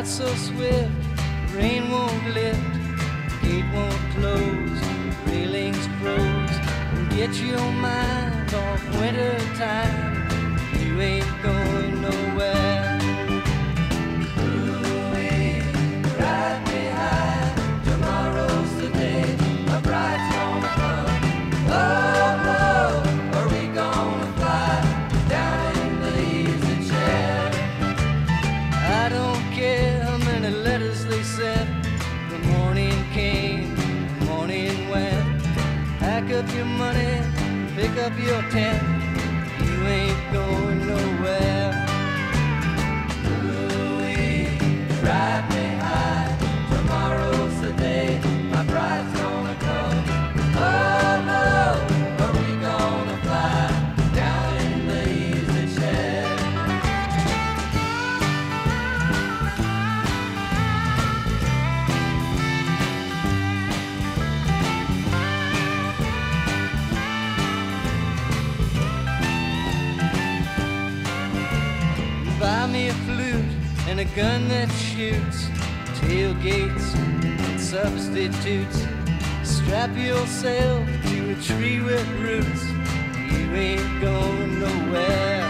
clouds so swift, rain won't lift, gate won't close, railings froze. Get your mind off winter time, you ain't going nowhere. Ooh-wee, ride me high, tomorrow's the day, a bride's gonna come. Oh, oh, are we gonna fly down in the easy chair? I don't care how many letters they sent, the morning came, the morning went. Pack up your money, pick up your tent, you ain't going nowhere. Ooh-wee, ride me high, tomorrow's the day, my bride's gonna come. Oh no, are we gonna fly down in the easy chair? Buy me a flute and a gun that shoots, tailgates and substitutes. Strap yourself to a tree with roots, you ain't going nowhere.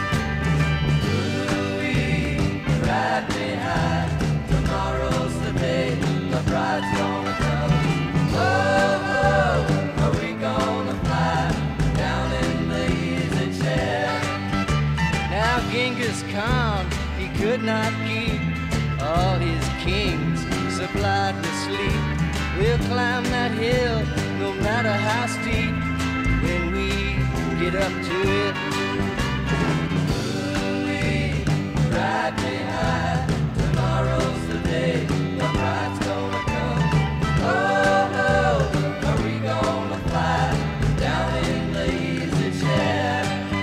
Ooh-wee, ride me high, tomorrow's the day, the bride's gonna come. Oh, oh, are we gonna fly down in the easy chair? Now Genghis Khan, he could not keep all his kings supplied with sleep. We'll climb that hill, no matter how steep, when we get up to it. Ooh-wee, ride me high, tomorrow's the day, the bride's gonna come. Oh, oh, are we gonna fly down in the easy chair?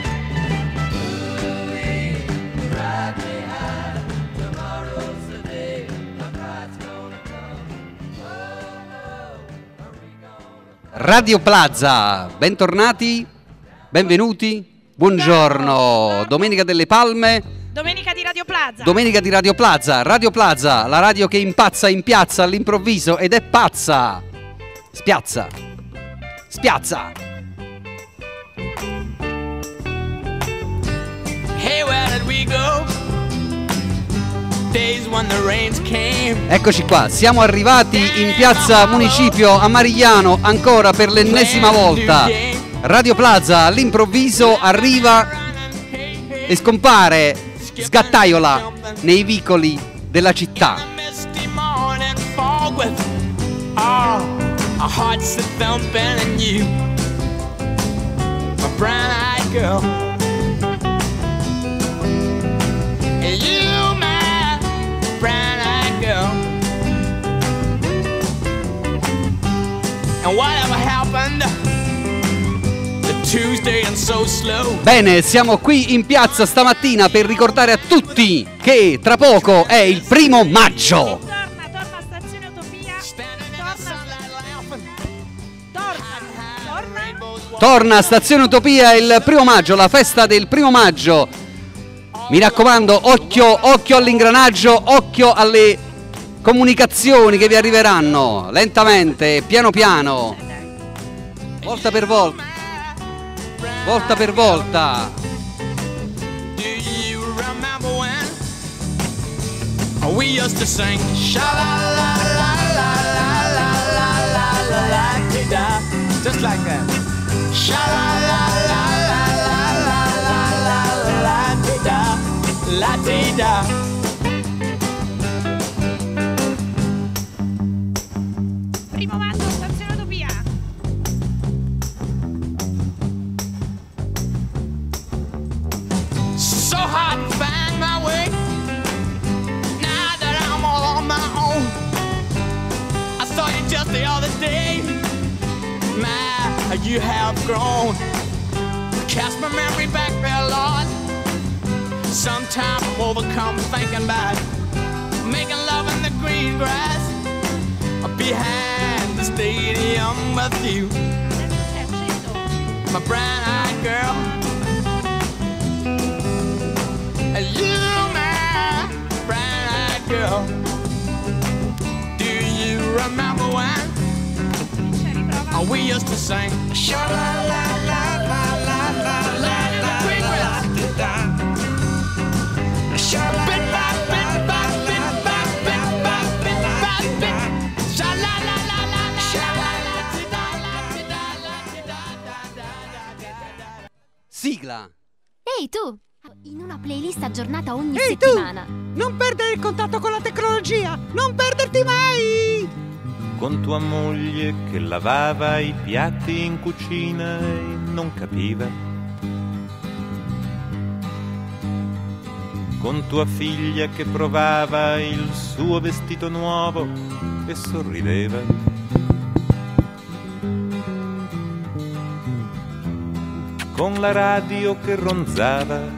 Ooh-wee, ride me high, tomorrow's the day, the bride's gonna come. Radio Plaza, bentornati, benvenuti, buongiorno. Domenica delle Palme. Domenica di Radio Plaza. Domenica di Radio Plaza. Radio Plaza, la radio che impazza in piazza all'improvviso ed è pazza. Spiazza. Spiazza. Hey, where did we go? Days when the rains came. Eccoci qua, siamo arrivati in piazza Municipio a Marigliano ancora per l'ennesima volta. Radio Plaza all'improvviso arriva e scompare, sgattaiola nei vicoli della città. Bene, siamo qui in piazza stamattina per ricordare a tutti che tra poco è il 1° maggio. Torna Stazione Utopia. Torna Stazione Utopia il 1° maggio, la festa del 1° maggio. Mi raccomando, occhio all'ingranaggio, occhio alle comunicazioni che vi arriveranno lentamente, piano piano, volta per volta. Volta per volta. Do you remember when we used to sing sha-la-la-la-la-la-la-la-la-la-la-la-la-la-la-la-la-la-la-la, just like that. Sha-la-la-la-la-la-la-la-la-la-la-la-la-la-la. Primo maggio, Stazione Utopia. So hard to find my way now that I'm all on my own. I saw you just the other day. My, you have grown. Cast my memory back there, Lord. Sometimes I'm overcome thinking about making love in the green grass behind the stadium with you, my brown-eyed girl. You, my brown-eyed girl. number one. Dice, riprova. We used to sing. Sha la la la la la la la la la da. Sha la la la la la la la la. Sha la la la la sha la la da. Sigla. Ehi tu! In una playlist aggiornata ogni settimana. Non perdere il contatto con la tecnologia! Non perderti mai! Con tua moglie che lavava i piatti in cucina e non capiva. Con tua figlia che provava il suo vestito nuovo e sorrideva. Con la radio che ronzava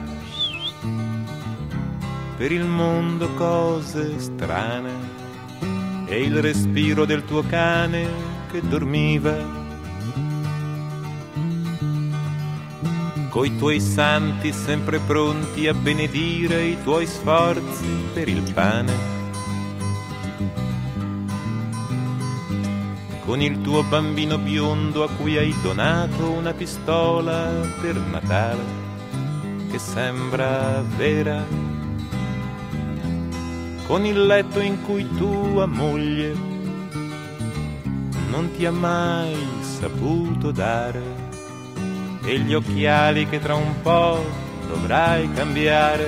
per il mondo cose strane e il respiro del tuo cane che dormiva. Coi tuoi santi sempre pronti a benedire i tuoi sforzi per il pane. Con il tuo bambino biondo a cui hai donato una pistola per Natale che sembra vera. Con il letto in cui tua moglie non ti ha mai saputo dare e gli occhiali che tra un po' dovrai cambiare.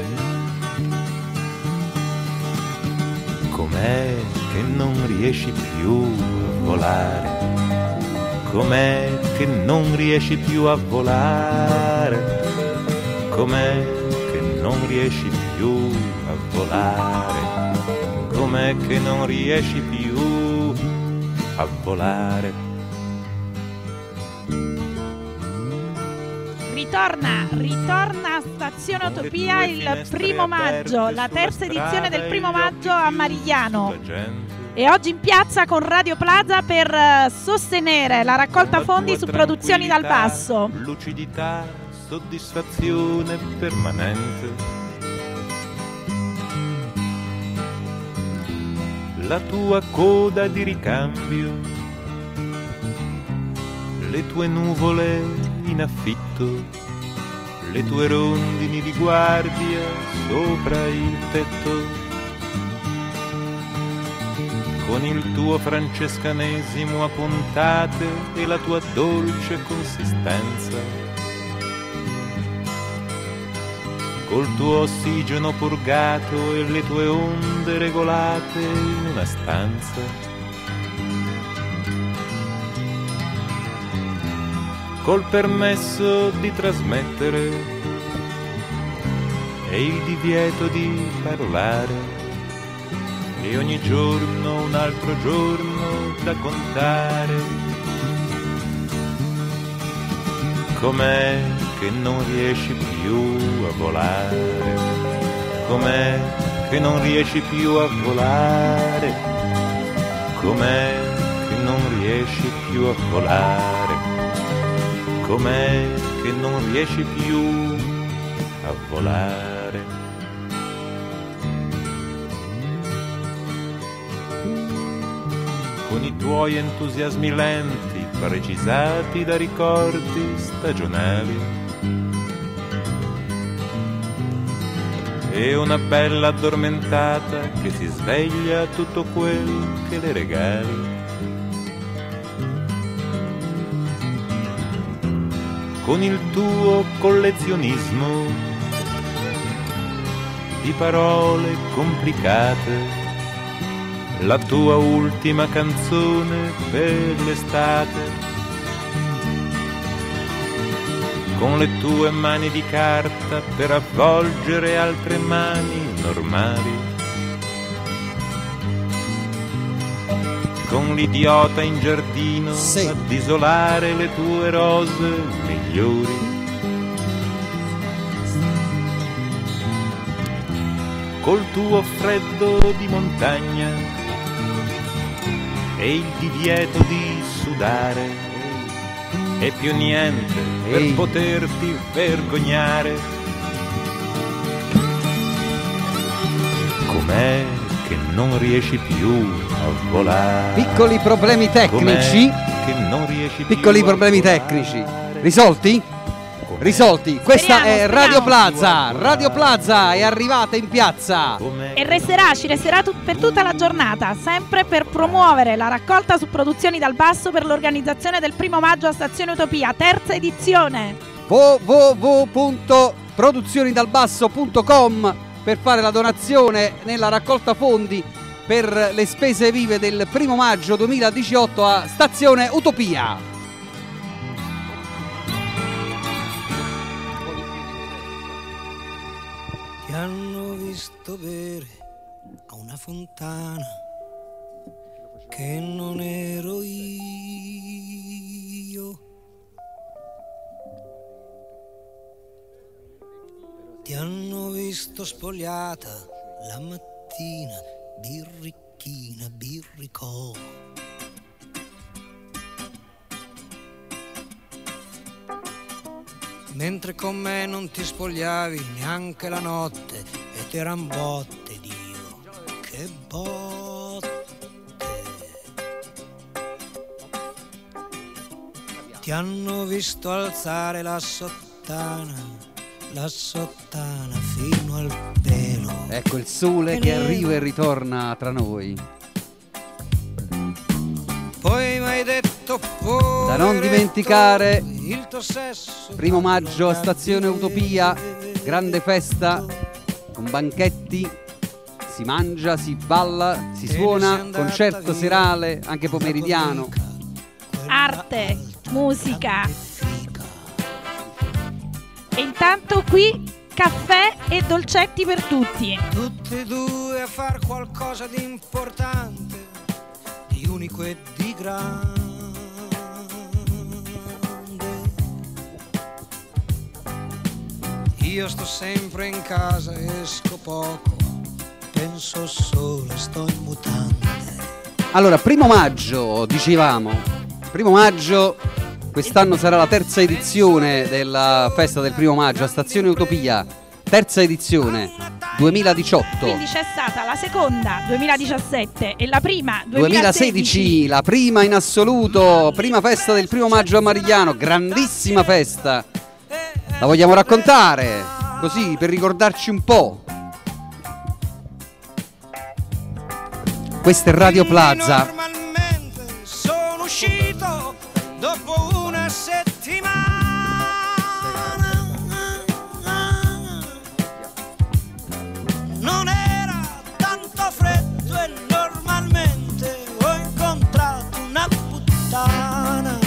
Com'è che non riesci più a volare? Com'è che non riesci più a volare? Com'è che non riesci più a volare? Com'è che non riesci più a volare? Ritorna a Stazione Utopia il 1° maggio, la terza edizione del 1° maggio a Marigliano. E oggi in piazza con Radio Plaza per sostenere la raccolta fondi su Produzioni dal Basso. Lucidità, soddisfazione permanente. La tua coda di ricambio, le tue nuvole in affitto, le tue rondini di guardia sopra il tetto, con il tuo francescanesimo a puntate e la tua dolce consistenza, col tuo ossigeno purgato e le tue onde regolate in una stanza. Col permesso di trasmettere e il divieto di parlare, e ogni giorno un altro giorno da contare. Com'è che non riesci più a volare? Com'è che non riesci più a volare? Com'è che non riesci più a volare? Com'è che non riesci più a volare? Con i tuoi entusiasmi lenti, precisati da ricordi stagionali, e una bella addormentata che si sveglia a tutto quel che le regali. Con il tuo collezionismo di parole complicate, la tua ultima canzone per l'estate, con le tue mani di carta per avvolgere altre mani normali, con l'idiota in giardino ad isolare le tue rose migliori, col tuo freddo di montagna e il divieto di sudare, e più niente per poterti vergognare. Com'è che non riesci più a volare. Piccoli problemi tecnici. Com'è che non riesci Piccoli più a problemi volare? tecnici. Risolti? Com'è Risolti. Questa è Speriamo. Radio Plaza. Radio Plaza è arrivata in piazza. Com'è E ci resterà per tutta la giornata, sempre per promuovere la raccolta su Produzioni dal Basso per l'organizzazione del 1° maggio a Stazione Utopia, terza edizione. www.produzionidalbasso.com per fare la donazione nella raccolta fondi per le spese vive del 1° maggio 2018 a Stazione Utopia. Ti hanno visto bere a una fontana che non ero io. Ti hanno visto spogliata la mattina, birricchina, birricò. Mentre con me non ti spogliavi neanche la notte e t'eran botte, Dio, che botte. Ti hanno visto alzare la sottana fino al pelo. Ecco il sole che arriva e ritorna tra noi. Poi m'hai detto Da non dimenticare, il tuo sesso 1° maggio a Stazione Utopia, grande festa con banchetti, si mangia, si balla, si suona, concerto serale, anche pomeridiano. Arte, musica. E intanto qui caffè e dolcetti per tutti. Tutti e due a far qualcosa di importante, di unico e di grande. Io sto sempre in casa, esco poco, penso solo, sto in mutande. Allora, 1° maggio, dicevamo, 1° maggio, quest'anno sarà la terza edizione della festa del 1° maggio a Stazione Utopia, terza edizione, 2018. Quindi c'è stata la seconda 2017 e la prima 2016, la prima in assoluto, prima festa del 1° maggio a Marigliano, grandissima festa. La vogliamo raccontare, così per ricordarci un po'. Questa è Radio Plaza. Normalmente sono uscito dopo una settimana. Non era tanto freddo e normalmente ho incontrato una puttana.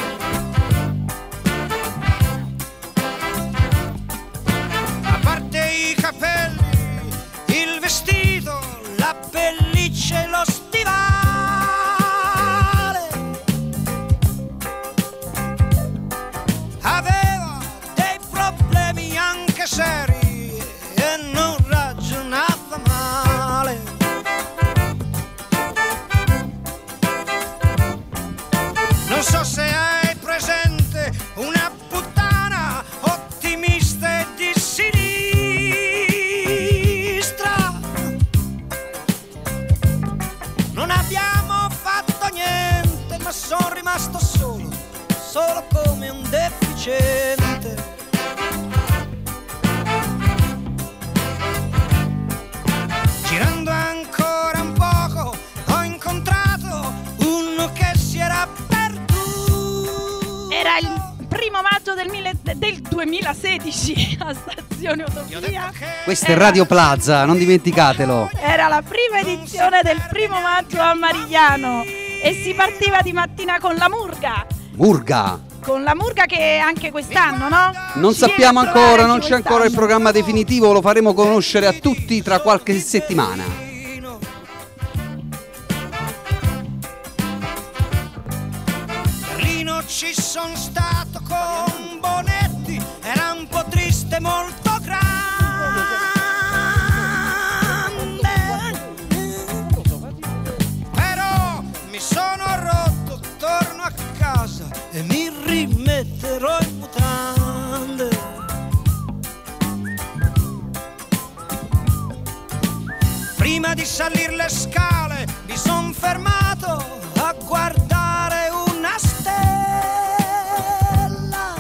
A parte i capelli, il vestito, la pelliccia e lo stivale, aveva dei problemi anche seri e non ragionava male. Non so se hai presente una puttana ottimista e di sinistra. Non abbiamo fatto niente, ma sono rimasto solo come un deficiente. Girando ancora un poco ho incontrato uno che si era perduto. Era il 1° maggio del 2016 a Stazione Utopia. Questa è Radio Plaza, non dimenticatelo. Era la prima edizione del 1° maggio a Marigliano e si partiva di mattina con la murga. Murga. Con la murga che anche quest'anno, no? Non Ci sappiamo viene a ancora, trovare non anche c'è ancora il quest'anno. programma definitivo, lo faremo conoscere a tutti tra qualche settimana. Berlino ci son stato con Bonetti, era un po' triste, molto grande. Però mi sono rotto, torno a casa e mi rimetterò in mutande. Prima di salire le scale mi son fermato a guardare una stella.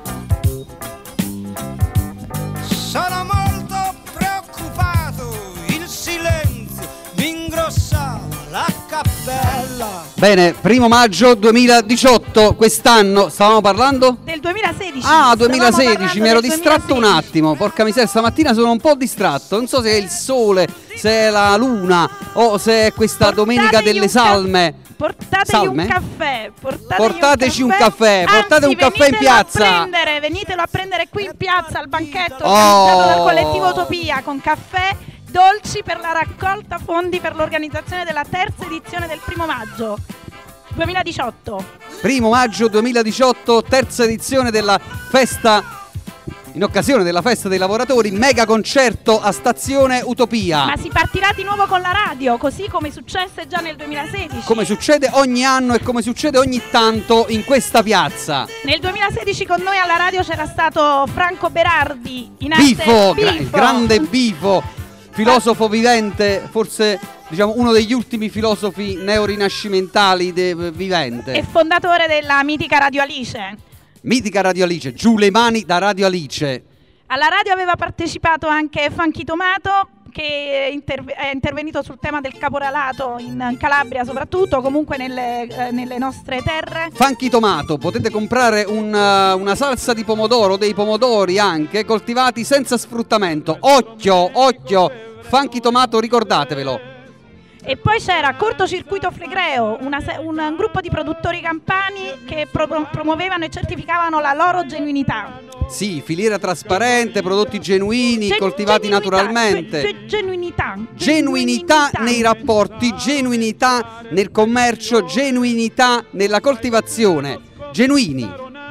Sono molto preoccupato, il silenzio mi ingrossava la cappella. Bene, 1 maggio 2018, quest'anno stavamo parlando? Del 2016. Ah, Stavamo 2016, parlando mi ero del distratto un 2016. attimo, porca miseria, stamattina sono un po' distratto, non so se è il sole, se è la luna o se è questa domenica Portategli delle un salme. Portategli Salme? un caffè. Portateci un caffè, portate un caffè in piazza. Venitelo a prendere qui in piazza al banchetto Oh. organizzato dal collettivo Utopia con caffè, dolci per la raccolta fondi per l'organizzazione della terza edizione del 1 maggio 2018. 1 maggio 2018, terza edizione della festa, in occasione della festa dei lavoratori, mega concerto a Stazione Utopia. Ma si partirà di nuovo con la radio, così come successe già nel 2016. Come succede ogni anno e come succede ogni tanto in questa piazza. Nel 2016 con noi alla radio c'era stato Franco Berardi, in arte Bifo, Bifo. grande Bifo, filosofo vivente, forse diciamo uno degli ultimi filosofi neorinascimentali vivente. E fondatore della mitica Radio Alice. Mitica Radio Alice, giù le mani da Radio Alice. Alla radio aveva partecipato anche Funky Tomato, che è intervenuto sul tema del caporalato in Calabria soprattutto, comunque nelle nostre terre. Funky Tomato, potete comprare una salsa di pomodoro, dei pomodori anche, coltivati senza sfruttamento. Occhio, occhio, Funky Tomato, ricordatevelo. E poi c'era Cortocircuito Flegreo, un gruppo di produttori campani che promuovevano e certificavano la loro genuinità. Sì, filiera trasparente, prodotti genuini, coltivati naturalmente. Genuinità nei rapporti, genuinità nel commercio, genuinità nella coltivazione. Genuini.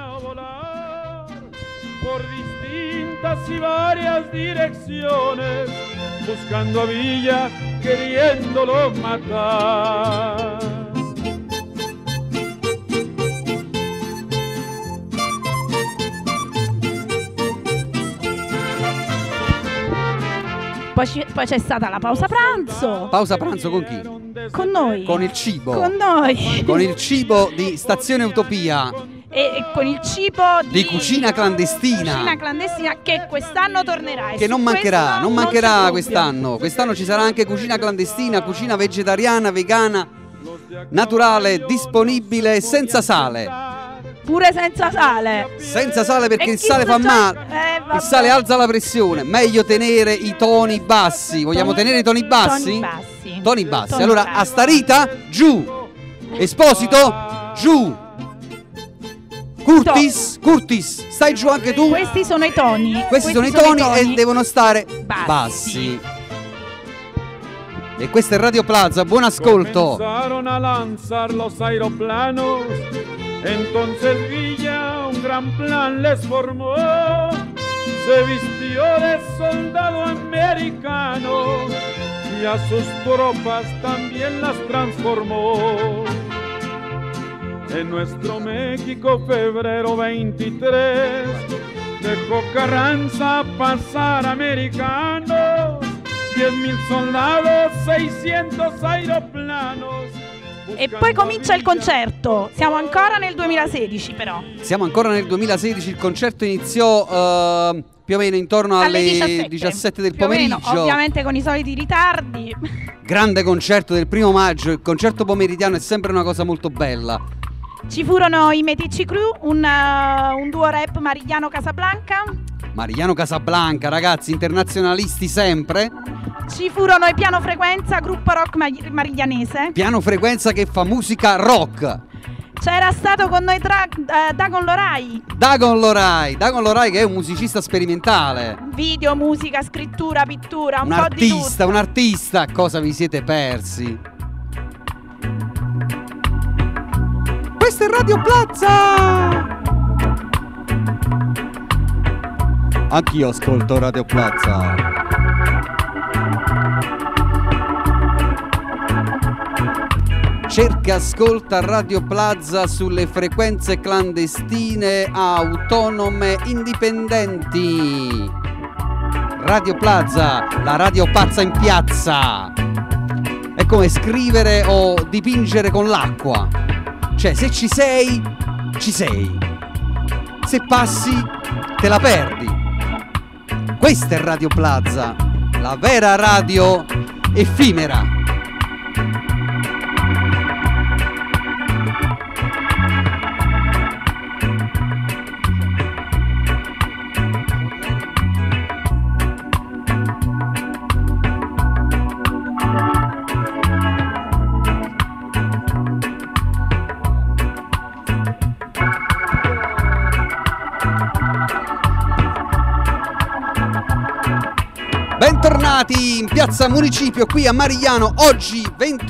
Por distintas y varias direcciones, buscando a Villa, queriéndolo matar. Poi c'è stata la pausa pranzo. Pausa pranzo con chi? Con noi. Con il cibo. Con noi. Con il cibo di Stazione Utopia. E con il cibo di cucina clandestina. Cucina clandestina che quest'anno tornerà. Che non mancherà, non mancherà c'è quest'anno. Quest'anno ci sarà anche cucina clandestina, cucina vegetariana, vegana, naturale, disponibile, senza sale. Pure senza sale. Senza sale perché E il chi sale fa mangia- male. vabbè. Il sale alza la pressione. Meglio tenere i toni bassi. Vogliamo tenere i toni bassi? Toni bassi. Toni bassi. Toni Allora, bassi. Astarita, giù. Esposito, giù. Curtis, stai giù anche tu. Questi sono i toni. Questi sono i toni e devono stare bassi. E questo è Radio Plaza, buon ascolto. Comenzaron a lanzar los aeroplanos, entonces Villa un gran plan les formó. Se vistió de soldado americano y a sus tropas también las transformó. En nuestro México, febrero 23, dejó Carranza pasar americanos, 10.000 soldados, 600 aeroplanos. E poi comincia il concerto. Siamo ancora nel 2016 però. Siamo ancora nel 2016, il concerto iniziò più o meno intorno alle 17 del Più o meno, pomeriggio. ovviamente con i soliti ritardi. Grande concerto del 1 maggio, il concerto pomeridiano è sempre una cosa molto bella. Ci furono i Meticci Crew, un duo rap Marigliano Casablanca. Marigliano Casablanca, ragazzi, internazionalisti sempre. Ci furono i Piano Frequenza, gruppo rock mariglianese. Piano Frequenza che fa musica rock. C'era stato con noi Dagon Lorai. Dagon Lorai che è un musicista sperimentale. Video, musica, scrittura, pittura, un Un po' di tutto. artista, un artista. Cosa vi siete persi? Questo è Radio Plaza. Anch'io ascolto Radio Plaza. Cerca, ascolta Radio Plaza sulle frequenze clandestine, autonome, indipendenti. Radio Plaza, la radio pazza in piazza. come scrivere o dipingere con l'acqua. Cioè, se ci sei, ci sei. Se passi, te la perdi. Questa è Radio Plaza, la vera radio effimera. Bentornati in Piazza Municipio qui a Marigliano, oggi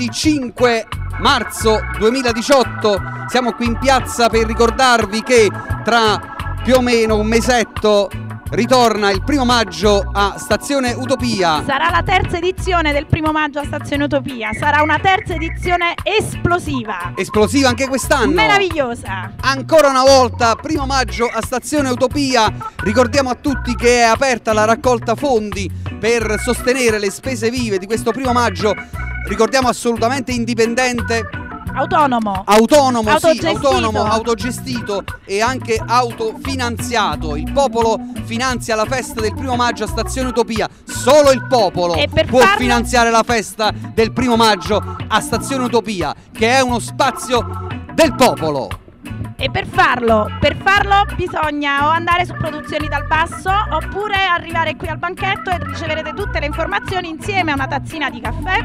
25 marzo 2018, siamo qui in piazza per ricordarvi che tra più o meno un mesetto ritorna il 1° maggio a Stazione Utopia. Sarà la terza edizione del 1° maggio a Stazione Utopia, sarà una terza edizione esplosiva. Esplosiva anche quest'anno. Meravigliosa. Ancora una volta, 1° maggio a Stazione Utopia. Ricordiamo a tutti che è aperta la raccolta fondi per sostenere le spese vive di questo 1° maggio. Ricordiamo assolutamente indipendente. Autonomo, sì, autonomo, autogestito e anche autofinanziato. Il popolo finanzia la festa del 1° maggio a Stazione Utopia. Solo il popolo può finanziare la festa del 1° maggio a Stazione Utopia, che è uno spazio del popolo. E per farlo bisogna o andare su Produzioni dal Basso oppure arrivare qui al banchetto e riceverete tutte le informazioni insieme a una tazzina di caffè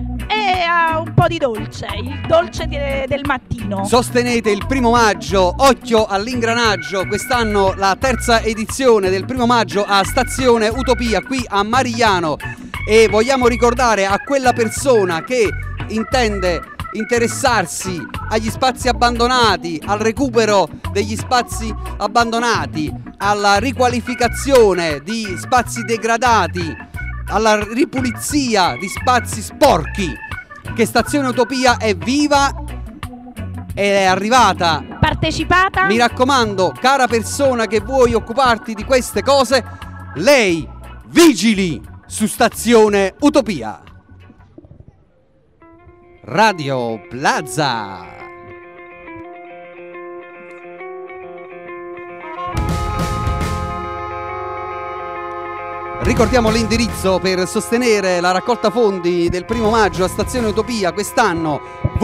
e a un po' di dolce, il dolce del mattino. Sostenete il 1° maggio, occhio all'ingranaggio, quest'anno la terza edizione del 1° maggio a Stazione Utopia qui a Marigliano, e vogliamo ricordare a quella persona che intende interessarsi agli spazi abbandonati, al recupero degli spazi abbandonati, alla riqualificazione di spazi degradati, alla ripulizia di spazi sporchi, che Stazione Utopia è viva ed è arrivata, partecipata. Mi raccomando, cara persona che vuoi occuparti di queste cose, lei vigili su Stazione Utopia. Radio Plaza. Ricordiamo l'indirizzo per sostenere la raccolta fondi del 1° maggio a Stazione Utopia quest'anno: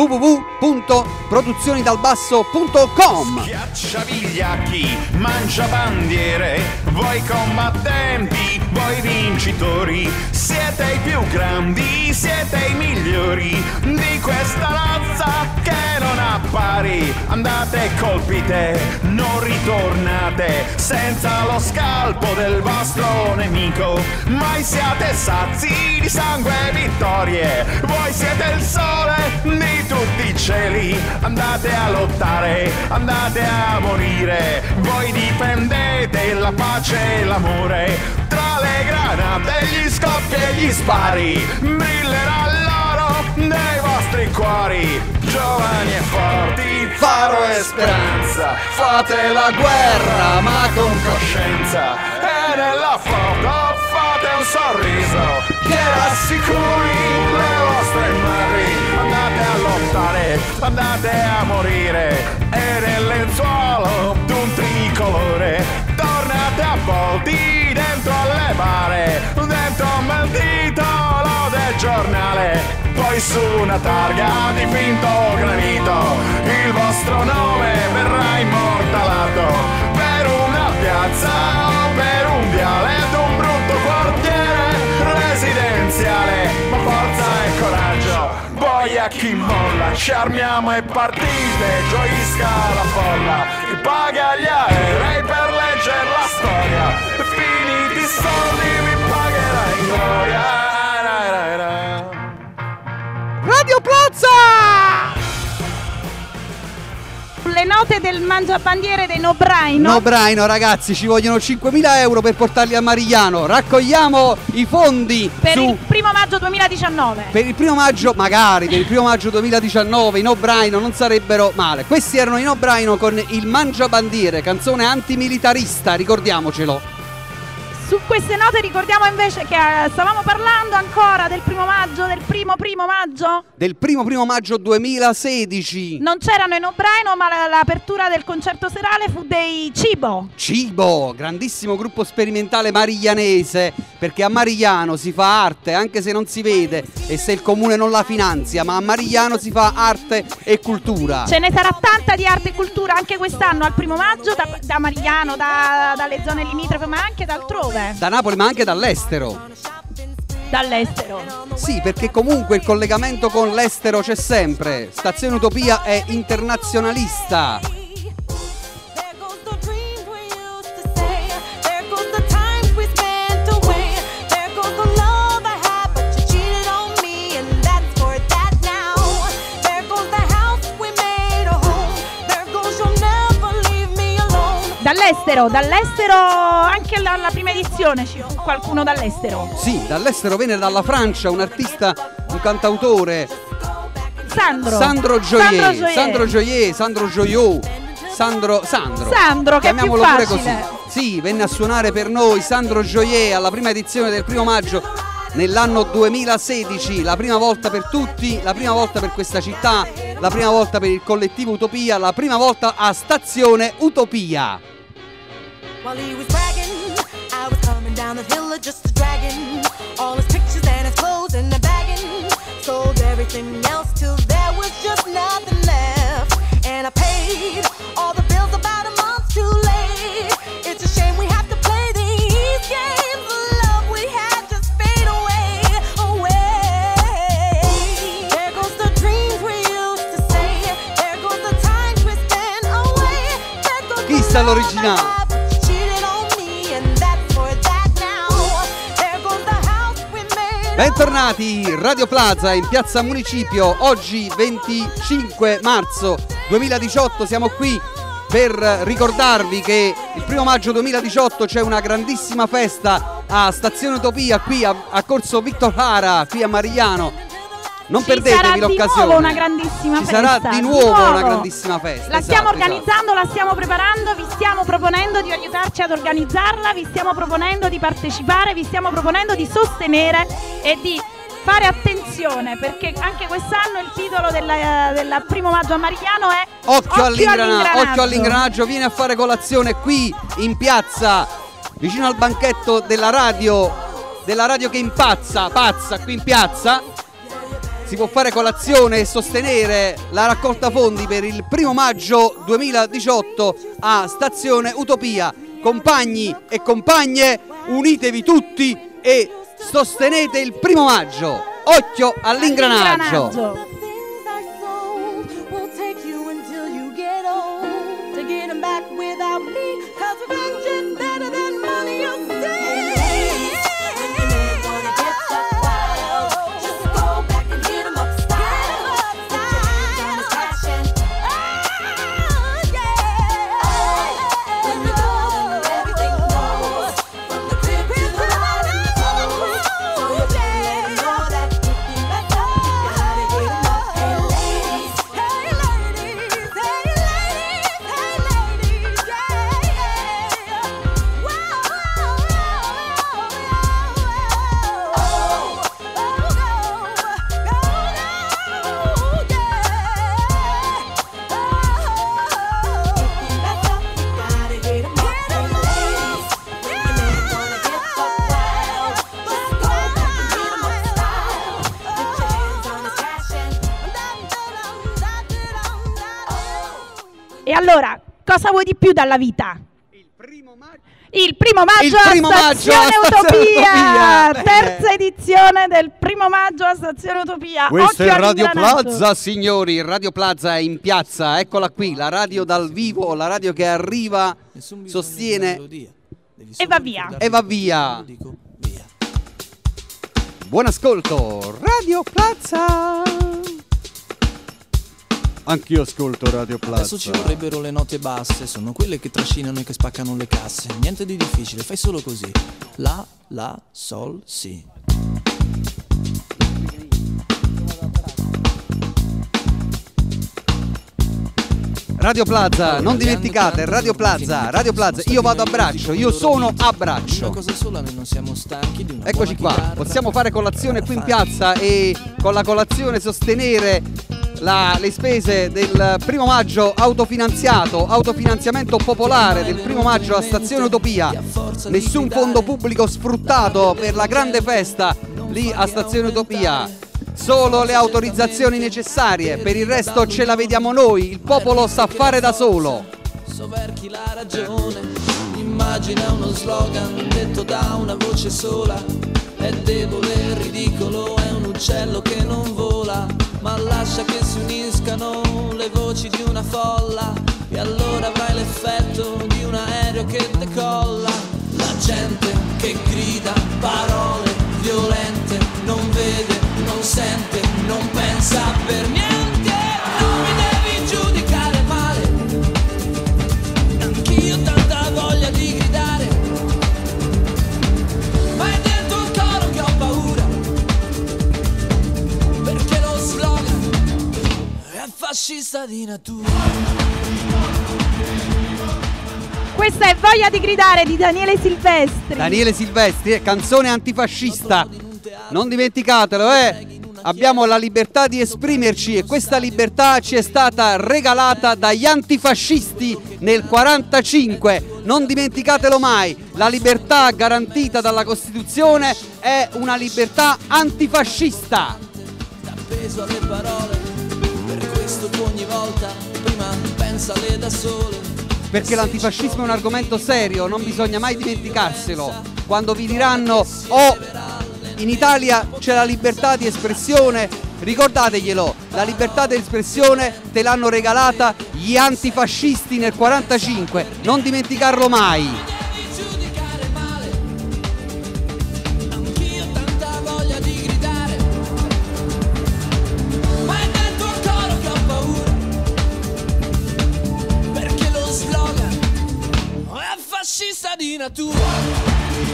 www.produzionidalbasso.com. Schiaccia vigliacchi, mangia bandiere, voi combattenti, voi vincitori, siete i più grandi, siete i migliori di questa razza che non ha pari. Andate e colpite, non ritornate senza lo scalpo del vostro nemico. Mai siate sazi di sangue e vittorie, voi siete il sole di tutti i cieli. Andate a lottare, andate a morire, voi difendete la pace e l'amore. Tra le granate, gli scoppi e gli spari brillerà l'oro dei vostri cuori. Giovani e forti, faro e speranza, fate la guerra ma con coscienza, e nella foto fate un sorriso che rassicuri le vostre madri. Andate a lottare, andate a morire, e nel lenzuolo d'un tricolore tornate avvolti dentro alle bare, dentro un bel titolo del giornale. Poi su una targa di finto granito il vostro nome verrà immortalato, per una piazza o per un viale d'un brutto quartiere residenziale. Ma forza e coraggio, voi a chi molla, ci armiamo e partite, gioisca la folla che paga gli aerei per leggere la storia, e finiti i soldi vi pagherà in gloria. Radio Plaza! Le note del mangiabandiere dei Nobraino. Nobraino, ragazzi, ci vogliono 5.000 euro per portarli a Marigliano. Raccogliamo i fondi per il 1° maggio 2019. Per il 1° maggio, magari per il 1° maggio 2019, i Nobraino non sarebbero male. Questi erano i Nobraino con il Mangiabandiere, canzone antimilitarista, ricordiamocelo. Su queste note ricordiamo invece che stavamo parlando ancora del primo maggio, del primo maggio? Del primo maggio 2016. Non c'erano in O'Brien, ma l'apertura del concerto serale fu dei Cibo. Cibo, grandissimo gruppo sperimentale mariglianese, perché a Marigliano si fa arte anche se non si vede e se il comune non la finanzia, ma a Marigliano si fa arte e cultura. Ce ne sarà tanta di arte e cultura anche quest'anno al primo maggio da Marigliano, dalle zone limitrofe, ma anche da altrove. Da Napoli ma anche dall'estero. Dall'estero. Sì, perché comunque il collegamento con l'estero c'è sempre. Stazione Utopia è internazionalista. Dall'estero anche la prima edizione ci fu qualcuno dall'estero. Sì, dall'estero venne dalla Francia un artista, un cantautore, Sandro che è più chiamiamolo pure così. facile. Sì, venne a suonare per noi Sandro Gioier alla prima edizione del primo maggio nell'anno 2016, la prima volta per tutti, la prima volta per questa città, la prima volta per il collettivo Utopia, la prima volta a Stazione Utopia. While he was bragging, I was coming down the hill just a dragging all his pictures and his clothes in the bagging. Sold everything else till there was just nothing left. And I paid all the bills about a month too late. It's a shame we have to play these games. The love we had just fade away, away. There goes the dreams we used to say. There goes the times we spent away. There goes Chi sta l'originale? Bentornati, Radio Plaza in Piazza Municipio, oggi 25 marzo 2018, siamo qui per ricordarvi che il primo maggio 2018 c'è una grandissima festa a Stazione Utopia, qui a Corso Victor Jara, qui a Marigliano. Non perdetevi l'occasione. Una grandissima Ci festa. sarà di nuovo una grandissima festa. La stiamo organizzando, la stiamo preparando, vi stiamo proponendo di aiutarci ad organizzarla, vi stiamo proponendo di partecipare, vi stiamo proponendo di sostenere e di fare attenzione, perché anche quest'anno il titolo del primo maggio a Marigliano è Occhio all'ingranaggio. Vieni a fare colazione qui in piazza, vicino al banchetto della radio che impazza, qui in piazza. Si può fare colazione e sostenere la raccolta fondi per il primo maggio 2018 a Stazione Utopia. Compagni e compagne, unitevi tutti e sostenete il primo maggio. Occhio all'ingranaggio. E allora, cosa vuoi di più dalla vita? Il primo maggio a Stazione Utopia. Terza edizione del primo maggio a Stazione Utopia. Questo è Radio Plaza, signori. Radio Plaza è in piazza, eccola qui, la radio dal vivo, la radio che arriva, sostiene e va via. E va via. Buon ascolto, Radio Plaza. Anch'io ascolto Radio Plaza. Adesso ci vorrebbero le note basse, sono quelle che trascinano e che spaccano le casse. Niente di difficile, fai solo così. La, la, sol, si. Radio Plaza, non dimenticate, Radio Plaza, io vado a braccio, io sono a braccio. Eccoci qua, possiamo fare colazione qui in piazza e con la colazione sostenere le spese del 1° maggio autofinanziamento popolare del 1° maggio a Stazione Utopia. Nessun fondo pubblico sfruttato per la grande festa lì a Stazione Utopia. Solo le autorizzazioni necessarie, per il resto ce la vediamo noi, il popolo sa fare da solo. Soverchi la ragione, immagina uno slogan detto da una voce sola. È debole, è ridicolo, è un uccello che non vola, ma lascia che si uniscano le voci di una folla e allora avrai l'effetto di un aereo che decolla. La gente che grida parole violente, non vede, non sente, non pensa per niente. Non mi devi giudicare male, anch'io ho tanta voglia di gridare, ma è dentro il coro che ho paura, perché lo slogan è fascista di natura. Questa è Voglia di gridare di Daniele Silvestri. Daniele Silvestri, canzone antifascista. Non dimenticatelo, abbiamo la libertà di esprimerci e questa libertà ci è stata regalata dagli antifascisti nel 1945. Non dimenticatelo mai, la libertà garantita dalla Costituzione è una libertà antifascista. Dà peso alle parole, per questo tu ogni volta prima pensale da sole. Perché l'antifascismo è un argomento serio, non bisogna mai dimenticarselo. Quando vi diranno in Italia c'è la libertà di espressione, ricordateglielo, la libertà di espressione te l'hanno regalata gli antifascisti nel 1945, non dimenticarlo mai. Anch'io ho tanta voglia di gridare, ma è dentro il coro che ho paura, perché lo slogan è fascista di natura.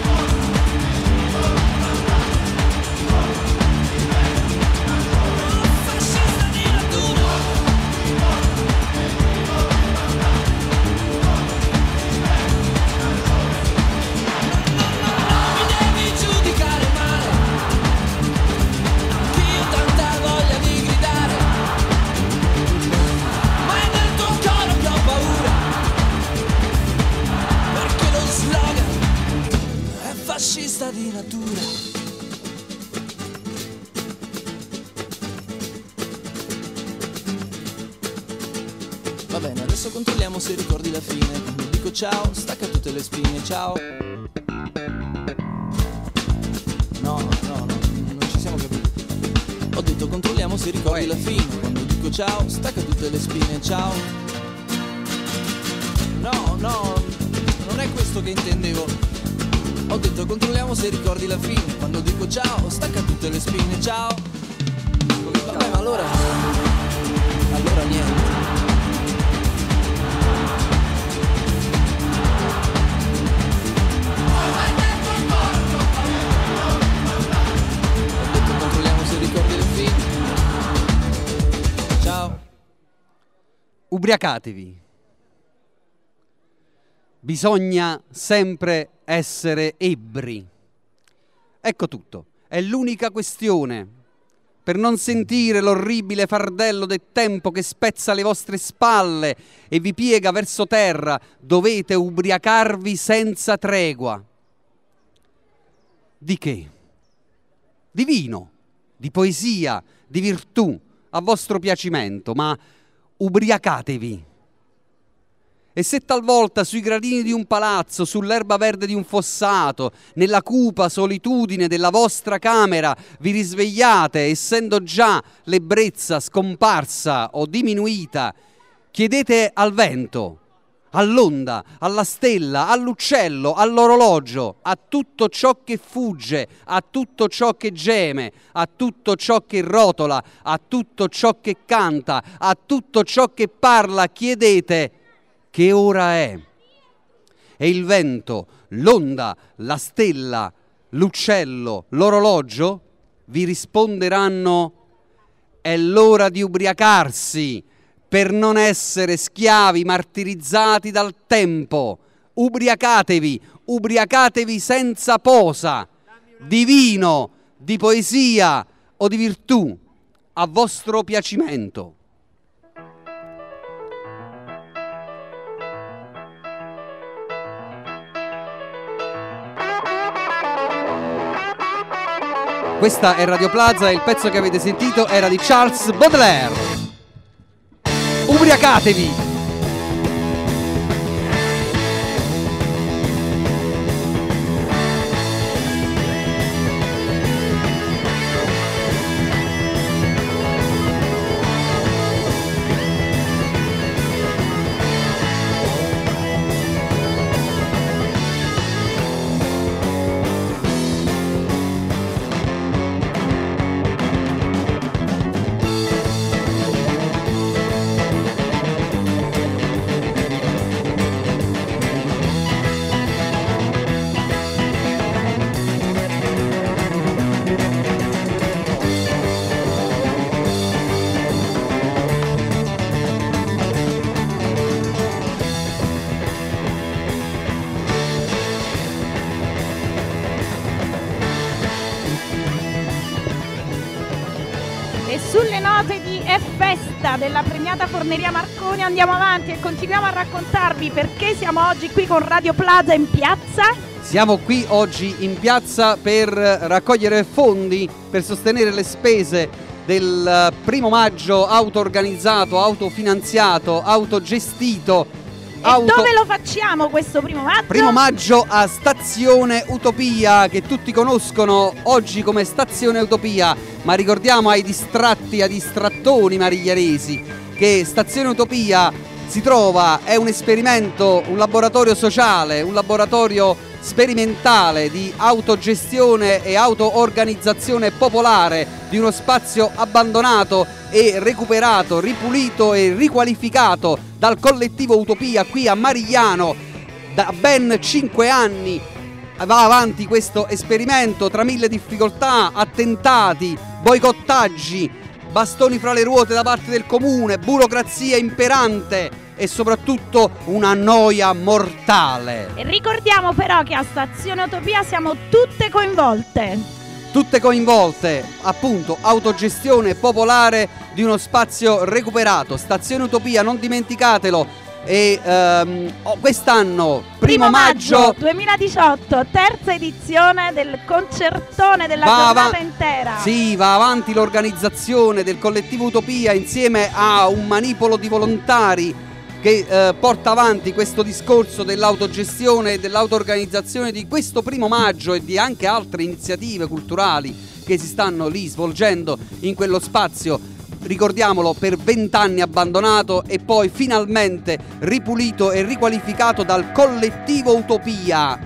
Fascista di natura. Va bene, adesso controlliamo se ricordi la fine. Quando dico ciao, stacca tutte le spine, ciao. No, non ci siamo capiti. Ho detto controlliamo se ricordi la fine. Quando dico ciao, stacca tutte le spine, ciao. No, non è questo che intendevo. Ho detto controlliamo se ricordi la fine. Quando dico ciao, stacca tutte le spine, ciao. Vabbè, ma allora niente. Ho detto controlliamo se ricordi la fine. Ciao. Ubriacatevi. Bisogna sempre essere ebbri. Ecco tutto. È l'unica questione. Per non sentire l'orribile fardello del tempo che spezza le vostre spalle e vi piega verso terra, dovete ubriacarvi senza tregua. Di che? Di vino, di poesia, di virtù, a vostro piacimento, ma ubriacatevi. E se talvolta sui gradini di un palazzo, sull'erba verde di un fossato, nella cupa solitudine della vostra camera vi risvegliate, essendo già l'ebbrezza scomparsa o diminuita, chiedete al vento, all'onda, alla stella, all'uccello, all'orologio, a tutto ciò che fugge, a tutto ciò che geme, a tutto ciò che rotola, a tutto ciò che canta, a tutto ciò che parla, chiedete che ora è. E il vento, l'onda, la stella, l'uccello, l'orologio vi risponderanno: è l'ora di ubriacarsi, per non essere schiavi martirizzati dal tempo. Ubriacatevi, ubriacatevi senza posa, di vino, di poesia o di virtù, a vostro piacimento. Questa è Radio Plaza e il pezzo che avete sentito era di Charles Baudelaire. Ubriacatevi! Sulle note di È Festa della premiata Forneria Marconi andiamo avanti e continuiamo a raccontarvi perché siamo oggi qui con Radio Plaza in piazza. Siamo qui oggi in piazza per raccogliere fondi per sostenere le spese del 1° maggio auto-organizzato, autofinanziato, autogestito. Dove lo facciamo questo 1° maggio? 1° maggio a Stazione Utopia, che tutti conoscono oggi come Stazione Utopia, ma ricordiamo ai distratti, ai distrattoni marigliaresi che Stazione Utopia si trova, è un esperimento, un laboratorio sociale, un laboratorio sperimentale di autogestione e auto-organizzazione popolare di uno spazio abbandonato e recuperato, ripulito e riqualificato dal collettivo Utopia qui a Marigliano. Da ben 5 anni va avanti questo esperimento tra 1000 difficoltà, attentati, boicottaggi, bastoni fra le ruote da parte del comune, burocrazia imperante e soprattutto una noia mortale. E ricordiamo però che a Stazione Utopia siamo tutte coinvolte. Tutte coinvolte, appunto, autogestione popolare di uno spazio recuperato. Stazione Utopia, non dimenticatelo. E quest'anno, 1° maggio 2018, terza edizione del concertone della giornata intera. Sì, va avanti l'organizzazione del collettivo Utopia insieme a un manipolo di volontari che porta avanti questo discorso dell'autogestione e dell'auto-organizzazione di questo 1° maggio e di anche altre iniziative culturali che si stanno lì svolgendo in quello spazio, ricordiamolo, per 20 anni abbandonato e poi finalmente ripulito e riqualificato dal collettivo Utopia.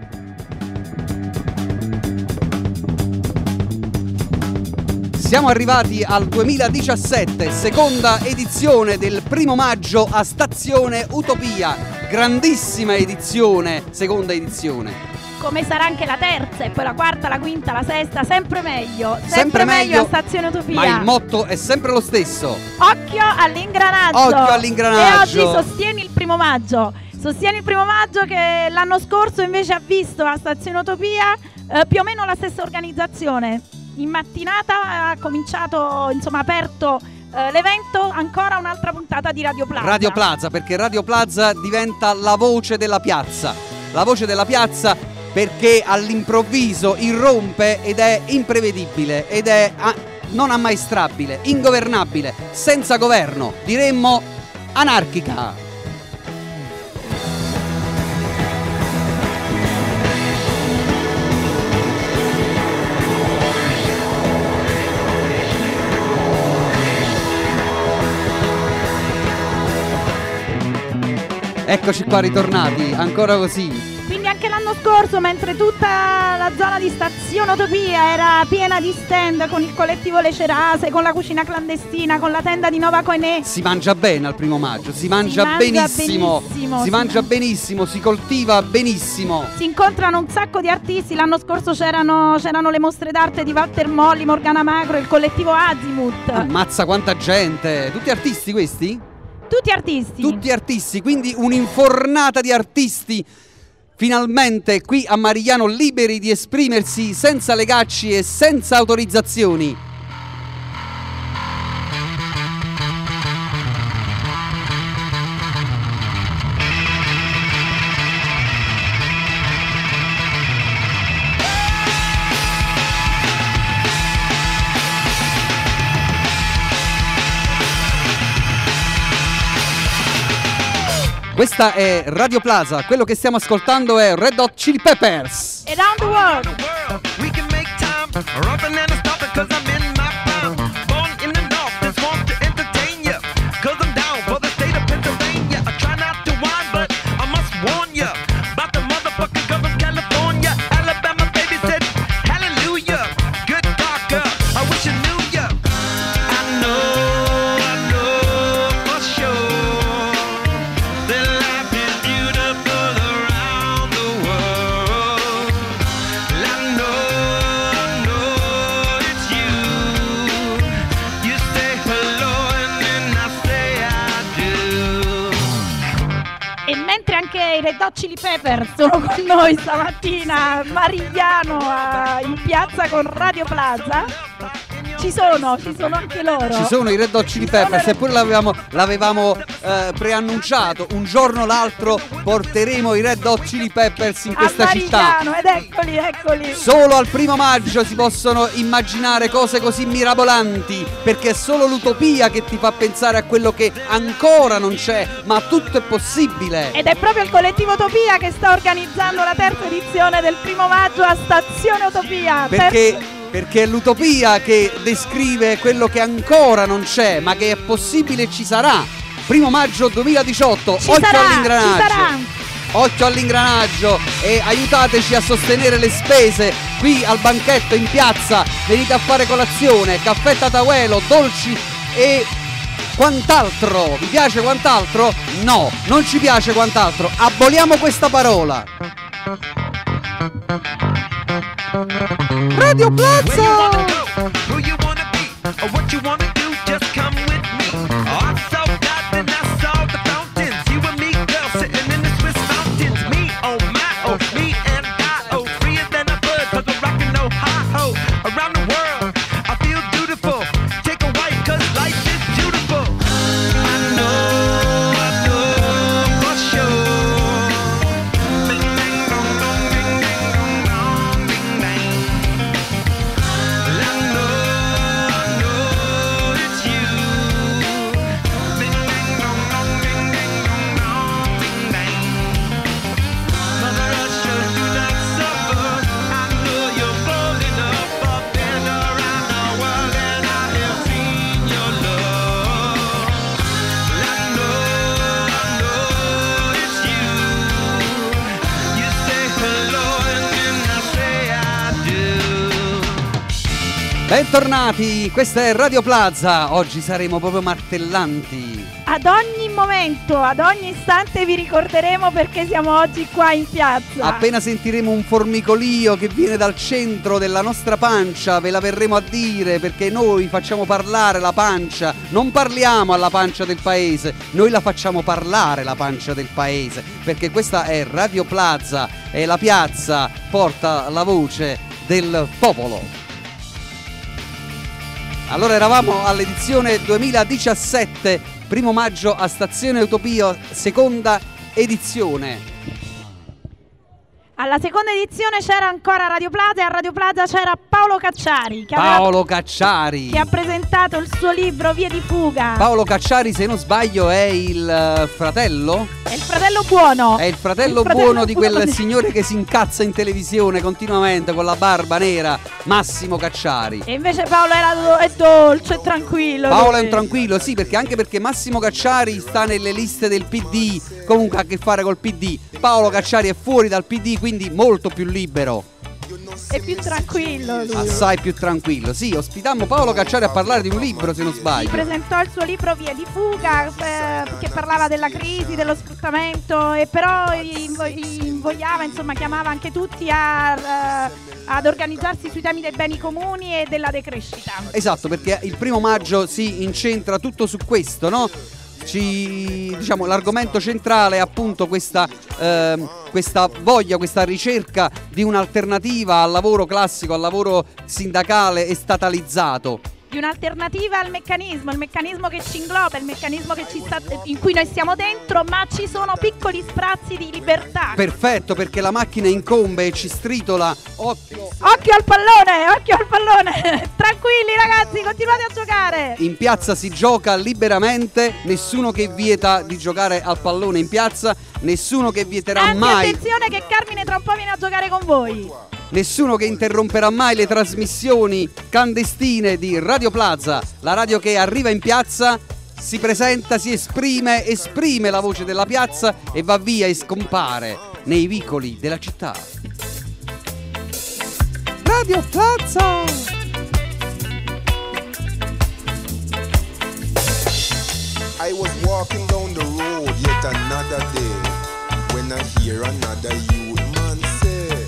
Siamo arrivati al 2017, seconda edizione del 1° maggio a Stazione Utopia. Grandissima edizione, seconda edizione. Come sarà anche la terza e poi la quarta, la quinta, la sesta, sempre meglio. Sempre meglio a Stazione Utopia. Ma il motto è sempre lo stesso. Occhio all'ingranaggio. Occhio all'ingranaggio. E oggi sostieni il 1° maggio. Sostieni il 1° maggio che l'anno scorso invece ha visto a Stazione Utopia più o meno la stessa organizzazione. In mattinata ha cominciato, insomma, aperto l'evento, ancora un'altra puntata di Radio Plaza. Radio Plaza, perché Radio Plaza diventa la voce della piazza. La voce della piazza perché all'improvviso irrompe ed è imprevedibile ed è non ammaestrabile, ingovernabile, senza governo, diremmo anarchica. Eccoci qua ritornati, ancora così. Quindi anche l'anno scorso, mentre tutta la zona di Stazione Utopia era piena di stand con il collettivo Le Cerase, con la cucina clandestina, con la tenda di Nova Coenè. Si mangia bene al 1° maggio, si mangia benissimo, si mangia benissimo, si coltiva benissimo. Si incontrano un sacco di artisti, l'anno scorso c'erano le mostre d'arte di Walter Molli, Morgana Magro, il collettivo Azimuth. Ammazza quanta gente, tutti artisti questi? tutti artisti. Tutti artisti, quindi un'infornata di artisti. Finalmente qui a Marigliano liberi di esprimersi senza legacci e senza autorizzazioni. Questa è Radio Plaza, quello che stiamo ascoltando è Red Hot Chili Peppers. Around the World. We can make time, roughin' and stoppin' 'cause I'm in my prime. Born in the north, just want to entertain ya, 'cause I'm down for the state of Pennsylvania. I try not to whine, but I must warn ya about the motherfucking girl from California. Alabama baby said, hallelujah, good God girl, I wish you knew ya. I know for sure that life is beautiful around the world. I know it's you. You say hello and then I say I do. E mentre anche i Red Hot Chili Peppers sono con noi stamattina a Marigliano in piazza con Radio Plaza, ci sono anche loro. Ci sono i Red Hot Chili Peppers, eppure l'avevamo preannunciato. Un giorno o l'altro porteremo i Red Hot Chili Peppers in questa città. Ed eccoli. Solo al 1° maggio si possono immaginare cose così mirabolanti, perché è solo l'utopia che ti fa pensare a quello che ancora non c'è, ma tutto è possibile. Ed è proprio il collettivo Utopia che sta organizzando la terza edizione del 1° maggio a Stazione Utopia. Perché è l'utopia che descrive quello che ancora non c'è, ma che è possibile e ci sarà. 1° maggio 2018, occhio all'ingranaggio e aiutateci a sostenere le spese qui al banchetto in piazza. Venite a fare colazione, caffè Tataguelo, dolci e quant'altro. Vi piace quant'altro? No, non ci piace quant'altro. Aboliamo questa parola. Radio Plaza! Who you wanna be, or what you wanna do, just come with me. I saw God and I saw the fountains. You and me, girl, sitting in the Swiss mountains. Me, oh my, oh me and I, oh freer than a bird, 'cause we're rockin' no hi-ho. Around the world, I feel beautiful. Take a wife, 'cause life is beautiful. I know for sure. Bing, bang, bong, bong, ding, ding, dong, dong, bing, bang. I know it's you. Bing, bang, bong, bong, ding, ding, dong, dong, bing, bang. Mother Russia, do not suffer. I know you're bold enough. I've been around the world and I have seen your love. I know it's you. You say hello and then I say I do. Bentornati, questa è Radio Plaza. Oggi saremo proprio martellanti. Ad ogni momento, ad ogni istante vi ricorderemo perché siamo oggi qua in piazza. Appena sentiremo un formicolio che viene dal centro della nostra pancia, ve la verremo a dire, perché noi facciamo parlare la pancia. Non parliamo alla pancia del paese, noi la facciamo parlare la pancia del paese, perché questa è Radio Plaza e la piazza porta la voce del popolo. Allora eravamo all'edizione 2017, 1° maggio a Stazione Utopia, seconda edizione. Alla seconda edizione c'era ancora Radio Plaza e a Radio Plaza c'era Paolo Cacciari che ha presentato il suo libro Vie di fuga. Paolo Cacciari, se non sbaglio, è il fratello? È il fratello buono. È il fratello buono di quel signore che si incazza in televisione continuamente con la barba nera, Massimo Cacciari. E invece Paolo è dolce e tranquillo. Paolo è un tranquillo, sì, anche perché Massimo Cacciari sta nelle liste del PD, comunque ha a che fare col PD. Paolo Cacciari è fuori dal PD, quindi molto più libero. È più tranquillo lui. Assai più tranquillo. Sì, ospitammo Paolo Cacciari a parlare di un libro, se non sbaglio. Presentò il suo libro Vie di fuga, che parlava della crisi, dello sfruttamento, e però invogliava, insomma, chiamava anche tutti ad organizzarsi sui temi dei beni comuni e della decrescita. Esatto, perché il 1° maggio si incentra tutto su questo, no? diciamo, l'argomento centrale è appunto questa voglia, questa ricerca di un'alternativa al lavoro classico, al lavoro sindacale e statalizzato. Di un'alternativa al meccanismo, il meccanismo che ci ingloba, il meccanismo che in cui noi stiamo dentro, ma ci sono piccoli sprazzi di libertà. Perfetto, perché la macchina incombe e ci stritola. Occhio al pallone, occhio al pallone. Tranquilli ragazzi, continuate a giocare. In piazza si gioca liberamente, nessuno che vieta di giocare al pallone in piazza, nessuno che vieterà mai. Attenzione che Carmine tra un po' viene a giocare con voi. Nessuno che interromperà mai le trasmissioni clandestine di Radio Plaza, la radio che arriva in piazza, si presenta, si esprime la voce della piazza e va via e scompare nei vicoli della città. Radio Plaza! I was walking down the road yet another day when I hear another youth man say.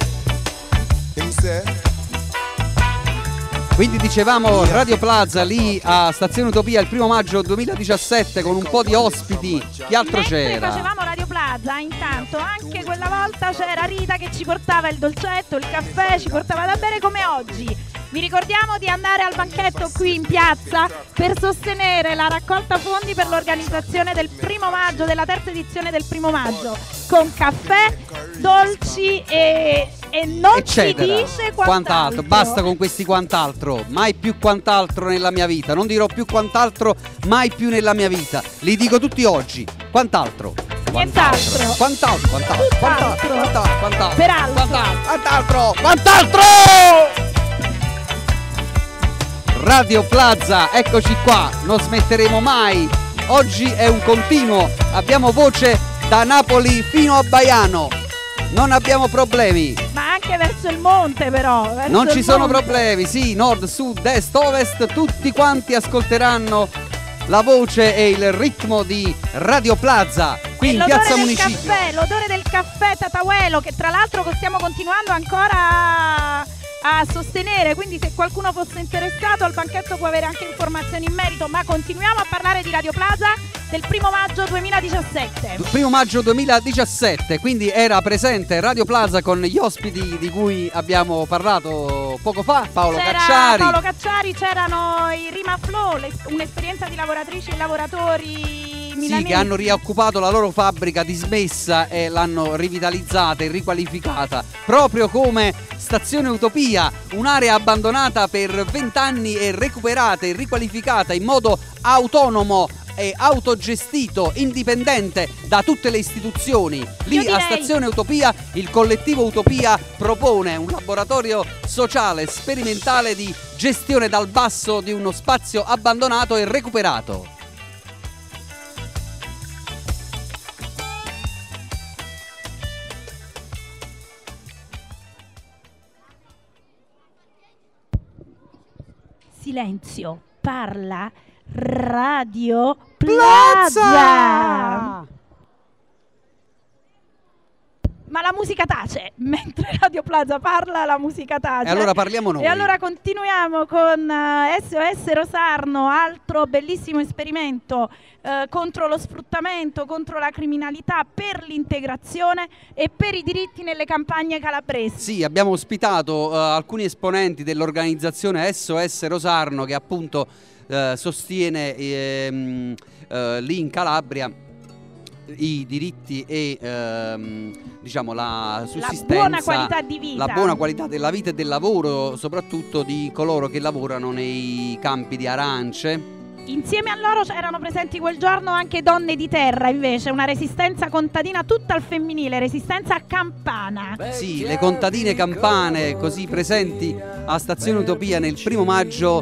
Quindi dicevamo Radio Plaza lì a Stazione Utopia il 1 maggio 2017 con un po' di ospiti. Chi altro c'era? Facevamo Radio Plaza, intanto anche quella volta c'era Rita che ci portava il dolcetto, il caffè, ci portava da bere come oggi. Vi ricordiamo di andare al banchetto qui in piazza per sostenere la raccolta fondi per l'organizzazione del 1 maggio, della terza edizione del 1 maggio, con caffè, dolci e non eccetera. Si dice quant'altro. Basta con questi quant'altro, mai più quant'altro nella mia vita. Non dirò più quant'altro mai più nella mia vita. Li dico tutti oggi. Quant'altro? Nient'altro. Quant'altro? Radio Plaza, eccoci qua, non smetteremo mai. Oggi è un continuo, abbiamo voce da Napoli fino a Baiano, non abbiamo problemi. Ma anche verso il monte però. Non ci sono problemi, sì, nord, sud, est, ovest, tutti quanti ascolteranno la voce e il ritmo di Radio Plaza qui in Piazza Municipio. L'odore del caffè Tatahuelo, che tra l'altro stiamo continuando ancora a sostenere, quindi se qualcuno fosse interessato al banchetto può avere anche informazioni in merito, ma continuiamo a parlare di Radio Plaza del 1 maggio 2017. 1 maggio 2017, quindi era presente Radio Plaza con gli ospiti di cui abbiamo parlato poco fa, Paolo Cacciari, c'erano i Rima Flow, un'esperienza di lavoratrici e lavoratori milanesi. Sì, che hanno rioccupato la loro fabbrica dismessa e l'hanno rivitalizzata e riqualificata, proprio come Stazione Utopia, un'area abbandonata per 20 anni e recuperata e riqualificata in modo autonomo e autogestito, indipendente da tutte le istituzioni. Lì a Stazione Utopia il collettivo Utopia propone un laboratorio sociale sperimentale di gestione dal basso di uno spazio abbandonato e recuperato. Silenzio, parla Radio Plaza. Ma la musica tace, mentre Radio Plaza parla la musica tace. E allora parliamo noi. E allora continuiamo con SOS Rosarno, altro bellissimo esperimento contro lo sfruttamento, contro la criminalità, per l'integrazione e per i diritti nelle campagne calabresi. Sì, abbiamo ospitato alcuni esponenti dell'organizzazione SOS Rosarno che appunto sostiene lì in Calabria i diritti e diciamo la sussistenza, la buona qualità di vita, la buona qualità della vita e del lavoro, soprattutto di coloro che lavorano nei campi di arance. Insieme a loro c'erano presenti quel giorno anche Donne di Terra, invece, una resistenza contadina tutta al femminile, resistenza campana. Sì, le contadine campane così presenti a Stazione Utopia nel 1 maggio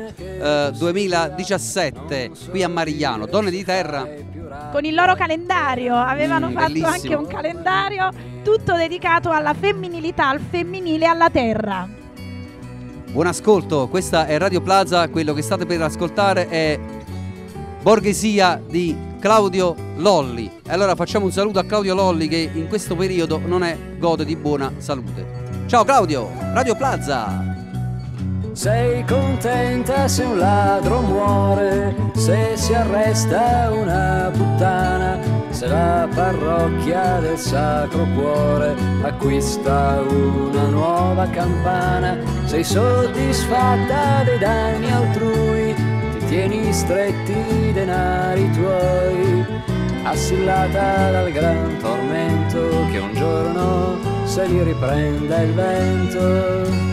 2017 qui a Marigliano. Donne di Terra con il loro calendario, avevano fatto bellissimo. Anche un calendario tutto dedicato alla femminilità, al femminile e alla terra. Buon ascolto, questa è Radio Plaza, quello che state per ascoltare è Borghesia di Claudio Lolli. E allora facciamo un saluto a Claudio Lolli che in questo periodo non gode di buona salute. Ciao Claudio, Radio Plaza. Sei contenta se un ladro muore, se si arresta una puttana, se la parrocchia del Sacro Cuore acquista una nuova campana. Sei soddisfatta dei danni altrui, ti tieni stretti i denari tuoi, assillata dal gran tormento che un giorno se li riprenda il vento.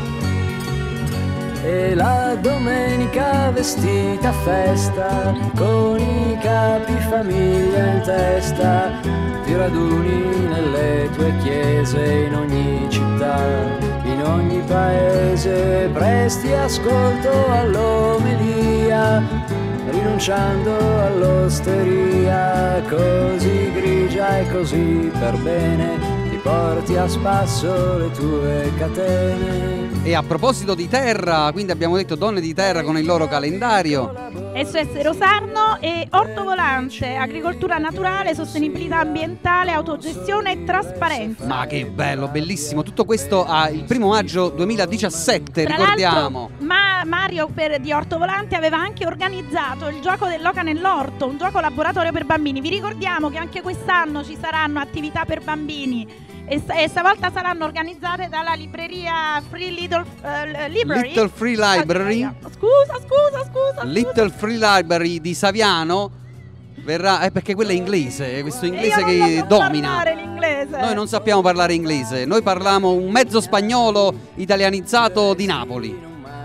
E la domenica vestita a festa, con i capi famiglia in testa, ti raduni nelle tue chiese in ogni città, in ogni paese, presti ascolto all'omelia, rinunciando all'osteria, così grigia e così per bene, ti porti a spasso le tue catene. E a proposito di terra, quindi abbiamo detto donne di terra con il loro calendario. SOS Rosarno e Ortovolante, agricoltura naturale, sostenibilità ambientale, autogestione e trasparenza. Ma che bello, bellissimo. Tutto questo il 1 maggio 2017, Tra ricordiamo. Mario di Ortovolante aveva anche organizzato il gioco dell'oca nell'orto, un gioco laboratorio per bambini. Vi ricordiamo che anche quest'anno ci saranno attività per bambini e stavolta saranno organizzate dalla libreria Free Little Library. Little Free Library. Scusa. Little Free Library di Saviano verrà, perché quella è inglese, questo inglese che domina. Noi non sappiamo parlare inglese, noi parliamo un mezzo spagnolo italianizzato di Napoli.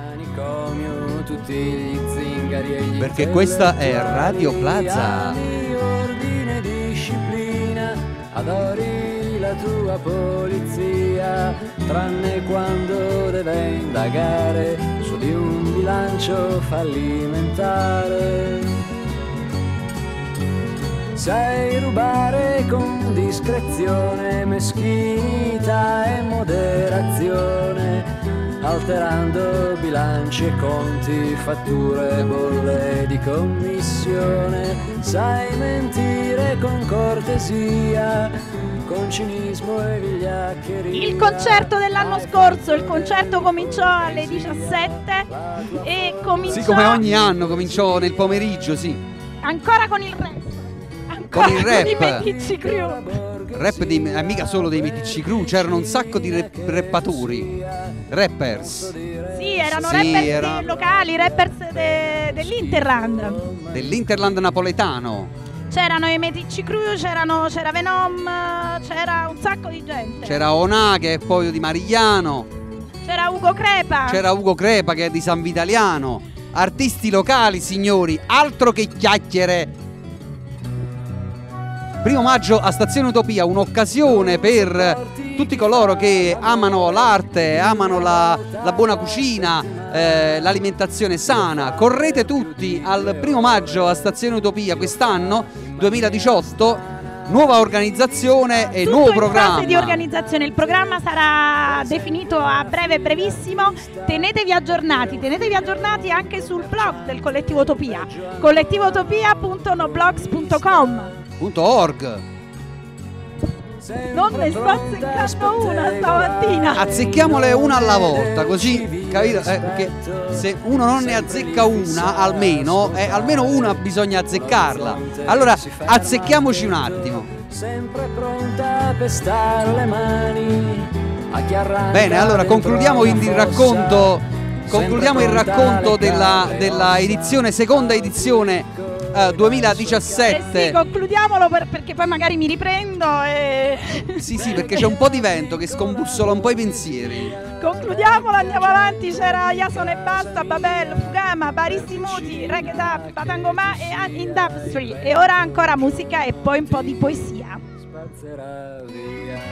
Perché questa è Radio Plaza. Ordine, disciplina, adori la tua polizia, tranne quando deve indagare su di un bilancio fallimentare. Sai rubare con discrezione, meschinità e moderazione, alterando bilanci e conti, fatture, bolle di commissione. Sai mentire con cortesia, con cinismo e vigliaccheria. Il concerto dell'anno scorso, il concerto cominciò alle 17 e cominciò... Sì, come ogni anno cominciò nel pomeriggio, sì. Ancora con il rap. Con il rap. Con i Meticci Crew. Rap mica solo dei Meticci Crew, c'erano un sacco di rappatori, rappers. Sì, erano rappers locali, rappers dell'Interland. Dell'Interland napoletano. C'erano i Meticci Crew, c'era Venom, c'era un sacco di gente. C'era Ona che è poi di Marigliano. C'era Ugo Crepa. C'era Ugo Crepa che è di San Vitaliano. Artisti locali, signori, altro che chiacchiere. 1 maggio a Stazione Utopia, un'occasione per tutti coloro che amano l'arte, amano la buona cucina, l'alimentazione sana. Correte tutti al 1 maggio a Stazione Utopia quest'anno, 2018, nuova organizzazione e nuovo programma. Fase di organizzazione, il programma sarà definito a breve, brevissimo. Tenetevi aggiornati anche sul blog del Collettivo Utopia, collettivoutopia.noblogs.com. .org. Non ne sto azzeccando una stamattina. Azzecchiamole una alla volta, così, capito? Perché se uno non ne azzecca una, almeno una bisogna azzeccarla. Allora azzecchiamoci un attimo. Sempre pronta a pestare le mani a chi arranca. Bene, allora concludiamo il racconto della edizione, seconda edizione 2017. Sì, concludiamolo perché poi magari mi riprendo e... Sì, perché c'è un po' di vento che scombussola un po' i pensieri. Concludiamolo, andiamo avanti. C'era Jason e Basta, Babel, Fugama, Barissimuti, Reggae Dub, Batangomà e Industry. E ora ancora musica e poi un po' di poesia. Spazzerà via.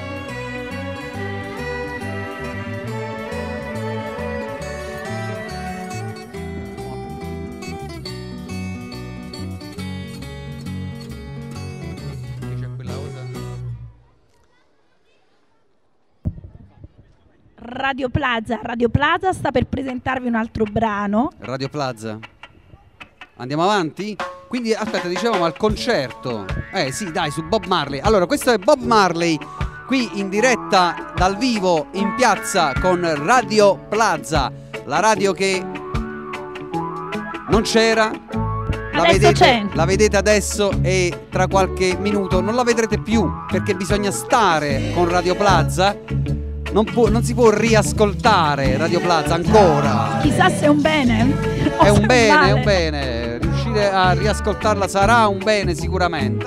Radio Plaza sta per presentarvi un altro brano. Radio Plaza. Andiamo avanti? Quindi aspetta, dicevamo al concerto. Sì, dai, su Bob Marley. Allora, questo è Bob Marley qui in diretta dal vivo in piazza con Radio Plaza. la radio che non c'era, la vedete adesso e tra qualche minuto non la vedrete più, perché bisogna stare con Radio Plaza. Non si può riascoltare Radio Plaza ancora. Chissà se è un bene. È un bene, è un bene. Riuscire a riascoltarla sarà un bene sicuramente.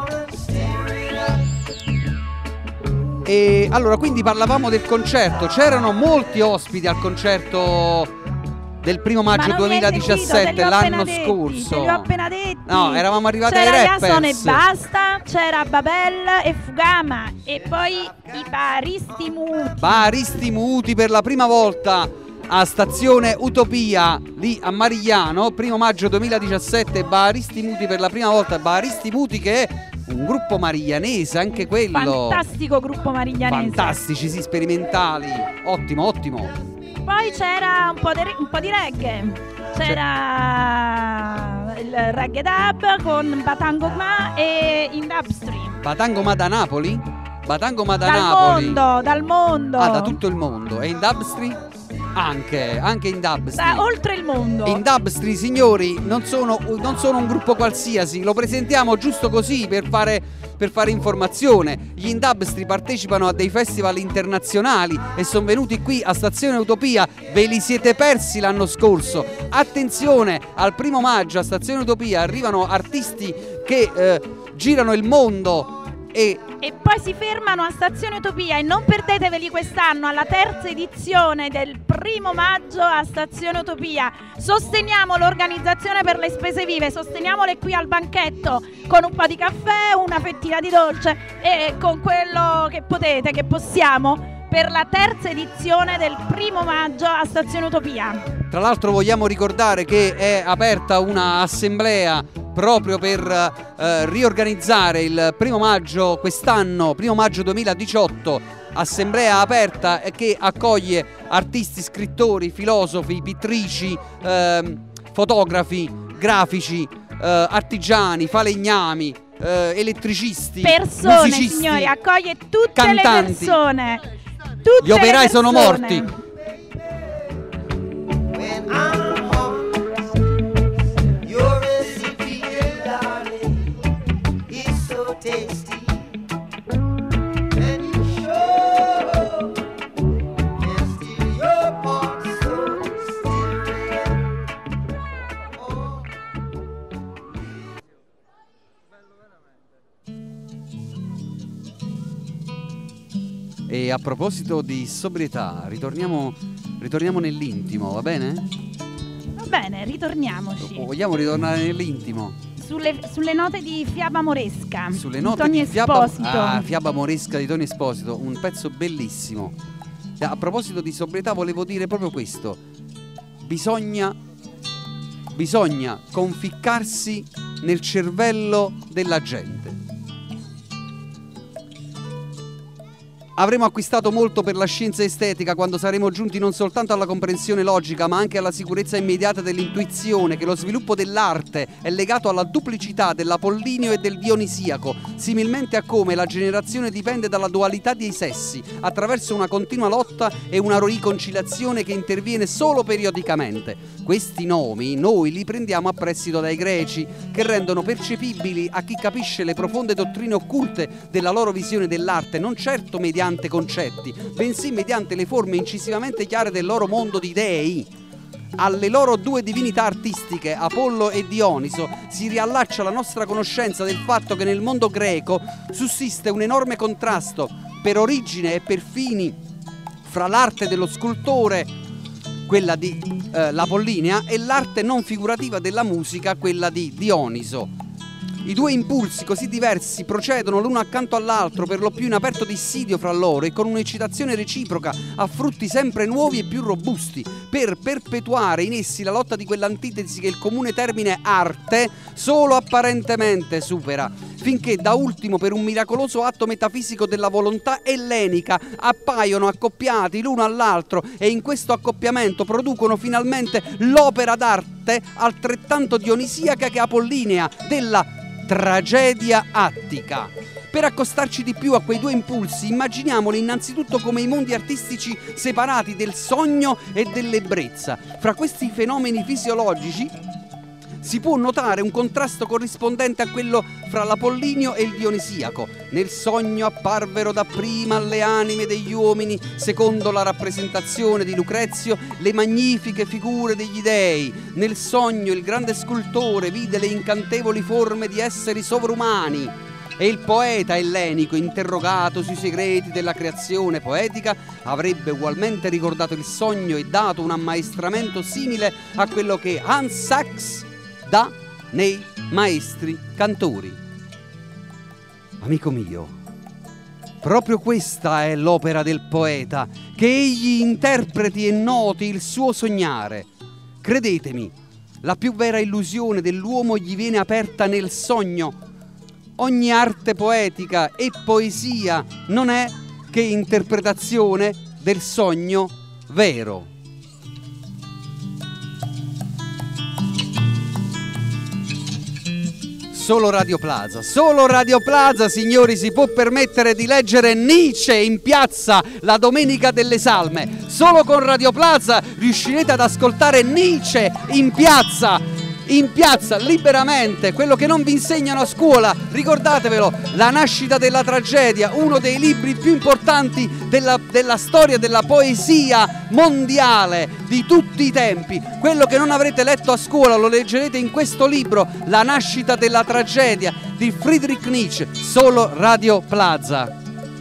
E allora, quindi parlavamo del concerto. C'erano molti ospiti al concerto del 1 maggio 2017, l'anno scorso. Te li ho appena detti. No, eravamo arrivati c'era ai rappers. Jason e Basta, c'era Babel e Fugama e poi i Baristi Muti. Baristi Muti per la prima volta a Stazione Utopia lì a Marigliano, 1 maggio 2017, Baristi Muti per la prima volta. Baristi Muti che è un gruppo mariglianese, anche quello. Fantastico gruppo mariglianese. Fantastici, sì, sperimentali. Ottimo, ottimo. Poi c'era un po' di reggae. C'era il reggae dub con Batango Ma e Industry. Batango Ma da Napoli? Batango Ma da Napoli. Dal mondo. Ah, da tutto il mondo. E Industry? Anche Industry. Da oltre il mondo. Industry, signori, non sono un gruppo qualsiasi, lo presentiamo giusto così per fare informazione. Gli Industry partecipano a dei festival internazionali e sono venuti qui a Stazione Utopia. Ve li siete persi l'anno scorso. Attenzione, al 1 maggio a Stazione Utopia arrivano artisti che girano il mondo e poi si fermano a Stazione Utopia, e non perdeteveli quest'anno alla terza edizione del 1 maggio a Stazione Utopia. Sosteniamo l'organizzazione per le spese vive, sosteniamole qui al banchetto con un po' di caffè, una fettina di dolce e con quello che potete, che possiamo, per la terza edizione del 1 maggio a Stazione Utopia. Tra l'altro vogliamo ricordare che è aperta una assemblea proprio per riorganizzare il 1 maggio quest'anno, 1 maggio 2018, assemblea aperta che accoglie artisti, scrittori, filosofi, pittrici, fotografi, grafici, artigiani, falegnami, elettricisti, persone, musicisti, signori, accoglie tutte cantanti. Le persone. Gli operai sono morti. E a proposito di sobrietà, ritorniamo nell'intimo, va bene? Va bene, ritorniamoci. Vogliamo ritornare nell'intimo? Sulle note di Fiaba Moresca. Sulle note di Fiaba Esposito. Fiaba Moresca di Tony Esposito, un pezzo bellissimo. A proposito di sobrietà volevo dire proprio questo. Bisogna conficcarsi nel cervello della gente. Avremo acquistato molto per la scienza estetica quando saremo giunti non soltanto alla comprensione logica, ma anche alla sicurezza immediata dell'intuizione che lo sviluppo dell'arte è legato alla duplicità dell'apollineo e del dionisiaco, similmente a come la generazione dipende dalla dualità dei sessi, attraverso una continua lotta e una riconciliazione che interviene solo periodicamente. Questi nomi noi li prendiamo a prestito dai greci, che rendono percepibili a chi capisce le profonde dottrine occulte della loro visione dell'arte, non certo mediante concetti, bensì mediante le forme incisivamente chiare del loro mondo di dei. Alle loro due divinità artistiche, Apollo e Dioniso, si riallaccia la nostra conoscenza del fatto che nel mondo greco sussiste un enorme contrasto per origine e per fini fra l'arte dello scultore, quella di l'Apollinea, e l'arte non figurativa della musica, quella di Dioniso. I due impulsi così diversi procedono l'uno accanto all'altro, per lo più in aperto dissidio fra loro e con un'eccitazione reciproca a frutti sempre nuovi e più robusti, per perpetuare in essi la lotta di quell'antitesi che il comune termine arte solo apparentemente supera, finché da ultimo per un miracoloso atto metafisico della volontà ellenica appaiono accoppiati l'uno all'altro e in questo accoppiamento producono finalmente l'opera d'arte altrettanto dionisiaca che apollinea della tragedia attica. Per accostarci di più a quei due impulsi, immaginiamoli innanzitutto come i mondi artistici separati del sogno e dell'ebbrezza. Fra questi fenomeni fisiologici si può notare un contrasto corrispondente a quello fra l'Apollinio e il Dionisiaco. Nel sogno apparvero dapprima alle anime degli uomini, secondo la rappresentazione di Lucrezio, le magnifiche figure degli dei. Nel sogno il grande scultore vide le incantevoli forme di esseri sovrumani. E il poeta ellenico, interrogato sui segreti della creazione poetica, avrebbe ugualmente ricordato il sogno e dato un ammaestramento simile a quello che Hans Sachs dà nei maestri cantori. Amico mio, proprio questa è l'opera del poeta, che egli interpreti e noti il suo sognare. Credetemi, la più vera illusione dell'uomo gli viene aperta nel sogno. Ogni arte poetica e poesia non è che interpretazione del sogno vero. Solo Radio Plaza, signori, si può permettere di leggere Nietzsche in piazza la domenica delle salme. Solo con Radio Plaza riuscirete ad ascoltare Nietzsche in piazza, liberamente, quello che non vi insegnano a scuola. Ricordatevelo, La nascita della tragedia, uno dei libri più importanti della storia della poesia mondiale di tutti i tempi. Quello che non avrete letto a scuola lo leggerete in questo libro, La nascita della tragedia di Friedrich Nietzsche. Solo Radio Plaza.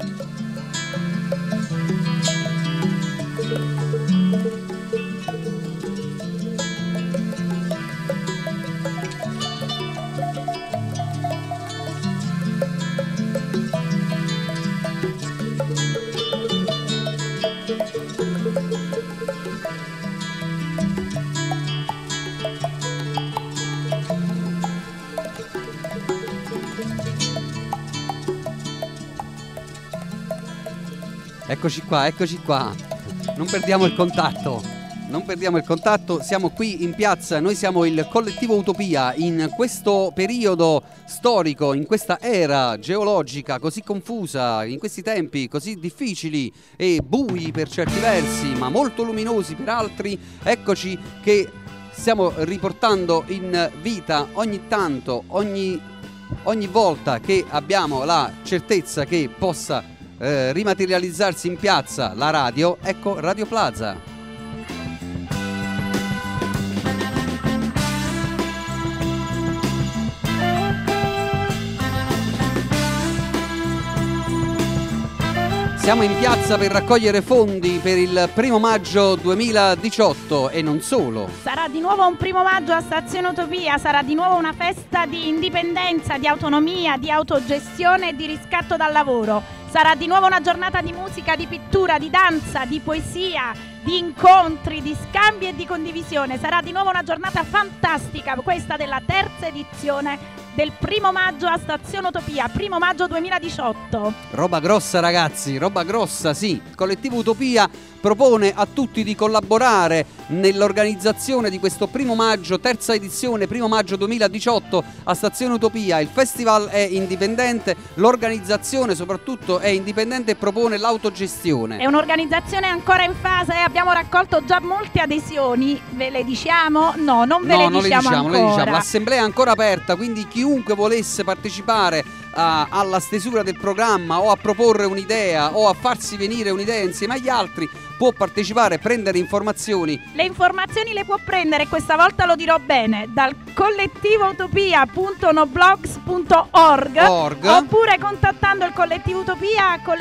Eccoci qua, non perdiamo il contatto, siamo qui in piazza, noi siamo il Collettivo Utopia. In questo periodo storico, in questa era geologica così confusa, in questi tempi così difficili e bui per certi versi, ma molto luminosi per altri, eccoci che stiamo riportando in vita ogni tanto, ogni volta che abbiamo la certezza che possa rimaterializzarsi in piazza la radio, ecco Radio Plaza. Siamo in piazza per raccogliere fondi per il 1° maggio 2018 e non solo. Sarà di nuovo un 1° maggio a Stazione Utopia, sarà di nuovo una festa di indipendenza, di autonomia, di autogestione e di riscatto dal lavoro. Sarà di nuovo una giornata di musica, di pittura, di danza, di poesia, di incontri, di scambi e di condivisione. Sarà di nuovo una giornata fantastica, questa della terza edizione del 1° maggio a Stazione Utopia, 1° maggio 2018. Roba grossa, ragazzi, roba grossa, sì. Il Collettivo Utopia propone a tutti di collaborare nell'organizzazione di questo 1° maggio, terza edizione, 1° maggio 2018 a Stazione Utopia. Il festival è indipendente, l'organizzazione soprattutto è indipendente e propone l'autogestione. È un'organizzazione ancora in fase, abbiamo raccolto già molte adesioni, ve le diciamo? No, non ve le diciamo ancora. L'assemblea è ancora aperta, quindi chiunque volesse partecipare alla stesura del programma o a proporre un'idea o a farsi venire un'idea insieme agli altri può partecipare, prendere informazioni. Le informazioni le può prendere, questa volta lo dirò bene, dal collettivoutopia.noblogs.org oppure contattando il Collettivo Utopia a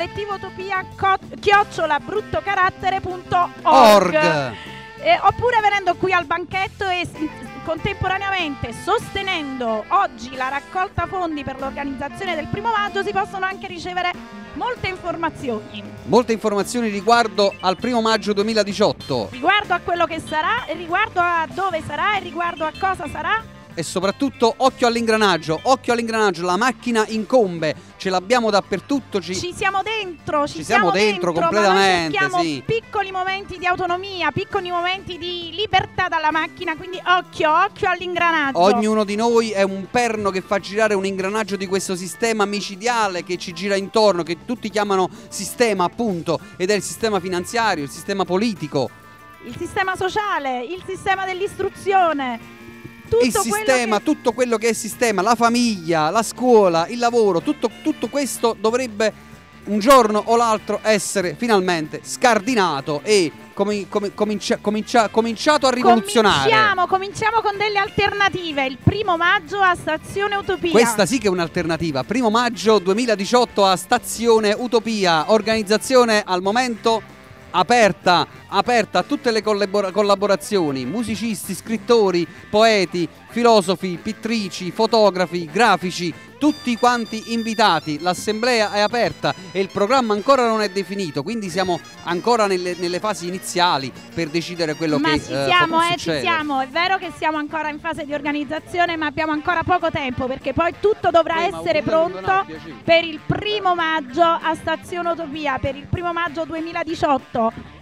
collettivoutopia@bruttocarattere.org oppure venendo qui al banchetto e contemporaneamente sostenendo oggi la raccolta fondi per l'organizzazione del 1° maggio si possono anche ricevere molte informazioni. Molte informazioni riguardo al 1° maggio 2018. Riguardo a quello che sarà, riguardo a dove sarà e riguardo a cosa sarà. E soprattutto occhio all'ingranaggio, la macchina incombe. ce l'abbiamo dappertutto. Ci siamo dentro, ci siamo dentro completamente. Ma noi cerchiamo sì. piccoli momenti di autonomia, piccoli momenti di libertà dalla macchina, quindi occhio all'ingranaggio. Ognuno di noi è un perno che fa girare un ingranaggio di questo sistema micidiale che ci gira intorno, che tutti chiamano sistema appunto, ed è il sistema finanziario, il sistema politico, il sistema sociale, il sistema dell'istruzione. Tutto quello che è sistema, la famiglia, la scuola, il lavoro, tutto questo dovrebbe un giorno o l'altro essere finalmente scardinato e cominciato a rivoluzionare. Cominciamo con delle alternative. Il 1° maggio a Stazione Utopia. Questa sì che è un'alternativa. 1° maggio 2018 a Stazione Utopia, organizzazione al momento aperta a tutte le collaborazioni, musicisti, scrittori, poeti, filosofi, pittrici, fotografi, grafici, tutti quanti invitati. L'assemblea è aperta e il programma ancora non è definito, quindi siamo ancora nelle fasi iniziali per decidere quello che ci siamo. È vero che siamo ancora in fase di organizzazione, ma abbiamo ancora poco tempo, perché poi tutto dovrà essere pronto per il 1° maggio a Stazione Utopia, per il 1° maggio 2018.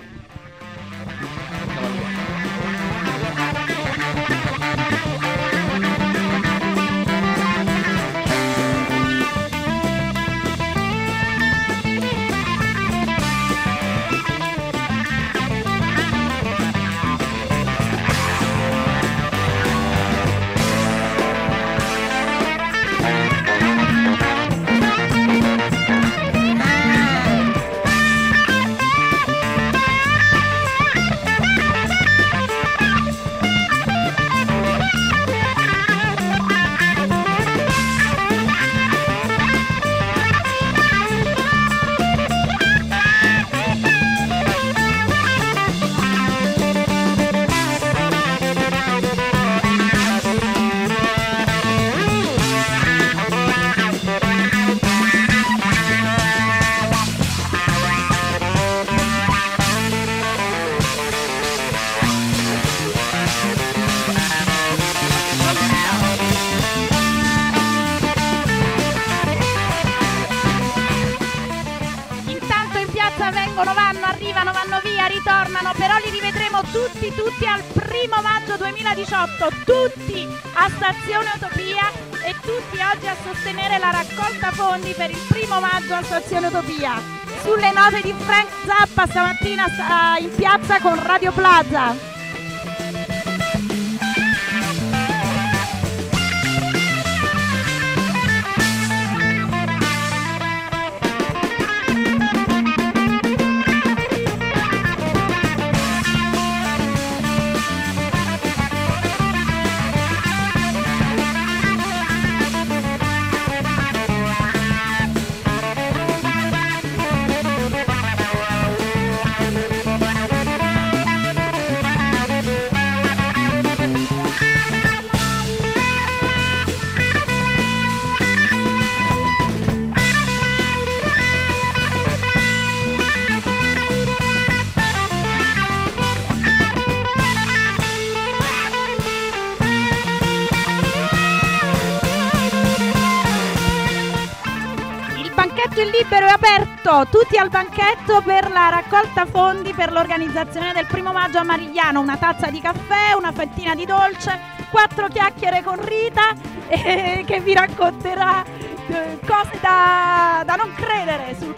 Arrivano, vanno via, ritornano, però li rivedremo tutti al 1° maggio 2018, tutti a Stazione Utopia e tutti oggi a sostenere la raccolta fondi per il 1° maggio a Stazione Utopia. Sulle note di Frank Zappa stamattina in piazza con Radio Plaza. Il libero è aperto, tutti al banchetto per la raccolta fondi per l'organizzazione del 1° maggio a Marigliano. Una tazza di caffè, una fettina di dolce, 4 chiacchiere con Rita che vi racconterà cose da non credere sul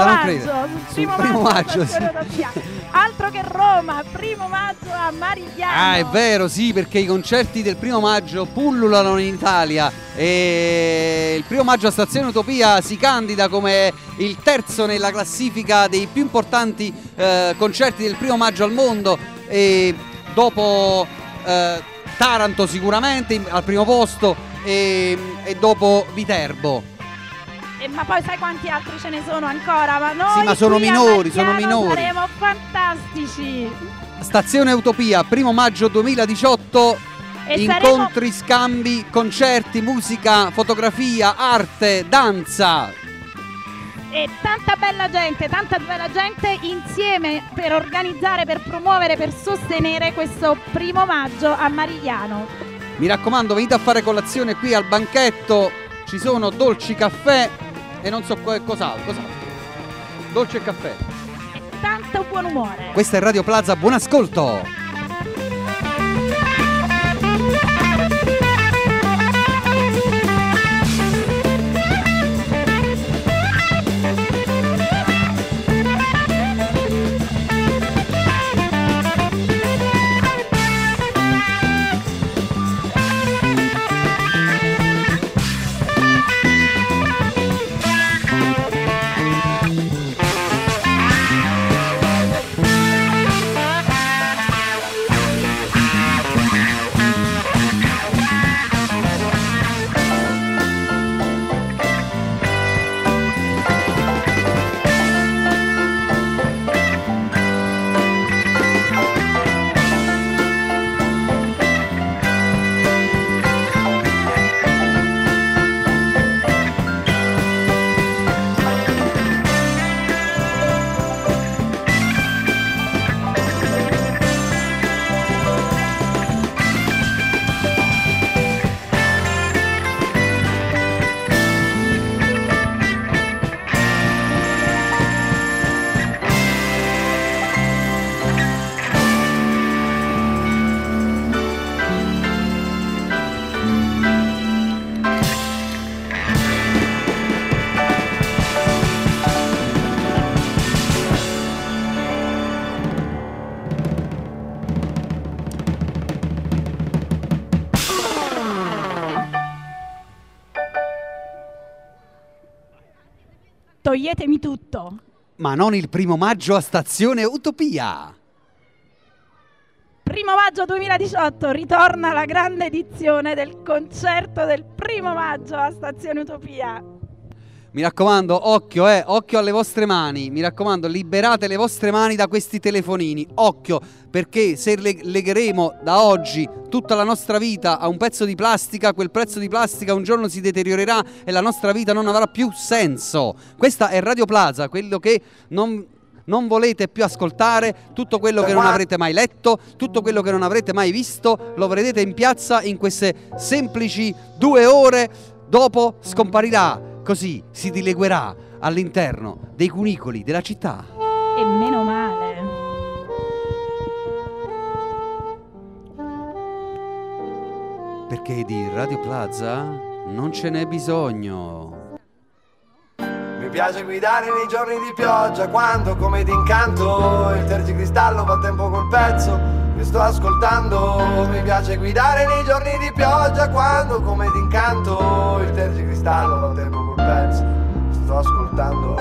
1° maggio. Altro che Roma, 1° maggio a Marigliano. Ah, è vero, sì, perché i concerti del 1° maggio pullulano in Italia e il 1° maggio a Stazione Utopia si candida come il terzo nella classifica dei più importanti concerti del 1° maggio al mondo, e dopo Taranto sicuramente al primo posto e dopo Viterbo. Ma poi sai quanti altri ce ne sono ancora? Ma noi sì, ma sono minori, saremo fantastici. Stazione Utopia, 1° maggio 2018. E incontri, scambi, concerti, musica, fotografia, arte, danza. E tanta bella gente insieme per organizzare, per promuovere, per sostenere questo 1° maggio a Marigliano. Mi raccomando, venite a fare colazione qui al banchetto, ci sono dolci caffè e non so cos'altro. Dolce e caffè. E tanto buon umore. Questa è Radio Plaza, buon ascolto. Toglietemi tutto. Ma non il 1° maggio a Stazione Utopia. 1° maggio 2018 ritorna la grande edizione del concerto del 1° maggio a Stazione Utopia. Mi raccomando, occhio alle vostre mani. Mi raccomando, liberate le vostre mani da questi telefonini. Occhio, perché se legheremo da oggi tutta la nostra vita a un pezzo di plastica, quel pezzo di plastica un giorno si deteriorerà e la nostra vita non avrà più senso. Questa è Radio Plaza, quello che non volete più ascoltare, tutto quello che non avrete mai letto, tutto quello che non avrete mai visto, lo vedrete in piazza in queste semplici 2 ore, dopo scomparirà. Così si dileguerà all'interno dei cunicoli della città. E meno male. Perché di Radio Plaza non ce n'è bisogno. Mi piace guidare nei giorni di pioggia, quando come d'incanto il tergicristallo fa tempo col pezzo che sto ascoltando. Mi piace guidare nei giorni di pioggia, quando come d'incanto il tergicristallo fa tempo col pezzo che sto ascoltando.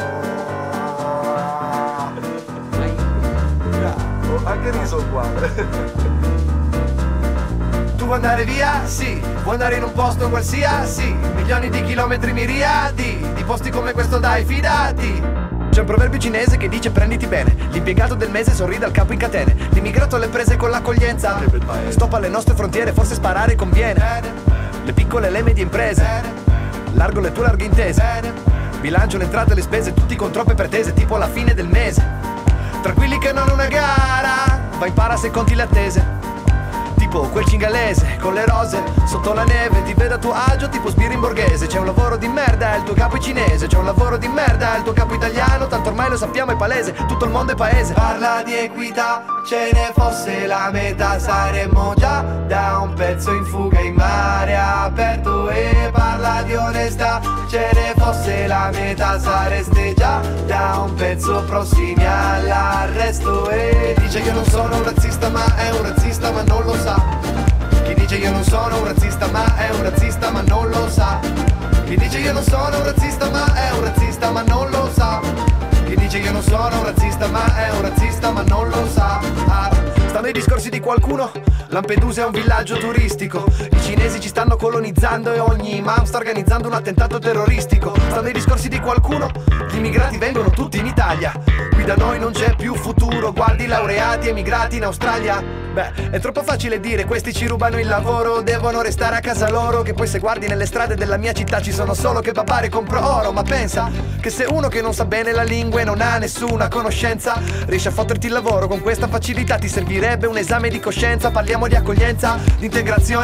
Anche riso uguale. Tu vuoi andare via? Sì. Vuoi andare in un posto qualsiasi? Milioni di chilometri miriadi di posti come questo, dai, fidati. C'è un proverbio cinese che dice prenditi bene. L'impiegato del mese sorride al capo in catene. L'immigrato alle prese con l'accoglienza. Stop alle nostre frontiere, forse sparare conviene. Le piccole e le medie imprese. Largo le tue larghe intese. Bilancio le entrate e le spese, tutti con troppe pretese, tipo alla fine del mese. Tranquilli che non è una gara, vai impara se conti le attese. Tipo quel cingalese con le rose sotto la neve, ti vede a tuo agio tipo sbirri in borghese. C'è un lavoro di merda, il tuo capo è cinese. C'è un lavoro di merda, il tuo capo italiano. Tanto ormai lo sappiamo, è palese, tutto il mondo è paese. Parla di equità, ce ne fosse la metà saremmo già da un pezzo in fuga in mare aperto. E parla di onestà, ce ne fosse la metà sareste già da un pezzo prossimi all'arresto. E dice che non sono un razzista ma è un razzista ma non lo sa. Chi dice io non sono un razzista ma è un razzista ma non lo sa. Chi dice io non sono un razzista ma è un razzista ma non lo sa. Chi dice io non sono un razzista ma è un razzista ma non lo sa. Stanno i discorsi di qualcuno, Lampedusa è un villaggio turistico. I cinesi ci stanno colonizzando e ogni imam sta organizzando un attentato terroristico. Stanno i discorsi di qualcuno, gli immigrati vengono tutti in Italia. Qui da noi non c'è più futuro, guardi laureati emigrati in Australia. Beh, è troppo facile dire questi ci rubano il lavoro, devono restare a casa loro. Che poi se guardi nelle strade della mia città ci sono solo che babare compro oro. Ma pensa che se uno che non sa bene la lingua e non ha nessuna conoscenza riesce a fotterti il lavoro con questa facilità, ti servirebbe un esame di coscienza. Parliamo di accoglienza, di integrazione, di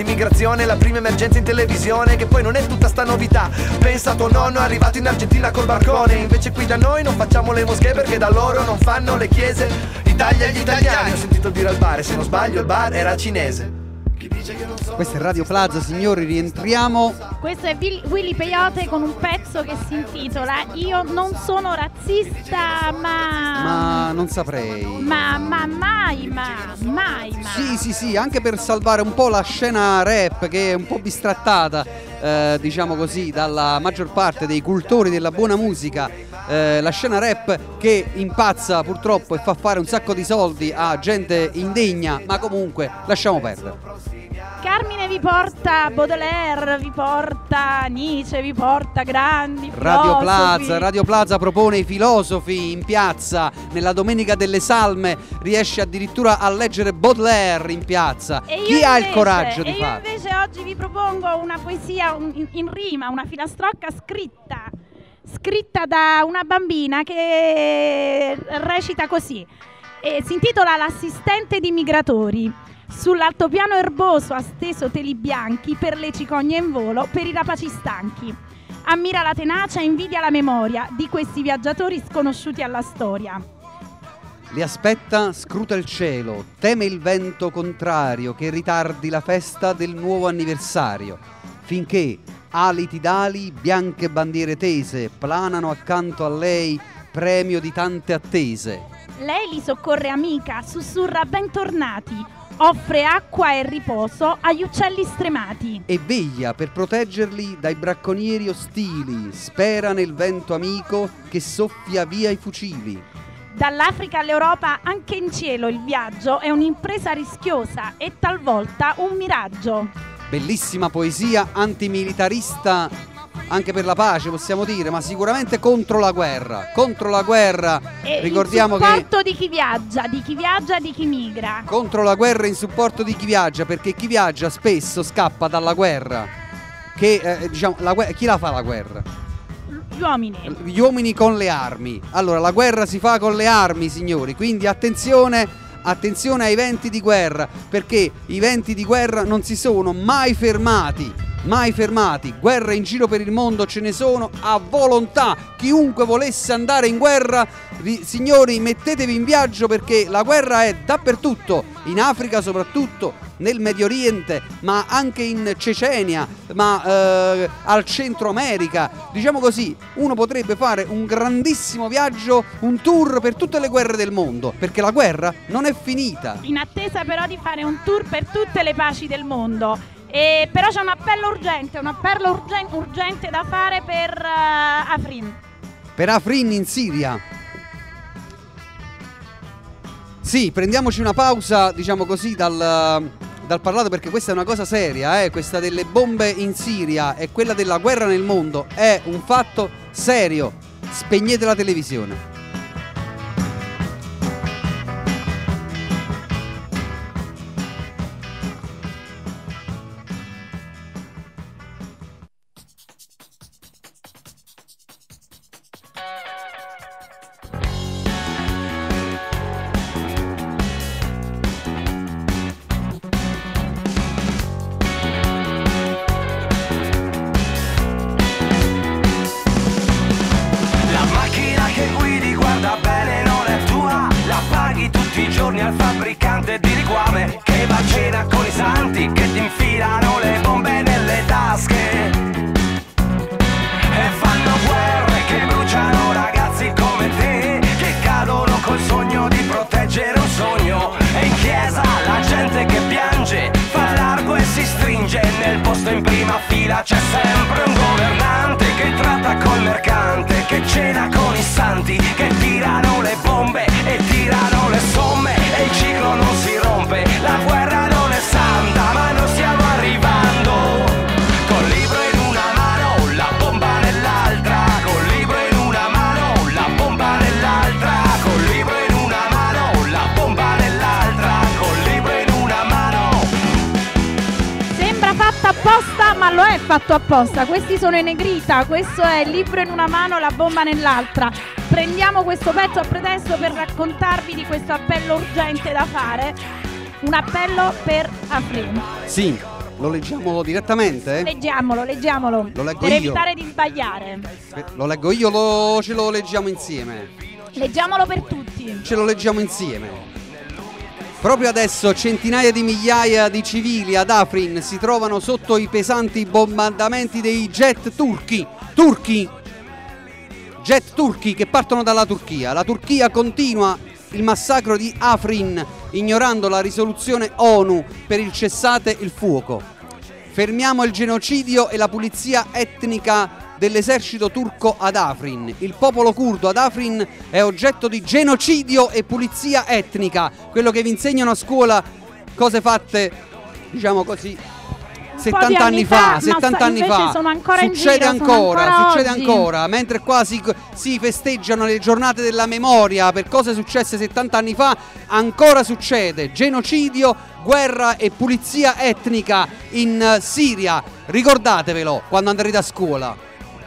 l'immigrazione, la prima emergenza in televisione, che poi non è tutta sta novità. Pensa a tuo nonno arrivato in Argentina col barcone, invece qui da noi non facciamo le moschee perché da loro non fanno le chiese. Italia agli italiani, ho sentito dire al bar, e se non sbaglio il bar era cinese. Questa è Radio Plaza, signori, rientriamo. Questo è Willy Peyote con un pezzo che si intitola Io non sono razzista, Ma non saprei. mai. Sì, anche per salvare un po' la scena rap che è un po' bistrattata, diciamo così, dalla maggior parte dei cultori della buona musica. La scena rap che impazza purtroppo e fa fare un sacco di soldi a gente indegna, ma comunque lasciamo perdere. Carmine vi porta Baudelaire, vi porta Nietzsche, vi porta grandi Radio Plaza propone i filosofi in piazza. Nella Domenica delle Salme riesce addirittura a leggere Baudelaire in piazza. Chi ha il coraggio di farlo? Io invece oggi vi propongo una poesia in rima, una filastrocca scritta da una bambina che recita così. Si intitola L'assistente di migratori. Sull'altopiano erboso ha steso teli bianchi per le cicogne in volo, per i rapaci stanchi. Ammira la tenacia e invidia la memoria di questi viaggiatori sconosciuti alla storia. Li aspetta, scruta il cielo, teme il vento contrario che ritardi la festa del nuovo anniversario, finché aliti d'ali, bianche bandiere tese, planano accanto a lei, premio di tante attese. Lei li soccorre amica, sussurra bentornati, offre acqua e riposo agli uccelli stremati. E veglia per proteggerli dai bracconieri ostili, spera nel vento amico che soffia via i fucili. Dall'Africa all'Europa anche in cielo il viaggio è un'impresa rischiosa e talvolta un miraggio. Bellissima poesia antimilitarista, anche per la pace possiamo dire, ma sicuramente contro la guerra. E ricordiamo in supporto di chi viaggia e di chi migra. Contro la guerra in supporto di chi viaggia, perché chi viaggia spesso scappa dalla guerra. Che chi la fa la guerra? Gli uomini con le armi. Allora la guerra si fa con le armi, signori, quindi attenzione ai venti di guerra, perché i venti di guerra non si sono mai fermati. Guerre in giro per il mondo ce ne sono a volontà. Chiunque volesse andare in guerra, signori, mettetevi in viaggio, perché la guerra è dappertutto, in Africa soprattutto, nel Medio Oriente, ma anche in Cecenia, ma al Centro America. Diciamo così, uno potrebbe fare un grandissimo viaggio, un tour per tutte le guerre del mondo, perché la guerra non è finita. In attesa però di fare un tour per tutte le paci del mondo. Però c'è un appello urgente da fare per Afrin. Per Afrin in Siria. Sì, prendiamoci una pausa, diciamo così, dal parlato, perché questa è una cosa seria, questa delle bombe in Siria e quella della guerra nel mondo è un fatto serio. Spegnete la televisione. Al fabbricante di liquame che va a cena con i santi, che ti infilano le bombe nelle tasche e fanno guerre che bruciano ragazzi come te, che cadono col sogno di proteggere un sogno. E in chiesa la gente che piange fa largo e si stringe, nel posto in prima fila c'è sempre un governante che tratta col mercante, che cena con i santi, che tirano le bombe e tirano le somme. E il ciclo non si rompe, la guerra non è santa, ma non stiamo arrivando. Col libro in una mano, la bomba nell'altra. Col libro in una mano, la bomba nell'altra. Col libro in una mano, la bomba nell'altra. Col libro in una mano. Sembra fatto apposta, ma lo è fatto apposta. Questi sono i Negrita, questo è il libro in una mano, la bomba nell'altra. Prendiamo questo pezzo a pretesto per raccontarvi di questo appello urgente da fare. Un appello per Afrin. Sì, Lo leggiamo direttamente? Leggiamolo. Lo leggo per io. evitare di sbagliare. Lo leggo io o ce lo leggiamo insieme? Leggiamolo per tutti. Ce lo leggiamo insieme. Proprio adesso centinaia di migliaia di civili ad Afrin si trovano sotto i pesanti bombardamenti dei jet turchi. Jet turchi che partono dalla Turchia. La Turchia continua il massacro di Afrin ignorando la risoluzione ONU per il cessate il fuoco. Fermiamo il genocidio e la pulizia etnica dell'esercito turco ad Afrin. Il popolo curdo ad Afrin è oggetto di genocidio e pulizia etnica, quello che vi insegnano a scuola, cose fatte, diciamo così, 70 anni fa, 70 anni fa. Sono ancora Succede in giro, succede oggi. ancora, mentre qua si festeggiano le giornate della memoria per cose successe 70 anni fa, ancora succede genocidio, guerra e pulizia etnica in Siria. Ricordatevelo quando andrete a scuola.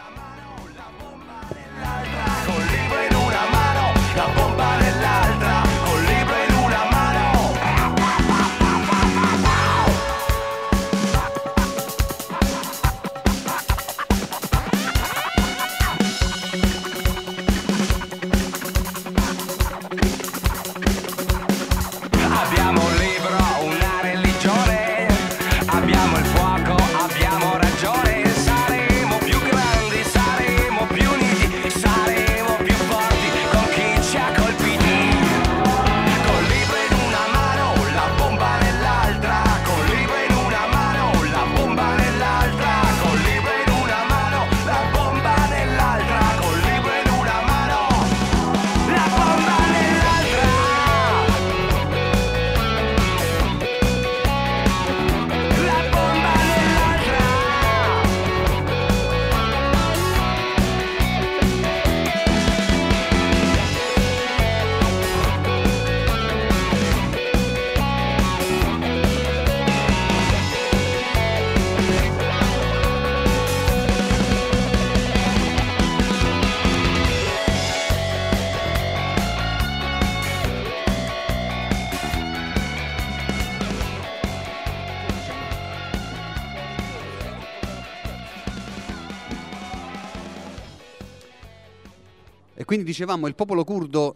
E quindi dicevamo il popolo curdo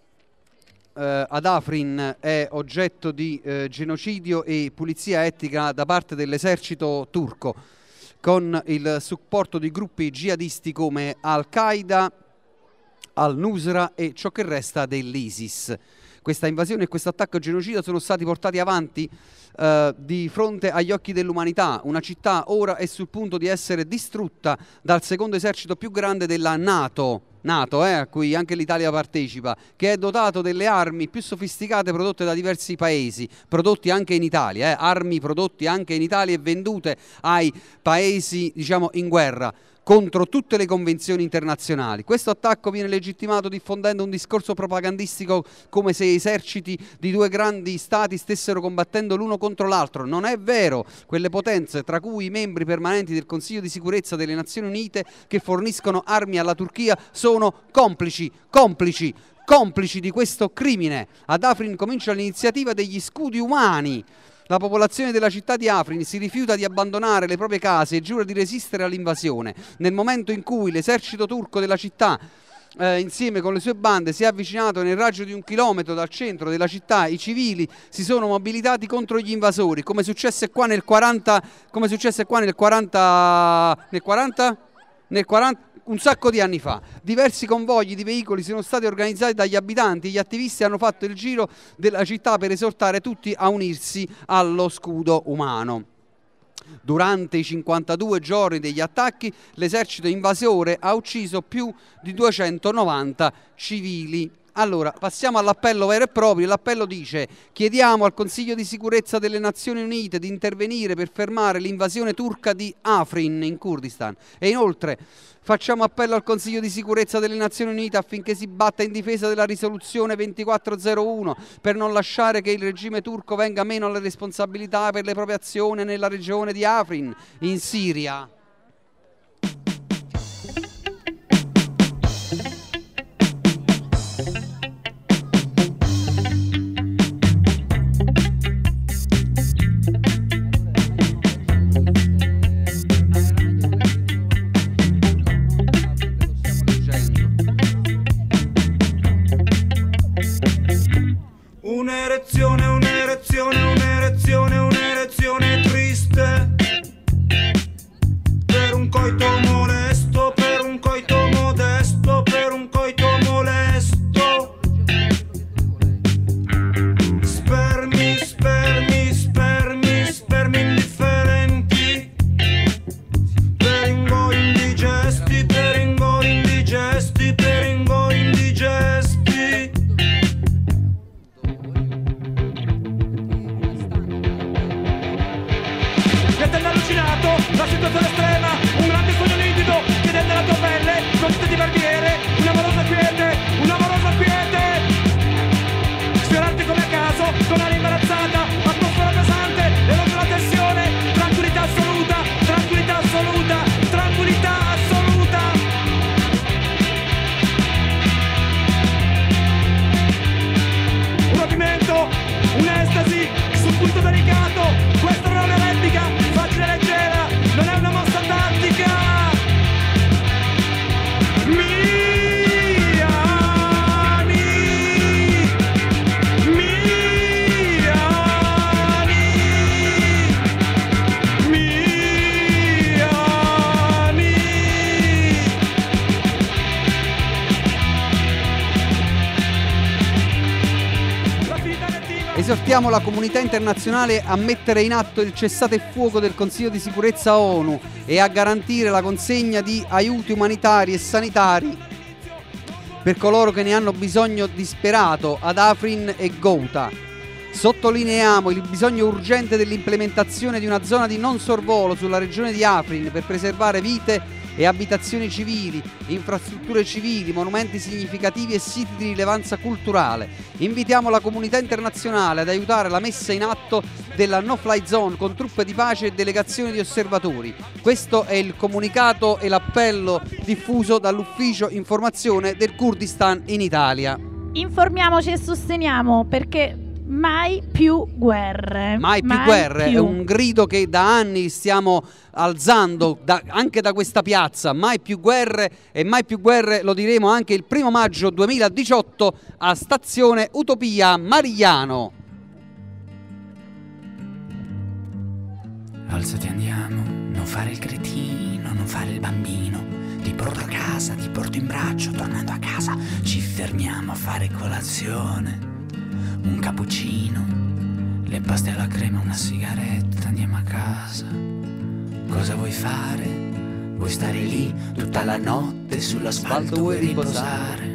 ad Afrin è oggetto di genocidio e pulizia etnica da parte dell'esercito turco, con il supporto di gruppi jihadisti come Al-Qaeda, Al-Nusra e ciò che resta dell'ISIS. Questa invasione e questo attacco genocida sono stati portati avanti di fronte agli occhi dell'umanità. Una città ora è sul punto di essere distrutta dal secondo esercito più grande della NATO, a cui anche l'Italia partecipa, che è dotato delle armi più sofisticate prodotte da diversi paesi, prodotti anche in Italia, armi prodotte anche in Italia e vendute ai paesi, diciamo, in guerra, contro tutte le convenzioni internazionali. Questo attacco viene legittimato diffondendo un discorso propagandistico come se i eserciti di due grandi stati stessero combattendo l'uno contro l'altro. Non è vero. Quelle potenze, tra cui i membri permanenti del Consiglio di sicurezza delle Nazioni Unite, che forniscono armi alla Turchia, sono complici di questo crimine. Ad Afrin comincia l'iniziativa degli scudi umani. La popolazione della città di Afrin si rifiuta di abbandonare le proprie case e giura di resistere all'invasione. Nel momento in cui l'esercito turco della città, insieme con le sue bande, si è avvicinato nel raggio di 1 chilometro dal centro della città, i civili si sono mobilitati contro gli invasori, come successe qua nel 40, un sacco di anni fa. Diversi convogli di veicoli sono stati organizzati dagli abitanti e gli attivisti hanno fatto il giro della città per esortare tutti a unirsi allo scudo umano. Durante i 52 giorni degli attacchi, l'esercito invasore ha ucciso più di 290 civili. Allora, passiamo all'appello vero e proprio. L'appello dice: chiediamo al Consiglio di sicurezza delle Nazioni Unite di intervenire per fermare l'invasione turca di Afrin in Kurdistan. E inoltre facciamo appello al Consiglio di sicurezza delle Nazioni Unite affinché si batta in difesa della risoluzione 2401 per non lasciare che il regime turco venga meno alle responsabilità per le proprie azioni nella regione di Afrin, in Siria. Esortiamo la comunità internazionale a mettere in atto il cessate il fuoco del Consiglio di sicurezza ONU e a garantire la consegna di aiuti umanitari e sanitari per coloro che ne hanno bisogno disperato ad Afrin e Ghouta. Sottolineiamo il bisogno urgente dell'implementazione di una zona di non sorvolo sulla regione di Afrin per preservare vite e abitazioni civili, infrastrutture civili, monumenti significativi e siti di rilevanza culturale. Invitiamo la comunità internazionale ad aiutare la messa in atto della no-fly zone con truppe di pace e delegazioni di osservatori. Questo è il comunicato e l'appello diffuso dall'ufficio informazione del Kurdistan in Italia. Informiamoci e sosteniamo, perché mai più guerre. Mai più guerre, è un grido che da anni stiamo alzando anche da questa piazza. Mai più guerre, e mai più guerre lo diremo anche il 1° maggio 2018 a Stazione Utopia Marigliano. Alzati, andiamo, non fare il cretino, non fare il bambino. Ti porto a casa, ti porto in braccio, tornando a casa ci fermiamo a fare colazione. Un cappuccino, le paste alla crema, una sigaretta, andiamo a casa. Cosa vuoi fare? Vuoi stare lì tutta la notte sull'asfalto, vuoi riposare?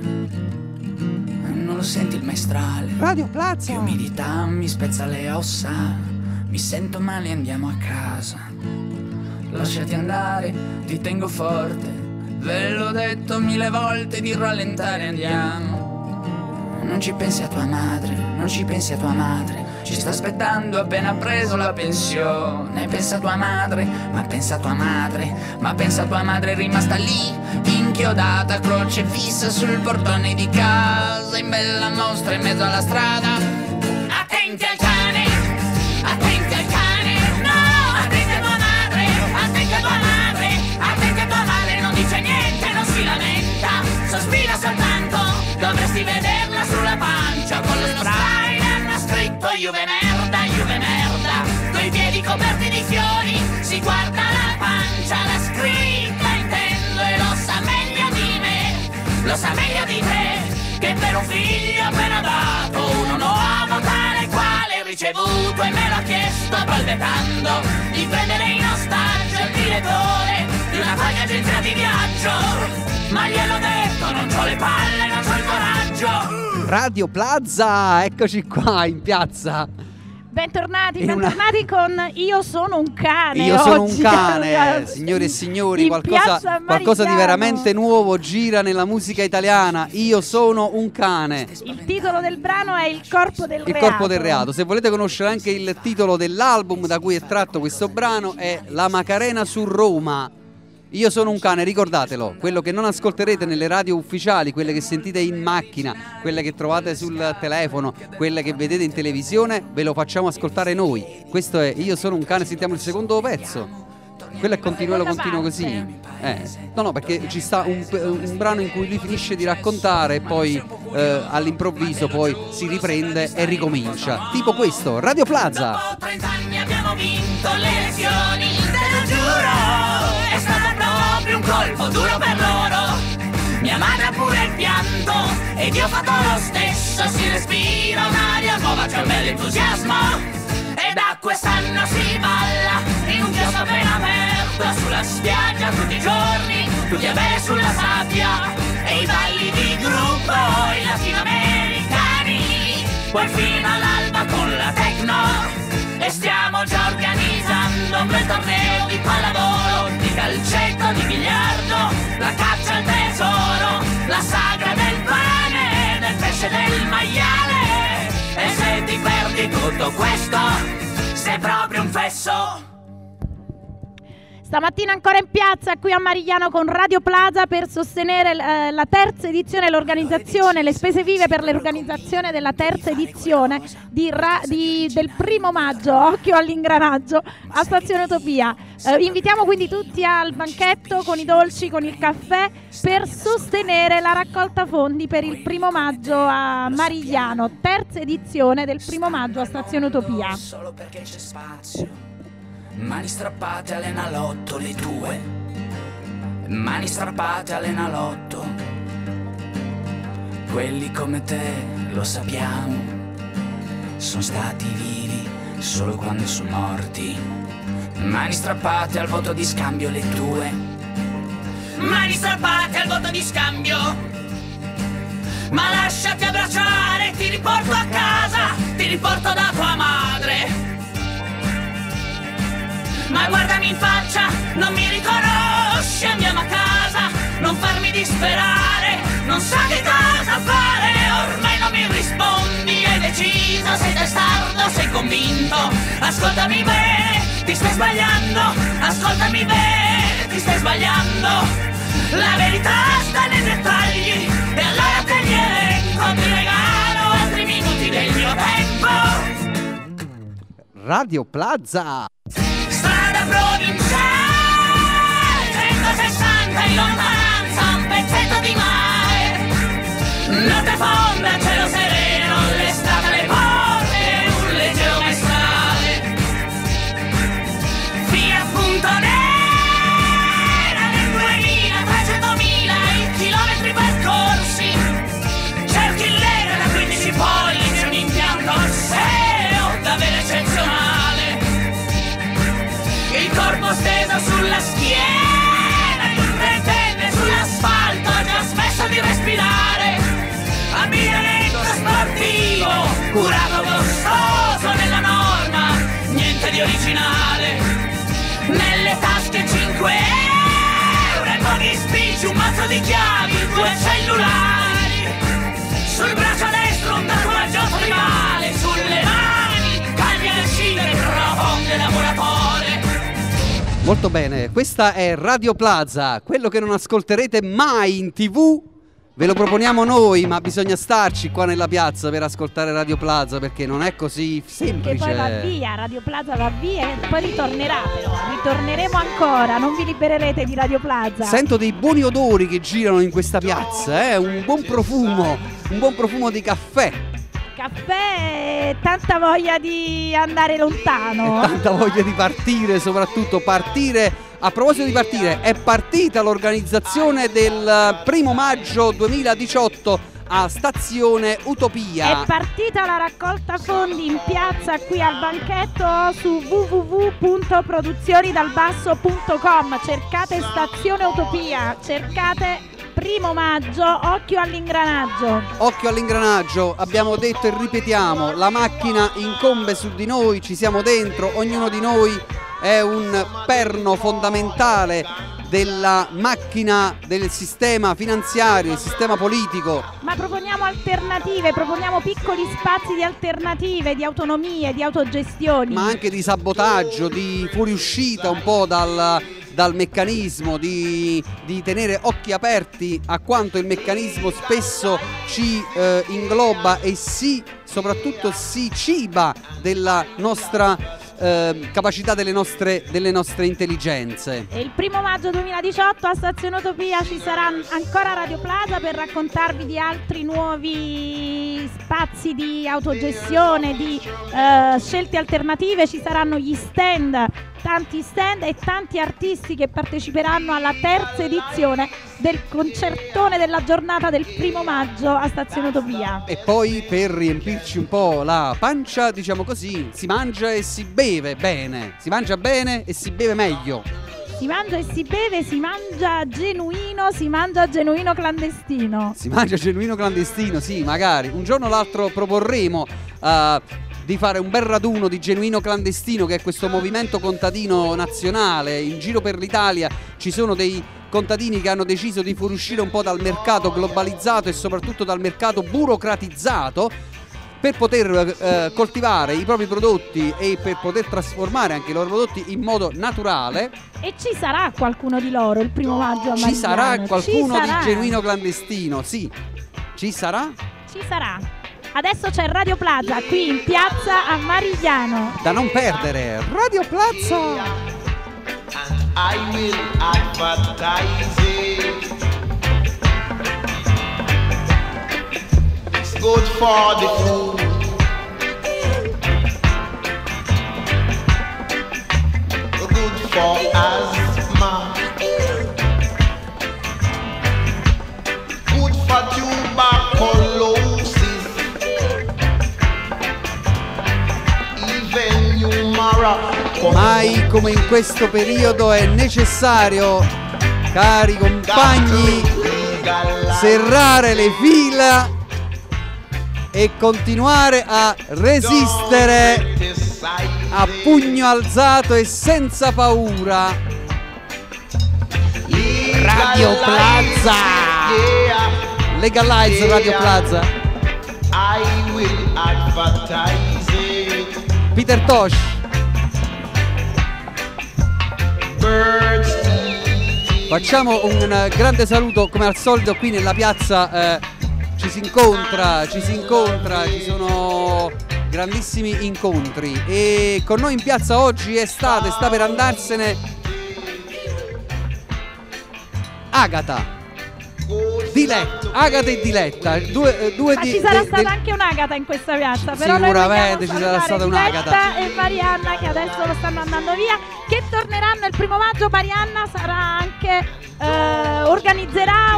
Non lo senti il maestrale? Radio Plaza! Che umidità mi spezza le ossa, mi sento male, andiamo a casa. Lasciati andare, ti tengo forte, ve l'ho detto 1000 volte di rallentare, andiamo. Non ci pensi a tua madre, non ci pensi a tua madre, ci sta aspettando appena preso la pensione. Pensa a tua madre, ma pensa a tua madre, ma pensa a tua madre rimasta lì, inchiodata, croce fissa sul portone di casa, in bella mostra in mezzo alla strada. Attenti al cane, attenti al cane, no, attenti a tua madre, attenti a tua madre, attenti a tua madre, non dice niente, non si lamenta, sospira soltanto, dovresti vederla sulla pancia, con lo spray hanno scritto Juve merda, coi piedi coperti di fiori, si guarda la pancia, la scritta intendo, e lo sa meglio di me, lo sa meglio di te, che per un figlio appena dato, uno nuovo tale quale ricevuto, e me l'ha chiesto balbettando, di prendere in ostaggio il direttore di una vaga agenzia di viaggio, ma gliel'ho detto, non c'ho le palle, non c'ho il coraggio. Radio Plaza, eccoci qua in piazza. Bentornati con Io sono un cane. Io sono oggi. un cane, signore e signori, qualcosa di veramente nuovo gira nella musica italiana. Io sono un cane. Il titolo del brano è Il corpo del reato. Il corpo del reato. Se volete conoscere anche il titolo dell'album da cui è tratto questo brano, è La Macarena su Roma. Io sono un cane, ricordatelo, quello che non ascolterete nelle radio ufficiali, quelle che sentite in macchina, quelle che trovate sul telefono, quelle che vedete in televisione, ve lo facciamo ascoltare noi. Questo è Io sono un cane, sentiamo il secondo pezzo. Quello è continuo così. No, perché ci sta un brano in cui lui finisce di raccontare e poi all'improvviso poi si riprende e ricomincia. Tipo questo, Radio Plaza. Dopo 30 anni abbiamo vinto le elezioni, te lo giuro. È stato proprio un colpo duro per loro. Mia madre ha pure il pianto ed io ho fatto lo stesso. Si respira un'aria nuova, c'è un bel entusiasmo. E da quest'anno si balla in un chiosco appena aperto, sulla spiaggia tutti i giorni, tutti a bere sulla sabbia. E i balli di gruppo, i latinoamericani, poi fino all'alba con la techno. E stiamo già organizzando un bel torneo di pallavolo, di calcetto, di biliardo, la caccia al tesoro, la sagra del pane, del pesce, del maiale. E se ti perdi tutto questo, sei proprio un fesso. Stamattina ancora in piazza qui a Marigliano con Radio Plaza per sostenere la terza edizione, l'organizzazione, le spese vive per l'organizzazione della terza edizione del 1° maggio, occhio all'ingranaggio, a Stazione Utopia. Invitiamo quindi tutti al banchetto con i dolci, con il caffè, per sostenere la raccolta fondi per il 1° maggio a Marigliano, terza edizione del 1° maggio a Stazione Utopia. Solo perché c'è spazio. Mani strappate all'enalotto, le tue. Mani strappate all'enalotto. Quelli come te, lo sappiamo. sono stati vivi solo quando sono morti. Mani strappate al voto di scambio le tue. Mani strappate al voto di scambio. Ma lasciati abbracciare, ti riporto a casa, ti riporto da tua madre. Ma guardami in faccia, non mi riconosci, andiamo a casa, non farmi disperare, non so che cosa fare, ormai non mi rispondi, hai deciso, sei testardo, sei convinto, ascoltami bene, ti stai sbagliando, ascoltami bene, ti stai sbagliando, la verità sta nei dettagli, e allora te li elenco, ti regalo altri minuti del mio tempo. Radio Plaza. Strada provinciale, 160 in lontananza, un pezzetto di mare. Notte fonda, cielo sereno, l'estate alle porte, un leggero mestrale. Via Punto Nera nel 2000, 300.000 i chilometri percorsi. Cerchi il Lera da 15 pollici, un impianto serio, davvero eccezionale. Il corpo steso sulla schiena di un trentenne sull'asfalto, ha già smesso di respirare. Abbigliamento sportivo, curato costoso nella norma, niente di originale. Nelle tasche 5 euro e pochi spicci, un mazzo di chiavi, 2 cellulari. Sul braccio destro un tatuaggio tribale, sulle mani caglie le scine profonde laboratorie. Molto bene, questa è Radio Plaza, quello che non ascolterete mai in TV, ve lo proponiamo noi, ma bisogna starci qua nella piazza per ascoltare Radio Plaza, perché non è così semplice. Che poi va via, Radio Plaza va via e poi ritornerà però, ritorneremo ancora, non vi libererete di Radio Plaza. Sento dei buoni odori che girano in questa piazza, un buon profumo di caffè. Caffè e tanta voglia di andare lontano. E tanta voglia di partire, soprattutto partire. A proposito di partire, è partita l'organizzazione del 1° maggio 2018 a Stazione Utopia. È partita la raccolta fondi in piazza qui al banchetto su www.produzionidalbasso.com. Cercate Stazione Utopia, cercate 1° maggio, occhio all'ingranaggio. Occhio all'ingranaggio, abbiamo detto e ripetiamo, la macchina incombe su di noi, ci siamo dentro, ognuno di noi è un perno fondamentale della macchina del sistema finanziario, il sistema politico. Ma proponiamo alternative, proponiamo piccoli spazi di alternative, di autonomie, di autogestioni. Ma anche di sabotaggio, di fuoriuscita un po' dal meccanismo, di tenere occhi aperti a quanto il meccanismo spesso ci ingloba e soprattutto si ciba della nostra capacità, delle nostre intelligenze. E il 1° maggio 2018 a Stazione Utopia ci sarà ancora Radio Plaza per raccontarvi di altri nuovi spazi di autogestione, di scelte alternative. Ci saranno gli stand, tanti stand e tanti artisti che parteciperanno alla 3ª edizione del concertone della giornata del 1° maggio a Stazione Utopia. E poi, per riempirci un po' la pancia, diciamo così, si mangia e si beve bene, si mangia bene e si beve meglio. Si mangia e si beve, si mangia genuino clandestino. Si mangia genuino clandestino, sì, magari. Un giorno o l'altro proporremo di fare un bel raduno di genuino clandestino, che è questo movimento contadino nazionale. In giro per l'Italia ci sono dei contadini che hanno deciso di fuoriuscire un po' dal mercato globalizzato e soprattutto dal mercato burocratizzato, per poter coltivare i propri prodotti e per poter trasformare anche i loro prodotti in modo naturale. E ci sarà qualcuno di loro il 1° maggio a Marigliano. Ci sarà qualcuno di genuino clandestino, sì. Ci sarà? Ci sarà. Adesso c'è Radio Plaza qui in piazza a Marigliano. Da non perdere, Radio Plaza. I will advertise it. It's good for the food. Good for asthma. Good for tuberculosis. Mai come in questo periodo è necessario, cari compagni, serrare le fila e continuare a resistere a pugno alzato e senza paura. Radio Plaza, legalizze Radio Plaza. I will advertise it. Peter Tosh. Facciamo un grande saluto come al solito qui nella piazza, ci si incontra, ci sono grandissimi incontri e con noi in piazza oggi è sta per andarsene Agata. Agata e Diletta, ci sarà stata anche un'Agata in questa piazza, però sicuramente ci sarà stata un'Agata. Diletta e Marianna che adesso lo stanno andando via, che torneranno il 1° maggio. Marianna sarà anche organizzerà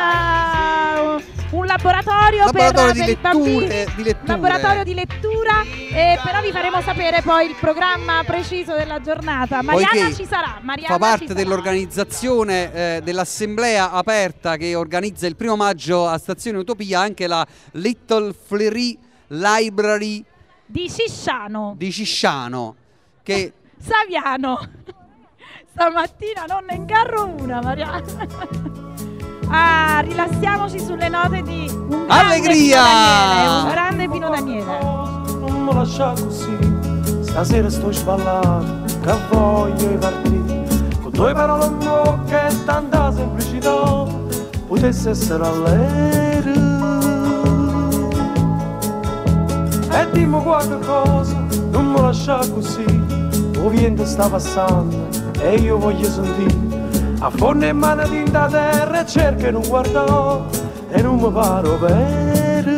un laboratorio per i bambini, laboratorio di lettura, però vi faremo sapere poi il programma preciso della giornata. Marianna ci sarà, fa parte dell'organizzazione dell'assemblea aperta che organizza il 1° maggio a Stazione Utopia anche la Little Fleury Library di Cisciano che Saviano. Stamattina non ne ingarro una, Marianna. Rilassiamoci sulle note di un grande Pino Daniele. Non mi lascia così, stasera sto sballato, che voglio partire. Con 2 parole in bocca e tanta semplicità, potesse essere all'aereo. E dimmi qualche cosa, non mi lascia così, o vento sta passando e io voglio sentire. Affonda in mano tinta terra e cerca di non guardare e non mi paro vero.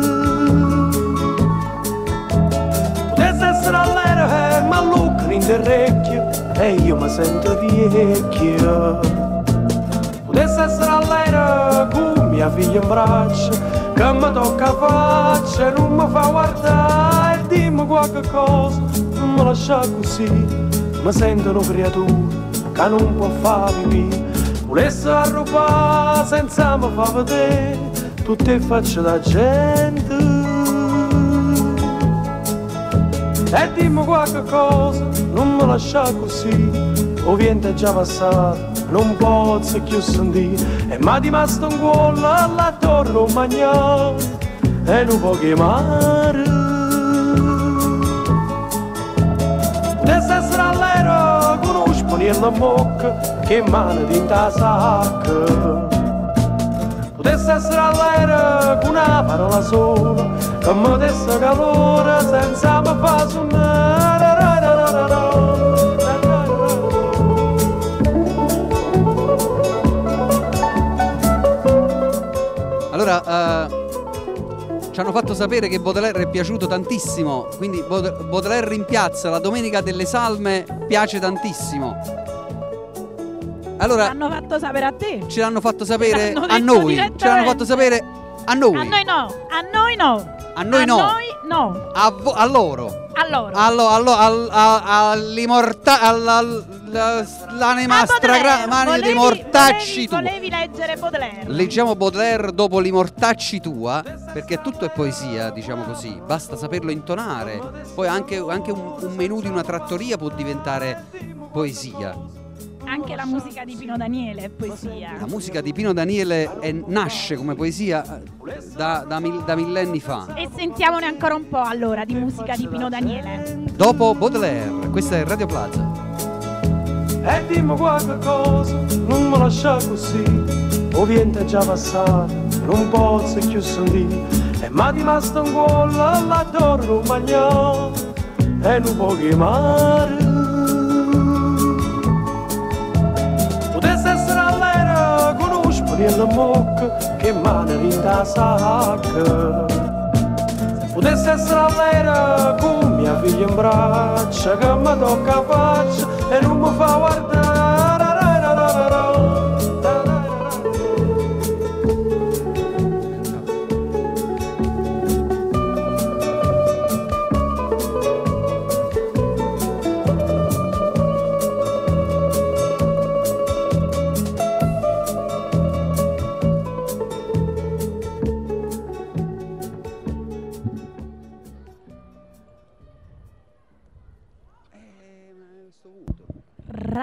Potesse essere all'aereo ma lucca in orecchio e io mi sento vecchio. Potesse essere all'aereo con mia figlia in braccio che mi tocca la faccia e non mi fa guardare. E dimmi qualche cosa, non mi lascia così, mi sento una creatura che non può fare pipì. Volesse arrubare senza mi fa vedere tutte facce da gente. E dimmi qualche cosa, non mi lascia così, o vento è già passato, non posso più sentire. E mi è rimasto un cuore alla torre Romagna e non può chiamare. Potesse essere all'aereo con uno sponiello a bocca che mano tinta sacca. Potesse essere all'aereo con una parola sola che mi desse calore senza mi fa suonare. Allora, ci hanno fatto sapere che Baudelaire è piaciuto tantissimo, quindi Baudelaire in piazza, la Domenica delle Salme piace tantissimo. Allora, l'hanno fatto sapere a te? Ce l'hanno fatto sapere a noi. Ce l'hanno fatto sapere a noi. A noi no. A noi no. A noi no. A noi no. A loro. All'anima stragrande di mortacci tua. Volevi leggere Baudelaire. Leggiamo Baudelaire dopo li mortacci tua, perché tutto è poesia, diciamo così. Basta saperlo intonare. Poi anche un menù di una trattoria può diventare poesia. Anche la musica di Pino Daniele è poesia. La musica di Pino Daniele nasce come poesia da millenni fa. E sentiamone ancora un po' allora di musica di Pino Daniele. Dopo Baudelaire, questa è Radio Plaza. E dimmi qualche cosa, non mi lascia così, o vento è già passato, non posso più sentire. E mi è rimasto un cuore alla torre Romagna e non può chiamare. Potesse essere all'aereo con uno sponiello in bocca che mano tinta sacca. Potesse essere all'aereo con mia figlia in braccia che mi tocca la faccia e non mi fa guardare.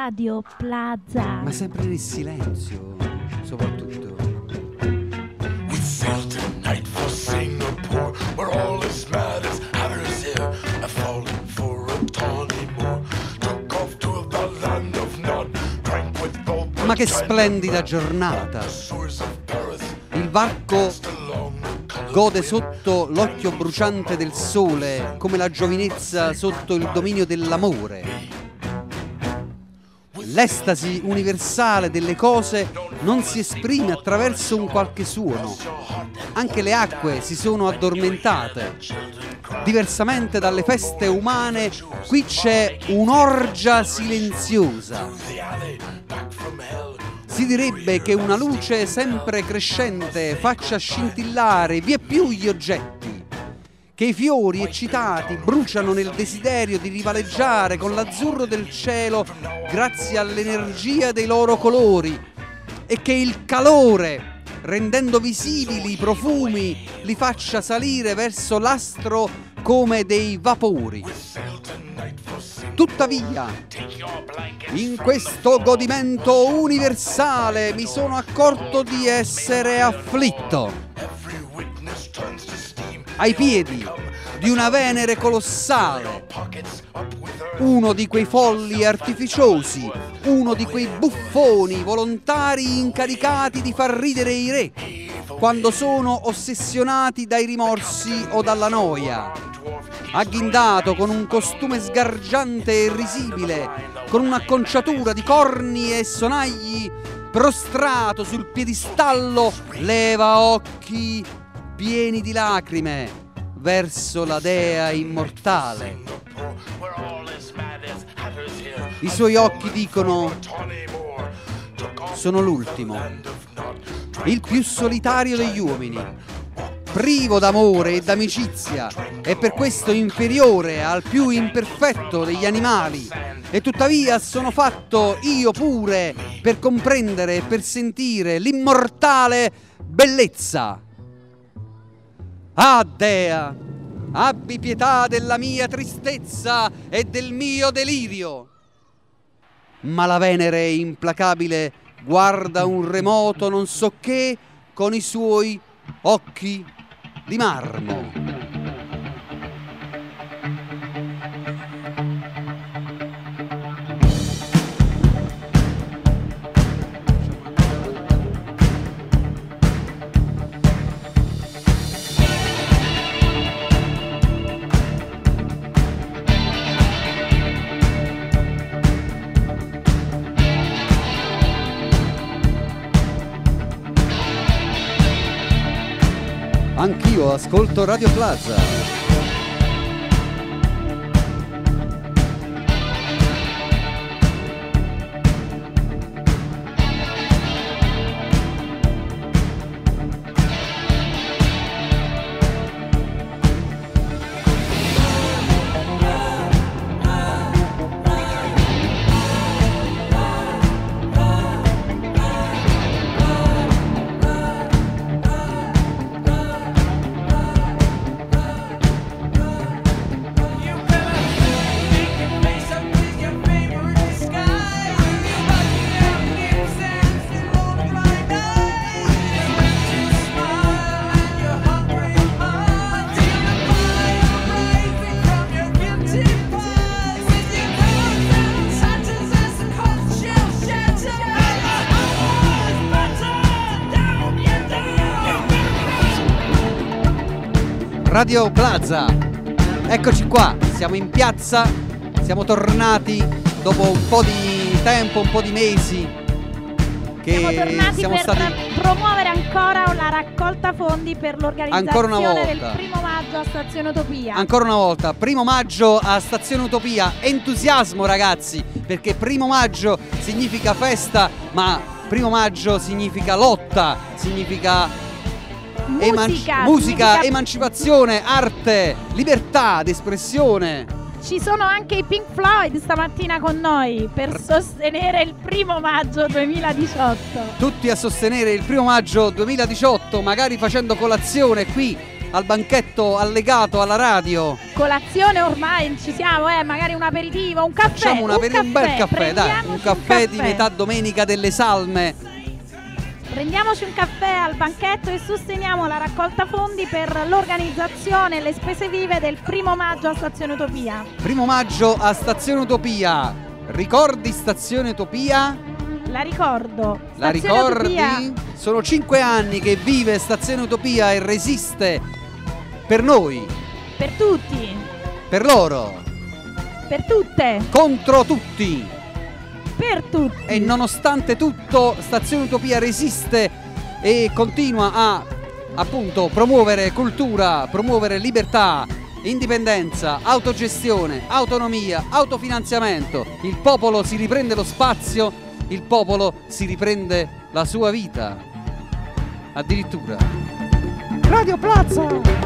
Radio Plaza. Ma sempre nel silenzio, soprattutto. We sailed tonight for Singapore, where all is mad as hatters here. I've fallen for a tawny moor, took off to the land of Nod, drank with both. Ma che splendida giornata! Il varco gode sotto l'occhio bruciante del sole, come la giovinezza sotto il dominio dell'amore. L'estasi universale delle cose non si esprime attraverso un qualche suono. Anche le acque si sono addormentate. Diversamente dalle feste umane, qui c'è un'orgia silenziosa. Si direbbe che una luce sempre crescente faccia scintillare vieppiù gli oggetti, che i fiori eccitati bruciano nel desiderio di rivaleggiare con l'azzurro del cielo grazie all'energia dei loro colori, e che il calore, rendendo visibili i profumi, li faccia salire verso l'astro come dei vapori. Tuttavia, in questo godimento universale mi sono accorto di essere afflitto. Ai piedi di una Venere colossale, uno di quei folli artificiosi, uno di quei buffoni volontari incaricati di far ridere i re quando sono ossessionati dai rimorsi o dalla noia, agghindato con un costume sgargiante e risibile, con un'acconciatura di corni e sonagli, prostrato sul piedistallo, leva occhi pieni di lacrime verso la dea immortale. I suoi occhi dicono: sono l'ultimo, il più solitario degli uomini, privo d'amore e d'amicizia, e per questo inferiore al più imperfetto degli animali, e tuttavia sono fatto io pure per comprendere e per sentire l'immortale bellezza. Ah, dea, abbi pietà della mia tristezza e del mio delirio. Ma la Venere implacabile guarda un remoto non so che con i suoi occhi di marmo. Anch'io ascolto Radio Plaza. Radio Plaza, eccoci qua, siamo in piazza, siamo tornati dopo un po' di tempo, un po' di mesi che siamo stati promuovere ancora la raccolta fondi per l'organizzazione del 1° maggio a Stazione Utopia. Ancora una volta, 1° maggio a Stazione Utopia, entusiasmo ragazzi, perché 1° maggio significa festa, ma 1° maggio significa lotta, significa musica, emancipazione, arte, libertà d'espressione. Ci sono anche i Pink Floyd stamattina con noi per sostenere il 1° maggio 2018. Tutti a sostenere il 1° maggio 2018, magari facendo colazione qui al banchetto allegato alla radio. Colazione ormai ci siamo, magari un aperitivo, un caffè. Facciamo un bel caffè, dai, un caffè di metà domenica delle salme. Prendiamoci un caffè al banchetto e sosteniamo la raccolta fondi per l'organizzazione e le spese vive del 1° maggio a Stazione Utopia. 1° maggio a Stazione Utopia. Ricordi Stazione Utopia? La ricordo. La ricordi? Utopia. Sono 5 anni che vive Stazione Utopia e resiste per noi. Per tutti. Per loro. Per tutte. Contro tutti. Per tutti. E nonostante tutto Stazione Utopia resiste e continua a appunto promuovere cultura, promuovere libertà, indipendenza, autogestione, autonomia, autofinanziamento. Il popolo si riprende lo spazio, il popolo si riprende la sua vita. Addirittura. Radio Plaza.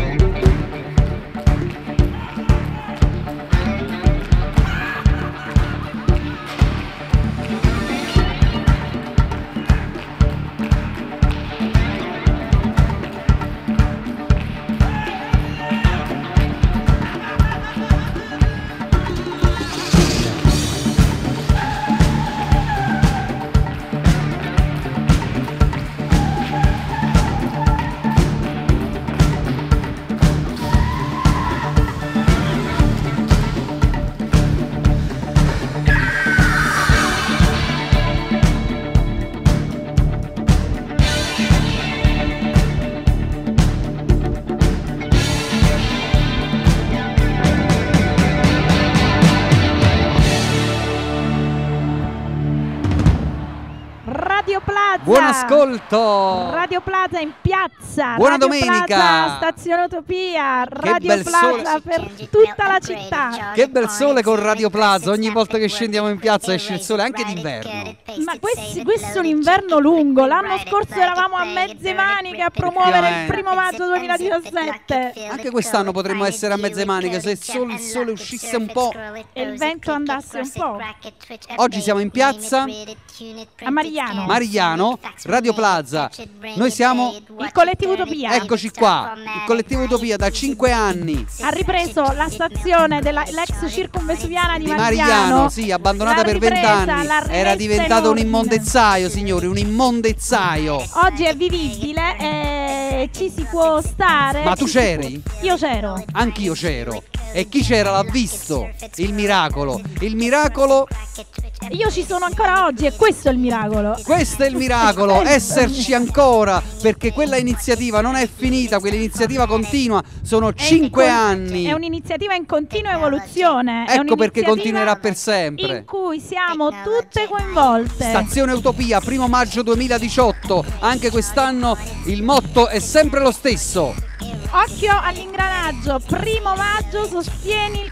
Buon ascolto! Radio Plaza in piazza. Buona Radio domenica! Plaza, Stazione Utopia, Radio Plaza per tutta la città. Che bel sole con Radio Plaza, ogni volta che scendiamo in piazza esce il sole, anche d'inverno. Ma questo è un inverno lungo, l'anno scorso eravamo a mezze maniche a promuovere il 1° maggio 2017. Anche quest'anno potremmo essere a mezze maniche se il sole uscisse un po' e il vento andasse un po'. Oggi siamo in piazza a Marigliano, Radio Plaza. Noi siamo il Collettivo Utopia. Eccoci qua, il Collettivo Utopia da 5 anni. Ha ripreso la stazione dell'ex circumvesuviana di Marigliano, sì, abbandonata per 20 anni. Era diventato un immondezzaio, signori, un immondezzaio. Oggi è vivibile e ci si può stare. Ma tu c'eri? Io c'ero. Anch'io c'ero. E chi c'era l'ha visto. Il miracolo. Il miracolo. Io ci sono ancora oggi e questo è il miracolo. Questo è il miracolo, esserci ancora, perché quella iniziativa non è finita, quell'iniziativa continua, sono 5 anni. È un'iniziativa in continua evoluzione. Ecco perché continuerà per sempre. In cui siamo tutte coinvolte. Stazione Utopia, 1° maggio 2018, anche quest'anno il motto è sempre lo stesso. Occhio all'ingranaggio, 1° maggio sostieni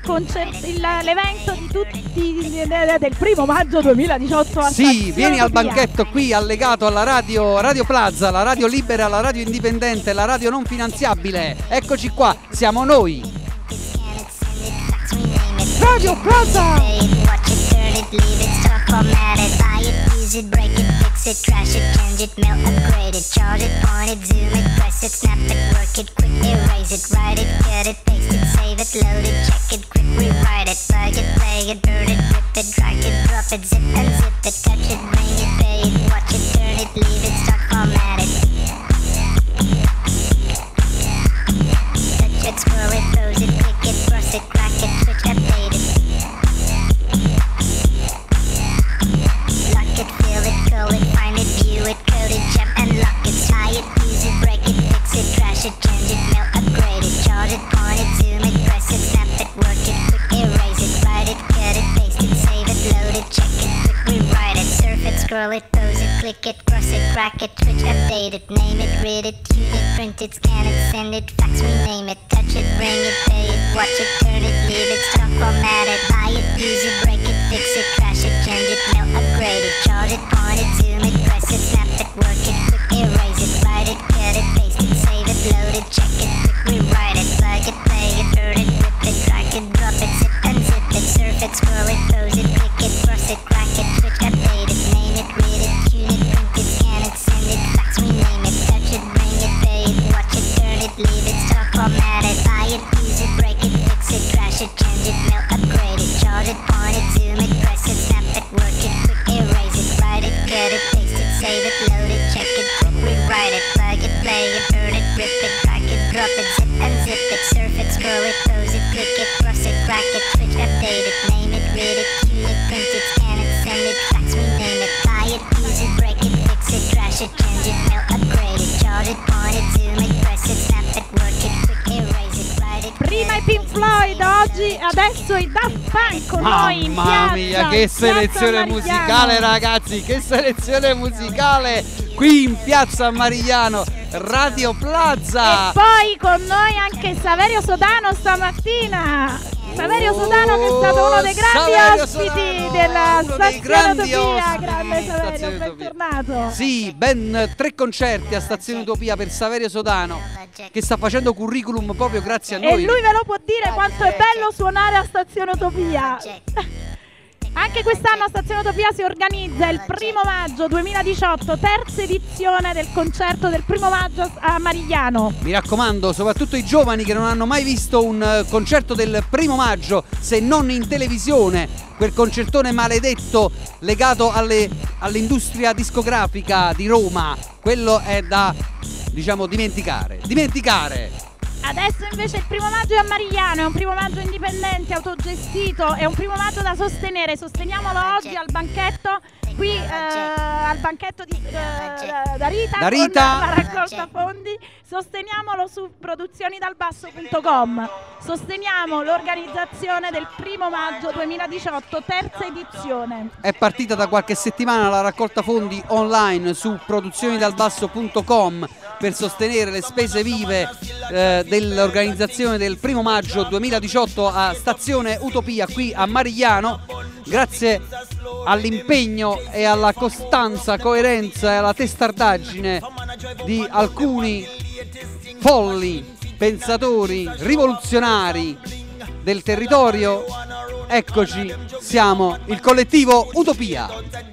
l'evento di tutti del 1° maggio 2018. Sì, vieni al banchetto qui allegato alla Radio Plaza, la radio libera, la radio indipendente, la radio non finanziabile. Eccoci qua, siamo noi. Radio Plaza. Use it, break it, fix it, trash it, change it, melt, upgrade it, charge it, point it, zoom it, press it, snap it, work it, quick erase it, write it, cut it, paste it, save it, load it, check it, quick rewrite it, plug it, play it, burn it, rip it, drag it, drop it, zip unzip it, touch it, bring it, pay it, watch it, turn it, leave it, stock, format it. Touch it, scroll it, close it, click it, cross it, crack it, switch, update it. Fill it, find it, view it, code it, jump and lock it, tie it, use it, break it, fix it, trash it, change it, melt, upgrade it, charge it, point it, zoom it, press it, snap it, work it, quick erase it, write it, cut it, paste it, save it, load it, check it, quick rewrite it, surf it, scroll it, pose it, click it, cross it, crack it, switch, update it, name it, read it, tune it, print it, scan it, send it, fax, rename it, touch it, bring it, pay it, watch it, turn it, leave it, stock, format it, buy it, use it, break it, fix it, trash it, change it, melt, upgrade it, charge it, point it, zoom it, press it, snap it, work it, quick erase it, write it, cut it, paste it, save it, load it, check it, quick rewrite it, plug it, play it, burn it, rip it, drag it, drop it, zip unzip it, surf it, scroll it, pose it, click it, cross it, crack it, switch, update it, name it, read it, tune it, print it, scan it, send it, fax, rename it, touch it, bring it, pay it, watch it, turn it, leave it, change it, melt, upgrade it, charge it, point it, zoom it, press it, snap it, work it, quick erase it, write it. Prima i Pink Floyd, oggi, adesso i Daft Punk con noi in piazza. Mamma mia, che selezione musicale, ragazzi, che selezione musicale qui in piazza Marigliano, Radio Plaza. E poi con noi anche Saverio Sodano stamattina. Saverio Sodano che è stato uno dei grandi ospiti della Stazione Utopia. Grande Saverio, bentornato. Sì, ben 3 concerti a Stazione Utopia per Saverio Sodano, che sta facendo curriculum proprio grazie a noi. E lui ve lo può dire quanto è bello suonare a Stazione Utopia. Anche quest'anno a Stazione Utopia si organizza il 1° maggio 2018, terza edizione del concerto del 1° maggio a Marigliano. Mi raccomando, soprattutto i giovani che non hanno mai visto un concerto del 1° maggio, se non in televisione, quel concertone maledetto legato all'industria discografica di Roma, quello è da, diciamo, dimenticare. Adesso invece il 1° maggio è a Marigliano, è un 1° maggio indipendente, autogestito, è un 1° maggio da sostenere. Sosteniamolo oggi al banchetto, qui al banchetto da Rita, Da Rita. con la raccolta fondi. Sosteniamolo su produzionidalbasso.com. Sosteniamo l'organizzazione del 1° maggio 2018, terza edizione. È partita da qualche settimana la raccolta fondi online su produzionidalbasso.com per sostenere le spese vive dell'organizzazione del 1° maggio 2018 a Stazione Utopia qui a Marigliano. Grazie all'impegno e alla costanza, coerenza e alla testardaggine di alcuni folli pensatori rivoluzionari del territorio, eccoci, siamo il collettivo Utopia.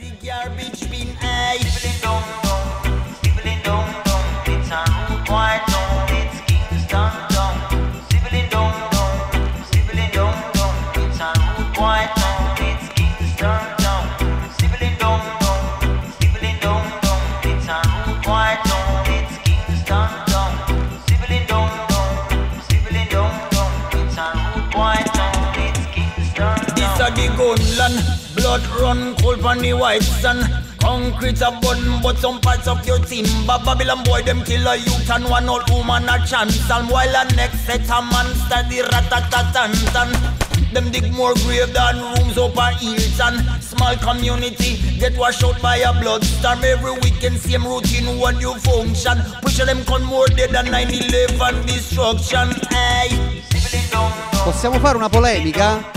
Blood run cold on the white sun. Concrete a button, but some parts of your timber. Babylon boy, them kill a youth and one old woman a chance. And while the next set a man study rat-a-tat-tan-tan. Them dig more grave than rooms up a Hilton. Small community get washed out by a blood storm. Every weekend same routine, one new function. Push them con more dead than 9/11 destruction. Hey. Possiamo fare una polemica?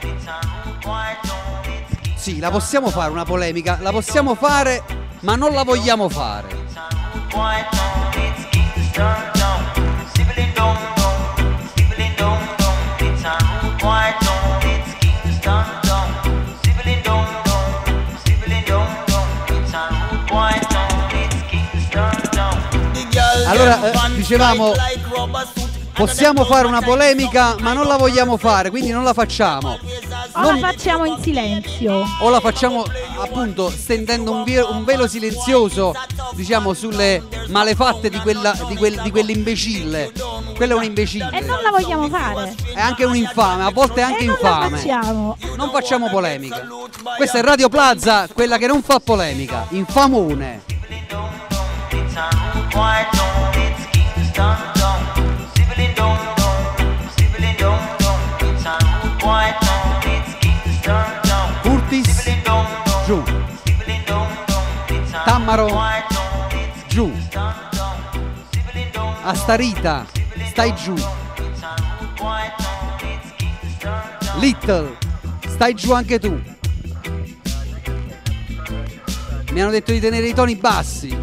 Sì, la possiamo fare una polemica, la possiamo fare, ma non la vogliamo fare. Allora, dicevamo, possiamo fare una polemica, ma non la vogliamo fare, quindi non la facciamo. O la facciamo in silenzio. O la facciamo appunto stendendo un velo silenzioso, diciamo, sulle malefatte di quell'imbecille. Quello è un imbecille. E non la vogliamo fare. È anche un infame, a volte è anche infame. Non facciamo polemica. Questa è Radio Plaza, quella che non fa polemica. Infamone. Curtis giù, Tammaro giù, Astarita stai giù, Little stai giù anche tu. Mi hanno detto di tenere i toni bassi.